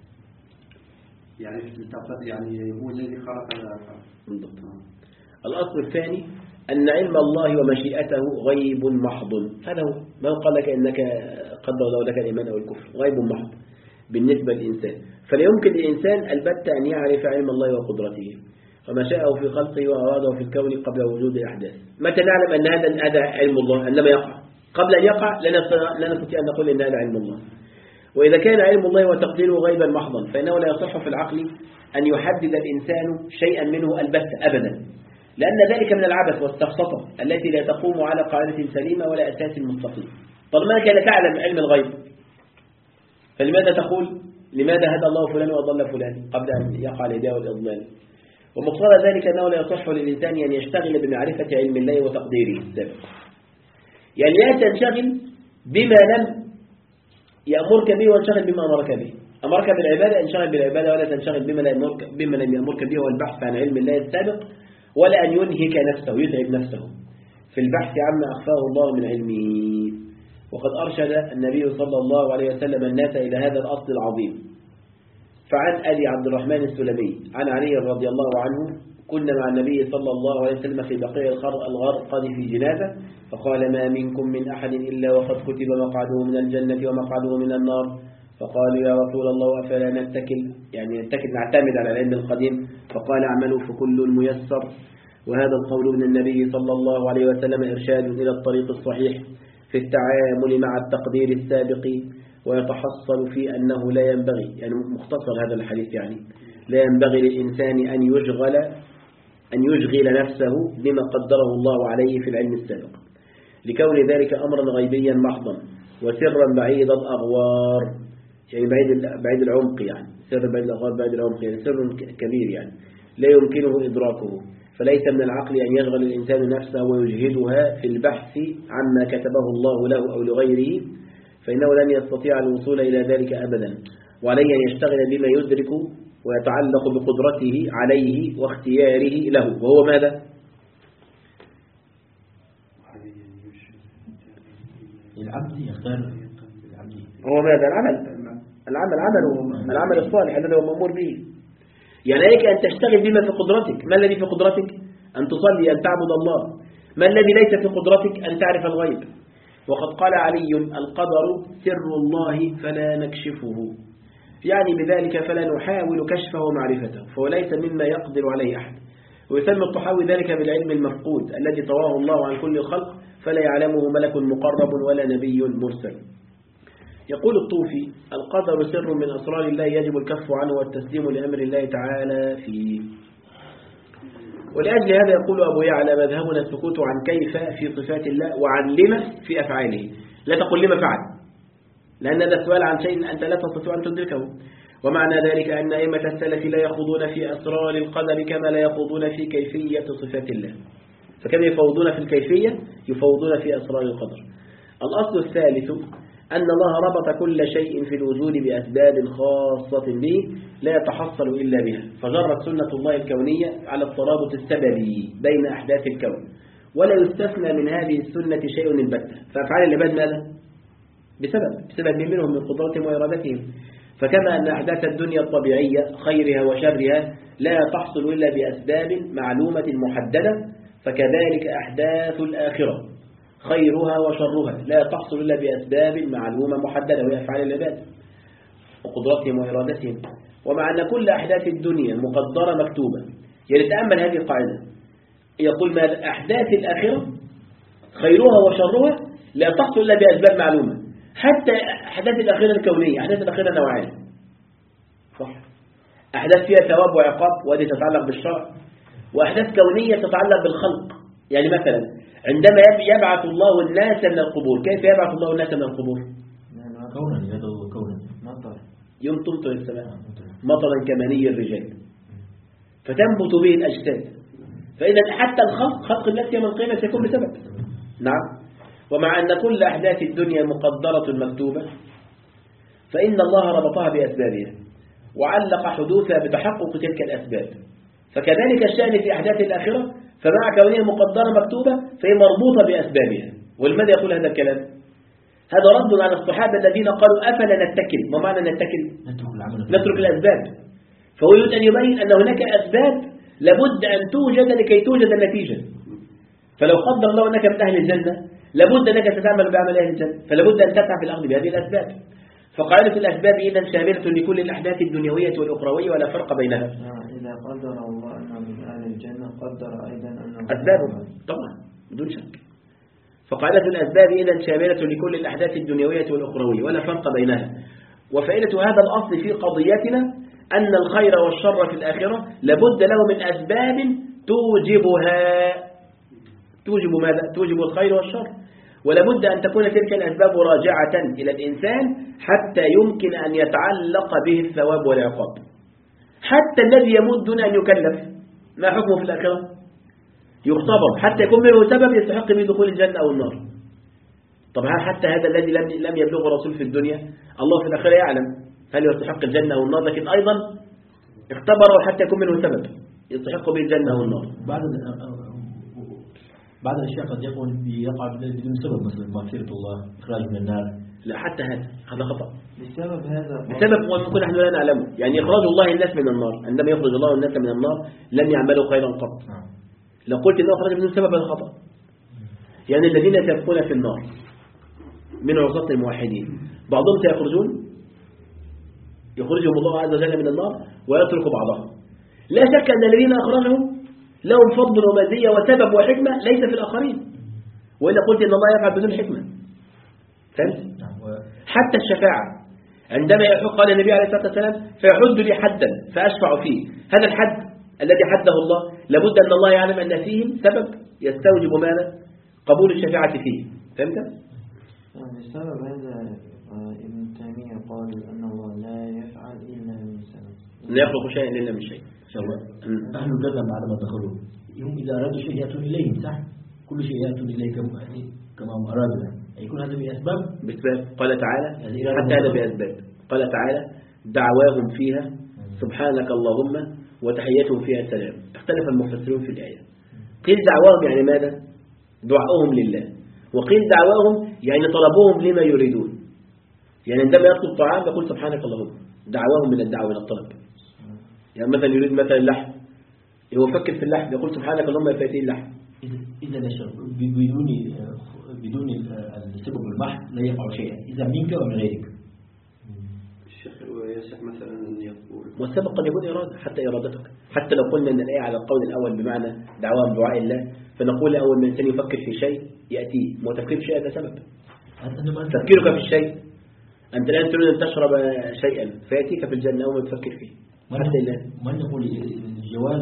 Speaker 2: يعرف التقدير، يعني هو الذي خلق الأفعال.
Speaker 1: بالضبط. الأصل الثاني أن علم الله ومشيئته غيب محض، هذا هو ما قال لك إنك قدر الله لك الإيمان أو الكفر، غيب محض بالنسبة للإنسان، فلا يمكن للإنسان البتة أن يعرف علم الله وقدرته وما شاءه في خلقه وأراده في الكون قبل وجود الأحداث. متى نعلم أن هذا هذا علم الله؟ عندما يقع. قبل أن يقع لا نستطيع أن نقول أن هذا علم الله. وإذا كان علم الله وتقديره غيبا محضا فإنه لا يصح في العقل أن يحدد الإنسان شيئا منه البتة أبدا، لأن ذلك من العبث والسفسطة التي لا تقوم على قاعدة سليمة ولا أساس مستقيم. طالما كان تعلم علم الغيب فلماذا تقول لماذا هدى الله فلان وأضل فلان قبل أن يقع الهداية والإضلال؟ ومقتضى ذلك أنه لا يصح للإنسان أن يشتغل بمعرفة علم الله وتقديره السابق، يعني لا تنشغل بما لم يأمرك به وانشغل بما أمرك به. أمرك بالعبادة انشغل بالعبادة، ولا تنشغل بما لم يأمرك بما لم يأمرك به والبحث عن علم الله السابق، ولا أن ينهك نفسه يتعب نفسه في البحث عما أخفاه الله من علمه. وقد أرشد النبي صلى الله عليه وسلم الناس إلى هذا الأصل العظيم. فعن أبي عبد الرحمن السلمي عن علي رضي الله عنه: كنا مع النبي صلى الله عليه وسلم في بقيع الغرقد في جنازة، فقال: ما منكم من أحد إلا وقد كتب مقعده من الجنة ومقعده من النار. فقالوا: يا رسول الله أفلا نتكل، يعني نتكل نعتمد على العلم القديم؟ فقال: اعملوا فكل ميسر. وهذا القول من النبي صلى الله عليه وسلم إرشاد إلى الطريق الصحيح في التعامل مع التقدير السابق، ويتحصل في أنه لا ينبغي، يعني مختصر هذا الحديث، يعني لا ينبغي للإنسان أن يشغل أن يشغل نفسه بما قدره الله عليه في العلم السابق، لكون ذلك أمرا غيبيا محضا وسرا بعيد الأغوار، يعني بعيد بعيد العمق، يعني سر بعيد الأغوار بعيد العمق، يعني سر كبير يعني لا يمكنه إدراكه. فليس من العقل أن يشغل الإنسان نفسه ويجهدها في البحث عما كتبه الله له أو لغيره، فإنه لن يستطيع الوصول إلى ذلك أبدا، وعليه أن يشتغل بما يدرك ويتعلق بقدرته عليه واختياره له، وهو ماذا؟
Speaker 4: العبد يختار
Speaker 1: هو ماذا؟ العمل العمل عمله العمل الصالح الذي هو مأمور به. يعني عليك أن تشتغل بما في قدرتك. ما الذي في قدرتك؟ أن تصلي، أن تعبد الله. ما الذي ليس في قدرتك؟ أن تعرف الغيب. وقد قال علي: القدر سر الله فلا نكشفه، يعني بذلك فلا نحاول كشفه ومعرفته، فهو ليس مما يقدر عليه أحد. ويسمى الطحاوي ذلك بالعلم المفقود الذي طواه الله عن كل الخلق، فلا يعلمه ملك مقرب ولا نبي مرسل. يقول الطوفي: القدر سر من أسرار الله يجب الكف عنه والتسليم لأمر الله تعالى فيه. ولأجل هذا يقول أبو يعلى: مذهبنا السكوت عن كيف في صفات الله وعن لما في أفعاله. لا تقل لما فعل، لأن هذا السؤال عن شيء أنت لا تستطيع أن تدركه. ومعنى ذلك أن أئمة السلف لا يخوضون في أسرار القدر كما لا يخوضون في كيفية صفات الله، فكما يفوضون في الكيفية يفوضون في أسرار القدر. الأصل الثالث أن الله ربط كل شيء في الوجود بأسباب خاصة به لا يتحصل إلا بها، فجرت سنة الله الكونية على الترابط السببي بين أحداث الكون، ولا يستثنى من هذه السنة شيء البتة. فأفعال العباد ماذا؟ بسبب بسبب منهم من قدرتهم وإرادتهم. فكما أن أحداث الدنيا الطبيعية خيرها وشرها لا تحصل إلا بأسباب معلومة محددة، فكذلك أحداث الآخرة خيرها وشرها لا تحصل إلا بأسباب معلومة محددة وهي أفعال العباد وقدرتهم وإرادتهم. ومع أن كل أحداث الدنيا مقدرة مكتوبة، يعني تأمل هذه القاعدة، يقول ما أحداث الآخرة خيرها وشرها لا تحصل إلا بأسباب معلومة. حتى أحداث الآخرة الكونية، أحداث الآخرة نوعان، صح؟ أحداث فيها ثواب وعقاب وهذه تتعلق بالشرع، وأحداث كونية تتعلق بالخلق. يعني مثلا عندما يبعث الله الناس من القبور، كيف يبعث الله الناس من القبور؟
Speaker 4: كونا يدعو كونا
Speaker 3: مطر
Speaker 1: يوم تمطر السماء مطرا كمني الرجال فتنبت به الأجساد. فإذا حتى الخلق خلق الناس يوم القيامة سيكون بسبب. نعم. ومع أن كل أحداث الدنيا مقدرة مكتوبة، فإن الله ربطها بأسبابها وعلق حدوثها بتحقق تلك الأسباب. فكذلك الشأن في أحداث الآخرة، فمع كونها مقدرة مكتوبة فهي مربوطة بأسبابها. ولماذا يقول هذا الكلام؟ هذا رد على الصحابة الذين قالوا أفلا نتكل. ما معنى نتكل؟ نترك الأسباب. فهو يريد أن يبين أن هناك أسباب لابد أن توجد لكي توجد النتيجة. فلو قدر الله أنك من أهل الجنة لابد أنك تتعمل بعمل أهل الجنة، فلابد أن تسعى في الأخذ بهذه الأسباب. فقاعدة الأسباب إذن شاملة لكل الأحداث الدنيوية والأخروية ولا فرق بينها.
Speaker 3: إذا قدر الله أنه من أهل الجنة قدر أيضا أنه
Speaker 1: أسبابه طبعا بدون شك. فقاعدة الأسباب إذن شاملة لكل الأحداث الدنيوية والأخروية ولا فرق بينها. وفائدة هذا الأصل في قضيتنا أن الخير والشر في الآخرة لابد له من أسباب توجبها. توجب ماذا؟ توجب الخير والشر. ولابد أن تكون تلك الأسباب راجعة إلى الإنسان حتى يمكن أن يتعلق به الثواب والعقاب. حتى الذي يموت دون أن يكلف ما حكمه في الآخرة؟ يختبر حتى يكون منه سبب يستحق به دخول الجنة أو النار. طبعا حتى هذا الذي لم لم يبلغه رسول في الدنيا الله في الآخرة يعلم هل يستحق الجنة أو النار، لكن أيضا اختبره حتى يكون منه سبب يستحق به الجنة أو النار.
Speaker 4: بعد بعد الأشياء قد يكون يقع بدون سبب، مثل مغفرة الله، إخراج من النار.
Speaker 1: لا حتى هذا هذا خطأ.
Speaker 3: بسبب هذا
Speaker 1: بسبب وممكن نحن لا نعلمه. يعني إخراج الله الناس من النار، عندما يخرج الله الناس من النار لم يعملوا خيرا قط. لو قلت إنه أخرج بدون سبب هذا خطأ. يعني الذين سيبقون في النار من عصاة الموحدين بعضهم سيخرجون، يخرجهم الله عز وجل من النار ويترك بعضهم. لا شك أن الذين أخرجهم لهم فضل ومزية وسبب وحكمة ليس في الآخرين، وإلا قلت إن الله يفعل بدون حكمة. فهمت؟ حتى الشفاعة عندما يحق قال النبي عليه الصلاة والسلام فيحد لي حدا فأشفع فيه، هذا الحد الذي حده الله لابد أن الله يعلم أن فيه سبب يستوجب ماذا؟ قبول الشفاعة فيه. فهمت؟
Speaker 3: بسبب هذا ابن تيمية قال أن الله لا يفعل إلا من سبب،
Speaker 1: لا يخلق شيئا إلا من شيء.
Speaker 4: أهل الجنة بعد ما دخلوا هم إذا أرادوا شيء يأتون إليه، صح؟ كل شيء يأتون إليه كما كما هم أرادوا، يكون هذا بأسباب.
Speaker 1: بأسباب قال تعالى حتى هذا بأسباب. قال تعالى دعواهم فيها سبحانك اللهم وتحيتهم فيها سلام. اختلف المفسرون في الآية، قيل دعواهم يعني ماذا؟ دعاؤهم لله، وقيل دعواهم يعني طلبوهم لما يريدون. يعني عندما يطلب طعام يقول سبحانك اللهم، دعواهم من الدعوة إلى الطلب. يعني مثلا يريد مثلا اللحم، هو فكر في اللحم يقول سبحانك اللهم يفاتي اللحم.
Speaker 4: إذا بدون بدون السبب المحض لا يقع شيئا، إذا منك ومن غيرك.
Speaker 2: الشيخ ويصح مثلا أن يقول
Speaker 1: والسبب قد يكون إرادة، حتى إرادتك. حتى لو قلنا أن الآية على القول الأول بمعنى دعواهم دعاء الله، فنقول أول من الإنسان يفكر في شيء يأتيه، ما تفكير في شيء هذا سبب. تفكيرك في الشيء، أنت الآن تريد أن تشرب شيئا فيأتيك في الجنة أول ما تفكر فيه. حتى الله
Speaker 4: من يقول الجواز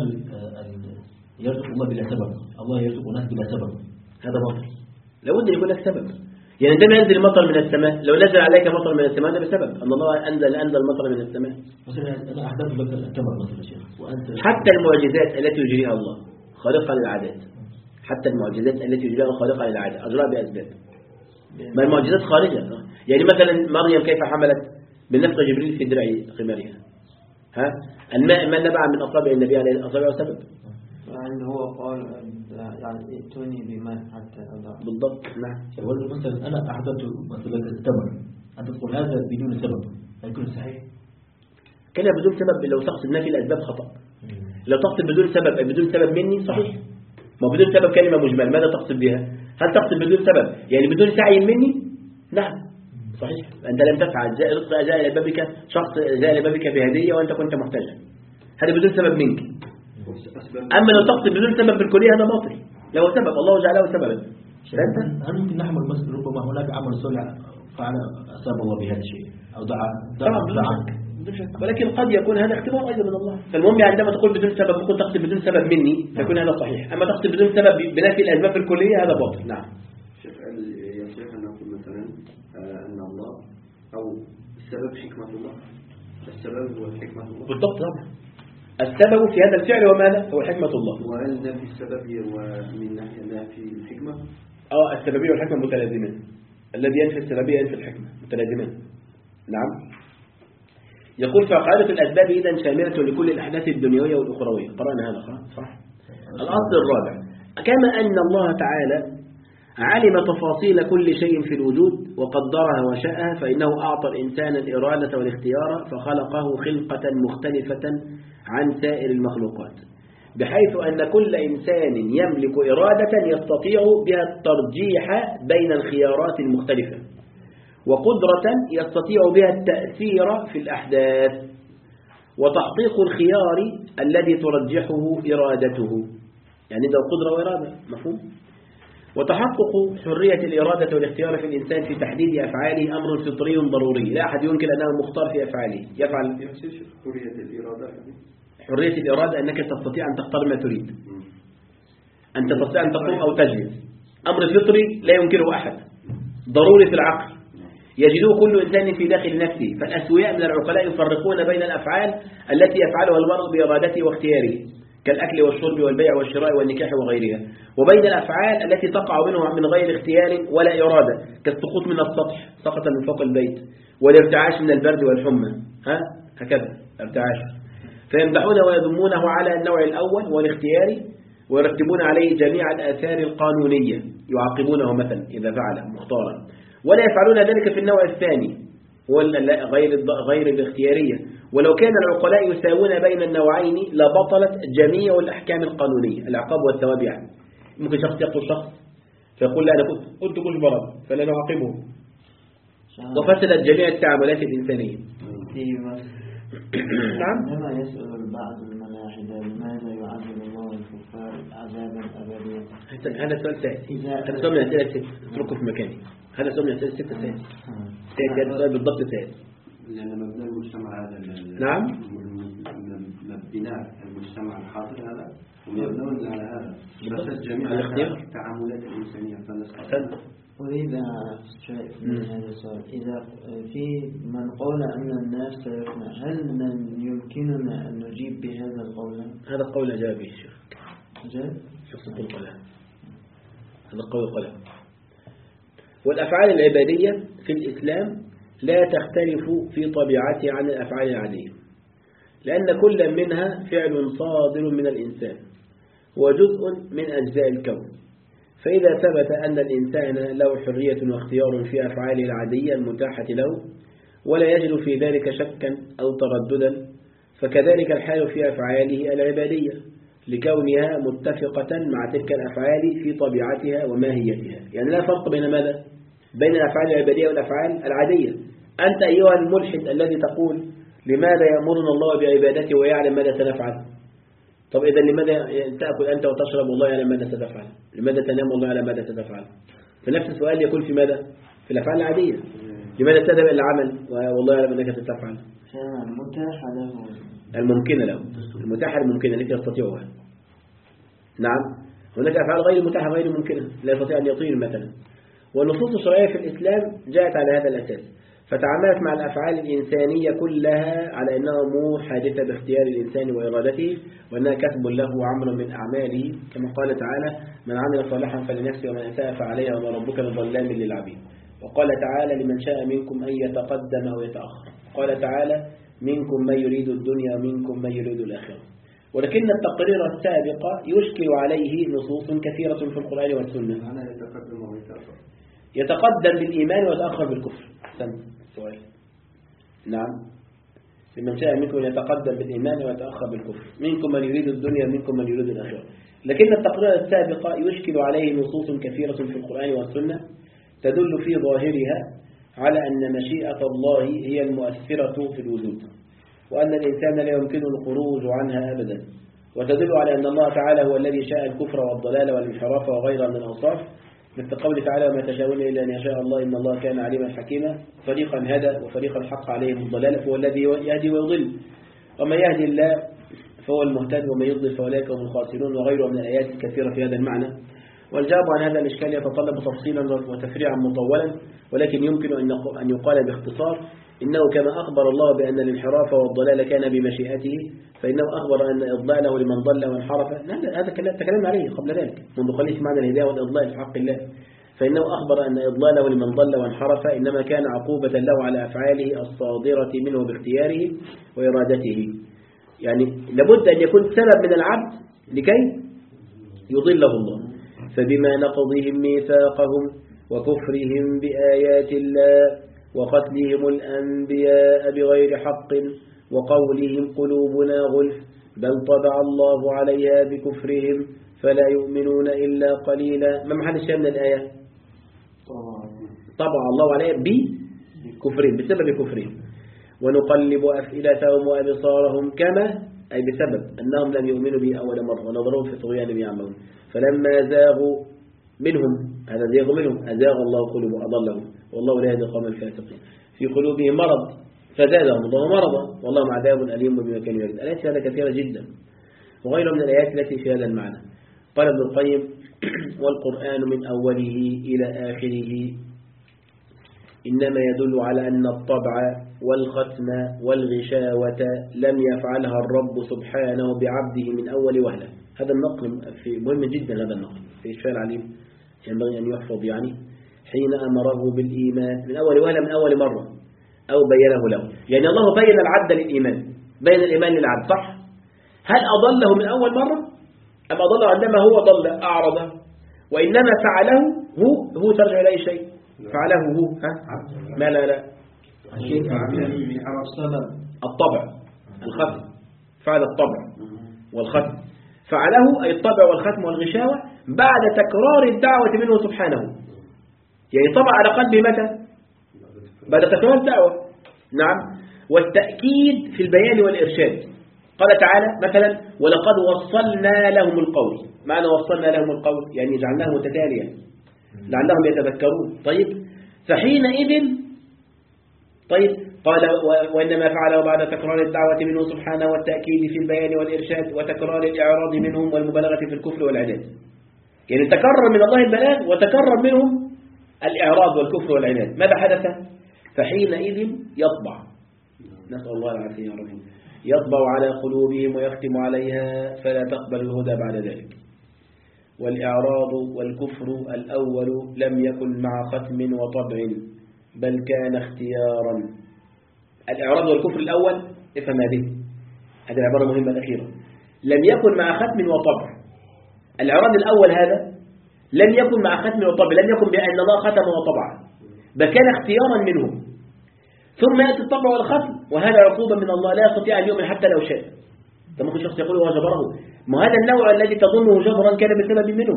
Speaker 4: يرزق الله بلا سبب، الله يرزق الناس بلا سبب،
Speaker 1: هذا باطل. لابد أن يكون لك سبب. يعني عندما ينزل المطر من السماء، لو نزل عليك مطر من السماء هذا بسبب أن الله أنزل أنزل المطر من السماء.
Speaker 4: مثلا أنا أحدث لك التمر مثلا شيخ، وأنت
Speaker 1: حتى المعجزات التي يجريها الله خارقة للعادات، حتى المعجزات التي يجريها خارقة للعادات أجراها بأسباب. ما المعجزات خارجة. يعني مثلا مريم كيف حملت بالنفخ جبريل في درع خمارها، ها الماء ما نبع من أصابع النبي عليه الصلاة والسلام.
Speaker 3: يعني هو قال يعني ائتوني بماء حتى أضع.
Speaker 1: بالضبط. نعم.
Speaker 4: يقول مثلا أنا أحدثت مثلا التمر، أنت تقول هذا بدون سبب، هيكون صحيح؟
Speaker 1: كان بدون سبب لو تقصد نفي الأسباب خطأ. لو تقصد بدون سبب بدون سبب مني صحيح. ما بدون سبب كلمة مجمل، ماذا تقصد بها؟ هل تقصد بدون سبب يعني بدون سعي مني؟ نعم صحيح، أنت لم تفعل، جاء جاء إلى بابك شخص، جاء إلى بابك بهدية وأنت كنت محتاجا، هذا بدون سبب منك. أما لو تقصد بدون سبب بالكلية هذا باطل، له سبب، الله جعله سببا.
Speaker 4: هل ممكن نحمل مثلا ربما هناك عمل صالح فعل أصاب الله بهذا الشيء أو دعا دعا
Speaker 1: ولكن قد يكون هذا اختبار أيضا من الله. فالمهم عندما تقول بدون سبب ممكن تقصد بدون سبب مني فيكون هذا صحيح، أما تقصد بدون سبب بنفي الأسباب الكلية هذا باطل. نعم.
Speaker 2: شيخ يصح أن نقول مثلا أن الله أو السبب حكمة الله، السبب هو حكمة الله.
Speaker 1: بالضبط طبعا. السبب في هذا الفعل وماذا؟ هو حكمة الله.
Speaker 2: وهل نفي السبب ومن ناحية نفي الحكمة؟
Speaker 1: اه السببية والحكمة متلازمان. الذي ينفي السببية ينفي الحكمة، متلازمان. نعم. يقول فقاعدة الأسباب إذا شاملة لكل الأحداث الدنيوية والأخروية. قرأنا هذا صح؟ الأصل الرابع كما أن الله تعالى علم تفاصيل كل شيء في الوجود وقدرها وشاءها، فإنه أعطى الإنسان الإرادة والاختيار فخلقه خلقة مختلفة عن سائر المخلوقات، بحيث أن كل إنسان يملك إرادة يستطيع بها الترجيح بين الخيارات المختلفة، وقدرة يستطيع بها التأثير في الأحداث، وتحقيق الخيار الذي ترجحه إرادته، يعني ده قدرة وإرادة، مفهوم؟ وتحقق حرية الإرادة والاختيار في الإنسان في تحديد أفعاله أمر فطري ضروري، لا أحد يمكن أنه مختار في أفعاله يفعل.
Speaker 2: حرية الإرادة
Speaker 1: حرية الإرادة أنك تستطيع أن تختار ما تريد، أن تستطيع أن تقوم أو تجلس، أمر فطري لا يمكنه أحد، ضروري في العقل يجده كل إنسان في داخل نفسه. فالأسوياء من العقلاء يفرقون بين الأفعال التي يفعلها المرء بإرادته واختياره كالأكل والشرب والبيع والشراء والنكاح وغيرها، وبين الأفعال التي تقع منه من غير اختيار ولا إرادة كالسقوط من السطح، سقط من فوق البيت، والارتعاش من البرد والحمى، ها هكذا ارتعاش. فيمدحونه ويذمونه على النوع الأول والاختياري، ويرتبون عليه جميع الآثار القانونية، يعاقبونه مثلا إذا فعل مختارا، ولا يفعلون ذلك في النوع الثاني غير غير الاختيارية. ولو كان العقلاء يساوون بين النوعين لبطلت جميع الأحكام القانونية، العقاب والثواب. يعني ممكن شخص يقتل شخص فيقول لا أنا كنت قلت كل مرض فلا نعاقبه، وفسدت جميع التعاملات الإنسانية.
Speaker 3: نعم. لما يسأل بعض الملاحدة لماذا يعذب الله الكفار عذابا أبديا؟
Speaker 1: هذا سؤال سائل، هذا سؤال من أسئلة ست، اتركه في مكاني. هذا سؤال من أسئلة ستة سائل. سائل هذا سؤال بالضبط سائل.
Speaker 2: لأن مبنى المجتمع هذا.
Speaker 1: نعم.
Speaker 2: بناء المجتمع الحاضر هذا ومبنون على هذا فسد جميع التعاملات الإنسانية. فنسأل
Speaker 3: أريد شيء من هذا السؤال. إذا في من قال أن الناس سيفنى، هل يمكننا أن نجيب بهذا القول؟
Speaker 1: هذا القول أجاب به الشيخ.
Speaker 3: أجاب؟
Speaker 1: شخص القلم. هذا القول القلم. والأفعال العبادية في الإسلام لا تختلف في طبيعتها عن الأفعال العادية، لأن كل منها فعل صادر من الإنسان وجزء من أجزاء الكون. فإذا ثبت أن الإنسان له حرية واختيار في أفعاله العادية المتاحة له ولا يجد في ذلك شكا أو ترددا، فكذلك الحال في أفعاله العبادية لكونها متفقة مع تلك الأفعال في طبيعتها وماهيتها. يعني لا فرق بين ماذا؟ بين الأفعال العبادية والأفعال العادية. أنت أيها الملحد الذي تقول لماذا يأمرنا الله بعبادته ويعلم ماذا سنفعل؟ طب إذا لماذا تأكل أنت وتشرب والله يعلم ماذا ستفعل؟ لماذا تنام والله يعلم ماذا ستفعل؟ فنفس السؤال يكون في ماذا؟ في الأفعال العادية. لماذا تذهب إلى العمل والله يعلم أنك ستفعل؟
Speaker 3: المتاحة له،
Speaker 1: الممكنة له، المتاحة الممكنة التي يستطيعها. نعم. هناك أفعال غير متاحة غير ممكنة لا يستطيع أن يطير مثلا. والنصوص الشرعية في الإسلام جاءت على هذا الأساس، فتعاملت مع الأفعال الإنسانية كلها على أنها أمور حادثة باختيار الإنسان وإرادته، وأنها كسب له وعمل من أعماله، كما قال تعالى من عمل صالحا فلنفسه ومن أساء فعليها وما ربك بظلام للعبيد. وقال تعالى لمن شاء منكم أن يتقدم أو يتأخر. قال تعالى منكم من يريد الدنيا ومنكم من يريد الآخرة. ولكن التقرير السابق يشكل عليه نصوص كثيرة في القرآن والسنة. يتقدم بالإيمان ويتأخر بالكفر. أحسنت السؤال. نعم. لمن شاء منكم أن يتقدم بالإيمان ويتأخر بالكفر، منكم من يريد الدنيا منكم من يريد الآخرة. لكن التقرير السابقة يشكل عليه نصوص كثيرة في القرآن والسنة تدل في ظاهرها على أن مشيئة الله هي المؤثرة في الوجود، وأن الإنسان لا يمكنه الخروج عنها أبدا، وتدل على أن الله تعالى هو الذي شاء الكفر والضلال والانحراف وغيرها من الأوصاف، مثل قوله تعالى وما تشاءون إلا أن يشاء الله إن الله كان عليما حكيما. فريقا هدى وفريقا حق عليهم الضلال فهو الذي يهدي ويضل، ومن يهدي الله فهو المهتد ومن يضلل فأولئك هم الخاسرون، وغيره من الآيات الكثيرة في هذا المعنى. والجواب عن هذا الإشكال يتطلب تفصيلا وتفريعا مطولا، ولكن يمكن أن يقال باختصار إنه كما أخبر الله بأن الانحراف والضلال كان بمشيئته، فإنه أخبر أن إضلاله لمن ضل وانحرف، هذا تكلمنا عليه قبل ذلك منذ قليل معنى الهداية والإضلال في حق الله، فإنه أخبر أن إضلاله لمن ضل وانحرف إنما كان عقوبة له على أفعاله الصادرة منه باختياره وإرادته، يعني لابد أن يكون سبب من العبد لكي يضله الله. فبما نقضهم ميثاقهم وكفرهم بآيات الله وقتلهم الأنبياء بغير حق وقولهم قلوبنا غلف بل طبع الله عليها بكفرهم فلا يؤمنون إلا قليلا. ما محل الشيء من الآية؟ طبع الله عليها بكفرهم بسبب كفرهم. ونقلب أفئدتهم وأبصارهم كما أي بسبب أنهم لم يؤمنوا به أول مرة ونظرهم في طغيانهم يعملون فلما زاغوا منهم هذا زاغوا منهم أزاغ الله قلوبهم أضلهم والله لا يهدي القوم الفاسقين. في قلوبهم مرض فزادهم الله مرضا والله عذاب أليم بما كانوا يكذبون. الآيات هذا كثيرة جدا وغيرها من الآيات التي في هذا المعنى. قال ابن القيم والقرآن من أوله إلى آخره إنما يدل على أن الطبع والختم والغشاوة لم يفعلها الرب سبحانه بعبده من أول وهلة. هذا النقل في مهم جدا، هذا النقل في إشفاء العليم ينبغي أن يحفظ، يعني حين أمره بالإيمان من أول وهلة من أول مرة أو بينه له، يعني الله بين العبد للإيمان بين الإيمان للعبد صح؟ هل أضله من أول مرة أم أضله عندما هو ضل أعرض وإنما فعله هو هو ترجع إلى أي شيء فعله هو ها؟ ما لا لا الطبع الختم فعل الطبع والختم فعله أي الطبع والختم والغشاوة بعد تكرار الدعوة منه سبحانه، يعني طبع على قلبه متى؟ بعد تكرار الدعوة. نعم. والتأكيد في البيان والإرشاد قال تعالى مثلا ولقد وصلنا لهم القول. معنى وصلنا لهم القول يعني جعلناه متتاليا لعلهم يتذكرون. طيب فحينئذ طيب قال وإنما فعله بعد تكرار الدعوة منه سبحانه والتأكيد في البيان والإرشاد وتكرار الإعراض منهم والمبالغة في الكفر والعناد، يعني تكرر من الله البلاغ وتكرر منهم الإعراض والكفر والعناد. ماذا حدث؟ فحينئذ يطبع نسأل الله العافية يا رب يطبع على قلوبهم ويختم عليها فلا تقبل الهدى بعد ذلك. والإعراض والكفر الأول لم يكن مع ختم وطبع بل كان اختيارا. الإعراض والكفر الأول افهم هذه هذه العبارة مهمة الأخيرة، لم يكن مع ختم وطبع. الإعراض الأول هذا لم يكن مع ختم وطبع، لم يكن بأن الله ختم وطبع بل كان اختيارا منهم. ثم يأتي الطبع والختم وهذا عقوبة من الله لا يستطيع أن يؤمن حتى لو شاء. ده ممكن شخص يقول هو جبره، ما هذا النوع الذي تظنه جبرا كان بسبب منه.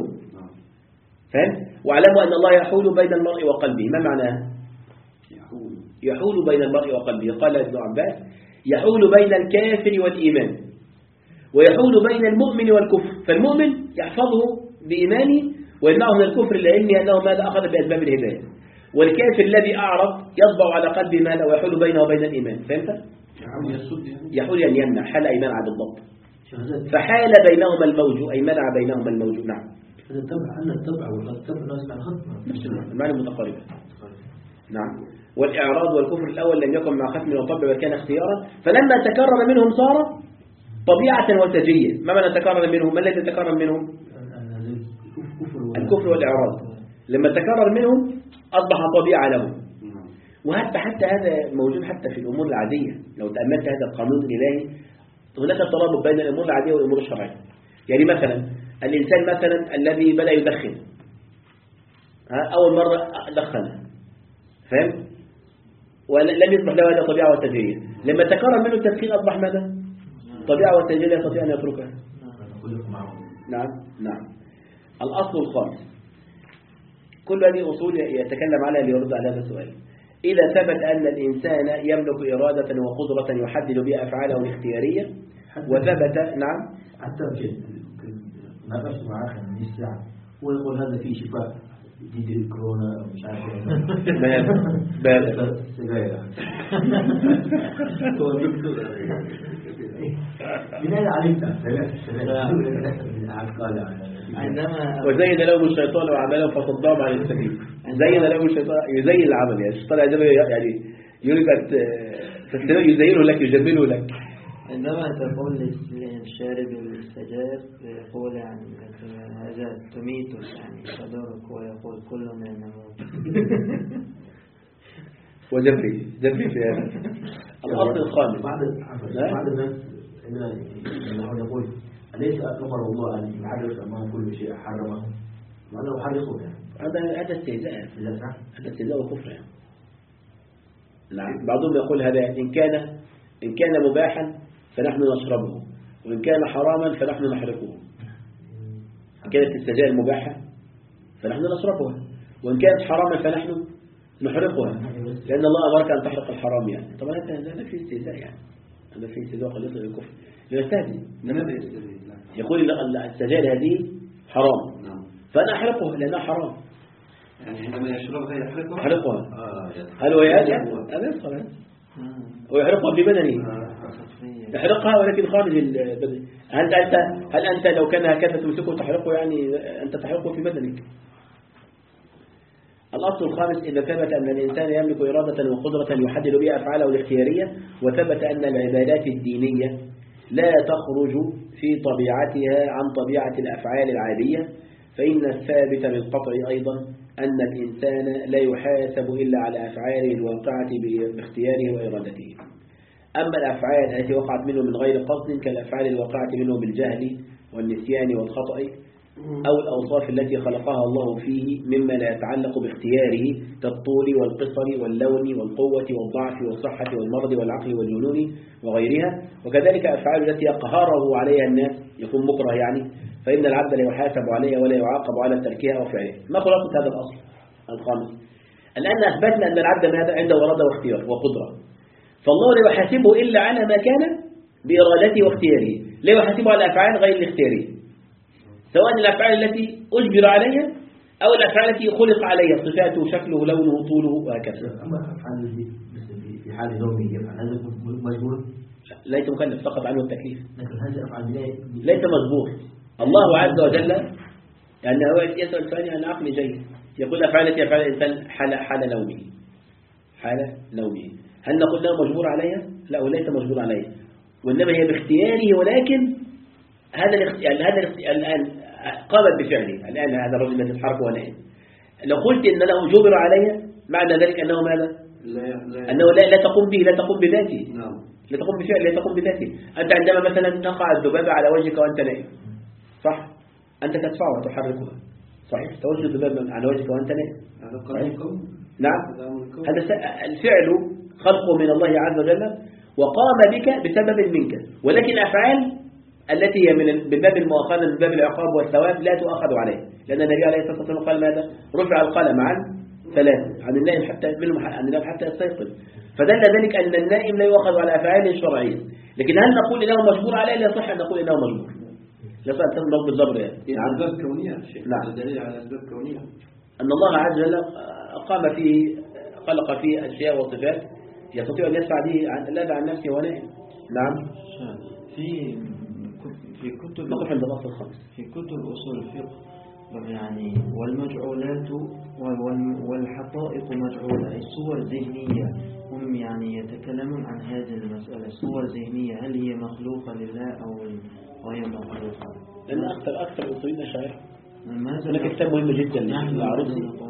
Speaker 1: فهم؟ واعلموا أن الله يحول بين المرء وقلبه. ما معناه؟ يحول يحول بين المرء وقلبه. قال ابن عباس يحول بين الكافر والإيمان ويحول بين المؤمن والكفر، فالمؤمن يحفظه بإيمانه ويمنعه من الكفر لعلمه أنه ماذا أخذ بأسباب الهداية، والكافر الذي أعرض يطبع على قلبه ماذا ويحول بينه وبين الإيمان. فهمت؟ يحول أن يمنع حال أي منع بالضبط، فحال بينهما الموج أي منع بينهما الموج. نعم.
Speaker 4: هذا التبع أن التبع والتبع نفس مع الختم
Speaker 1: نفس المعنى متقاربة. نعم. والإعراض والكفر الأول لم يكن مع ختم وطبع وكان اختيارا، فلما تكرر منهم صار طبيعة وسجية. ما معنى تكرر منهم؟ ما الذي تكرر منهم؟ الكفر والإعراض. لما تكرر منهم أصبح طبيعة لهم. وحتى حتى هذا موجود حتى في الأمور العادية. لو تأملت هذا القانون الإلهي هناك ترابط بين الأمور العادية والأمور الشرعية. يعني مثلا الإنسان مثلا الذي بدأ يدخن أول مرة دخن، فهم؟ ولم يصبح له هذا طبيعة وسجية. لما تكرر منه التدخين أصبح ماذا؟ طبيعة وسجية لا يستطيع أن يتركها. نعم نعم. الأصل الخامس، كل هذه أصول يتكلم عليها ليرد على هذا السؤال. إذا ثبت أن الإنسان يملك إرادة وقدرة يحدد بها أفعاله الاختيارية وثبت نعم
Speaker 4: حتى ما بس مع آخر من الساعة هو يقول هذا فيه شفاء ضد الكورونا مش عارف
Speaker 1: باب باب
Speaker 4: سجاير هو دكتور من أين علمت؟
Speaker 3: عندما
Speaker 1: وزين لهم الشيطان وعملهم فصدهم عن السبيل. زين لهم الشيطان يزين العمل، يعني الشيطان يعني يريد أن يزينه لك يجمله لك.
Speaker 3: عندما تقول للشارب السجاير يقول يعني هذا تميت يعني تدرك، ويقول كلنا نموت.
Speaker 1: وجبري جبري في هذا الأصل الخامس.
Speaker 4: بعض بعض الناس إنه يقول أليس أمر الله أن يحرق أمام كل شيء حرمه وأنه يحرقه يعني.
Speaker 1: هذا هذا استهزاء هذا استهزاء وكفر يعني. نعم. بعضهم يقول هذا إن كان إن كان مباحا فنحن نشربه، وإن كان حراما فنحن نحرقه. إن كانت السجائر مباحة فنحن نشربها، وإن كانت حراما فنحن نحرقها، لأن الله أمرك أن تحرق الحرام يعني. طبعا هذا فيه استهزاء يعني، هذا فيه استهزاء قد يصل إلى الكفر. يستهزئ يقول السجائر هذه حرام فأنا أحرقها لأنها حرام.
Speaker 2: يعني عندما يشربها يحرقها
Speaker 1: أحرقها.
Speaker 2: آه
Speaker 1: هل هو يأتي؟ هذا يصل ويحرقها ببدنه. يحرقها ولكن خارج البدن. هل أنت هل أنت لو كان هكذا تمسكه تحرقه يعني أنت تحرقه في بدنك. الأصل الخامس: إذا ثبت أن الإنسان يملك إرادة وقدرة يحدد بها أفعاله الاختيارية، وثبت أن العبادات الدينية لا تخرج في طبيعتها عن طبيعة الأفعال العادية، فإن الثابت بالقطع أيضا أن الإنسان لا يحاسب إلا على أفعاله الواقعة باختياره وإرادته. أما الأفعال التي وقعت منه من غير قصد كالأفعال الواقعة منه بالجهل والنسيان والخطأ، أو الأوصاف التي خلقها الله فيه مما لا يتعلق باختياره كالطول والقصر واللون والقوة والضعف والصحة والمرض والعقل والجنون وغيرها، وكذلك أفعال التي يقهره عليها الناس يكون مكره يعني، فإن العبد لا يحاسب عليها ولا يعاقب على تركها أو فعلها. ما خلاصة هذا الأصل الخامس؟ الآن أثبتنا أن العبد ماذا عنده إرادة واختيار وقدرة، فالله لا يحاسبه إلا على ما كان بإرادته واختياره، لا يحاسبه على الأفعال غير الاختيارية، سواء الأفعال التي أجبر عليها أو الأفعال التي خلق عليها، صفاته شكله لونه طوله وهكذا.
Speaker 4: أما الأفعال التي في حال نومه يفعل هذا مجبور؟
Speaker 1: ليس مكلف، سقط عنه التكليف.
Speaker 4: لكن هذه أفعال
Speaker 1: ليس مجبور. الله عز وجل يعني هو يسأل ثاني عن عقل جيد، يقول أفعال التي يفعل الإنسان حال حال نومه حال نومه هل نقول له مجبور عليها؟ لا، وليس مجبور عليها، وإنما هي باختياره، ولكن هذا الاختيار هذا الاختيار الآن قامت بفعله. الآن هذا الرجل الذي يتحرك ونائم، لو قلت إن له جبر عليه معنى ذلك أنه ماذا؟
Speaker 2: لا لا
Speaker 1: أنه لا, لا تقوم به، لا تقوم بذاته.
Speaker 2: نعم.
Speaker 1: لا تقوم بفعل، لا تقوم بذاته. أنت عندما مثلا تقع الذبابة على وجهك وأنت نائم، صح؟ أنت تدفعها وتحركها، صحيح؟ توجه الذبابة على وجهك وأنت نائم.
Speaker 2: هذا قانون.
Speaker 1: نعم. هذا الفعل خلقه من الله عز وجل وقام بك بسبب منك، ولكن الأفعال التي هي من باب المؤاخذة من باب العقاب والثواب لا تؤخذ عليه، لأن النبي عليه الصلاة والسلام قال ماذا؟ رفع القلم عن ثلاث، عن النائم حتى منهم عن النائم حتى يستيقظ، فدل ذلك أن النائم لا يؤخذ على أفعاله الشرعية. لكن هل نقول إنه مجبور عليه؟ لا يصح أن نقول إنه مجبور، لا يصح أن نقول بالجبر يعني.
Speaker 2: يعني أسباب كونية شيخ.
Speaker 1: نعم.
Speaker 2: الدليل على أسباب كونية
Speaker 1: أن الله عز وجل قام فيه، خلق فيه أشياء وصفات يستطيع أن يدفع به عن لا عن نفسه ونائم. نعم.
Speaker 3: في في كتب
Speaker 1: نقف عند الأصل الخامس.
Speaker 3: في كتب أصول الفقه يعني والمجعولات والحقائق مجعولة، أي صور ذهنية، هم يعني يتكلمون عن هذه المسألة، صور ذهنية هل هي مخلوقة لله أو غير مخلوقة؟
Speaker 1: لأن أكثر أكثر أصولين شاعر.
Speaker 3: ماذا
Speaker 1: هناك كتاب مهم جدا
Speaker 3: نحن
Speaker 1: للعروسي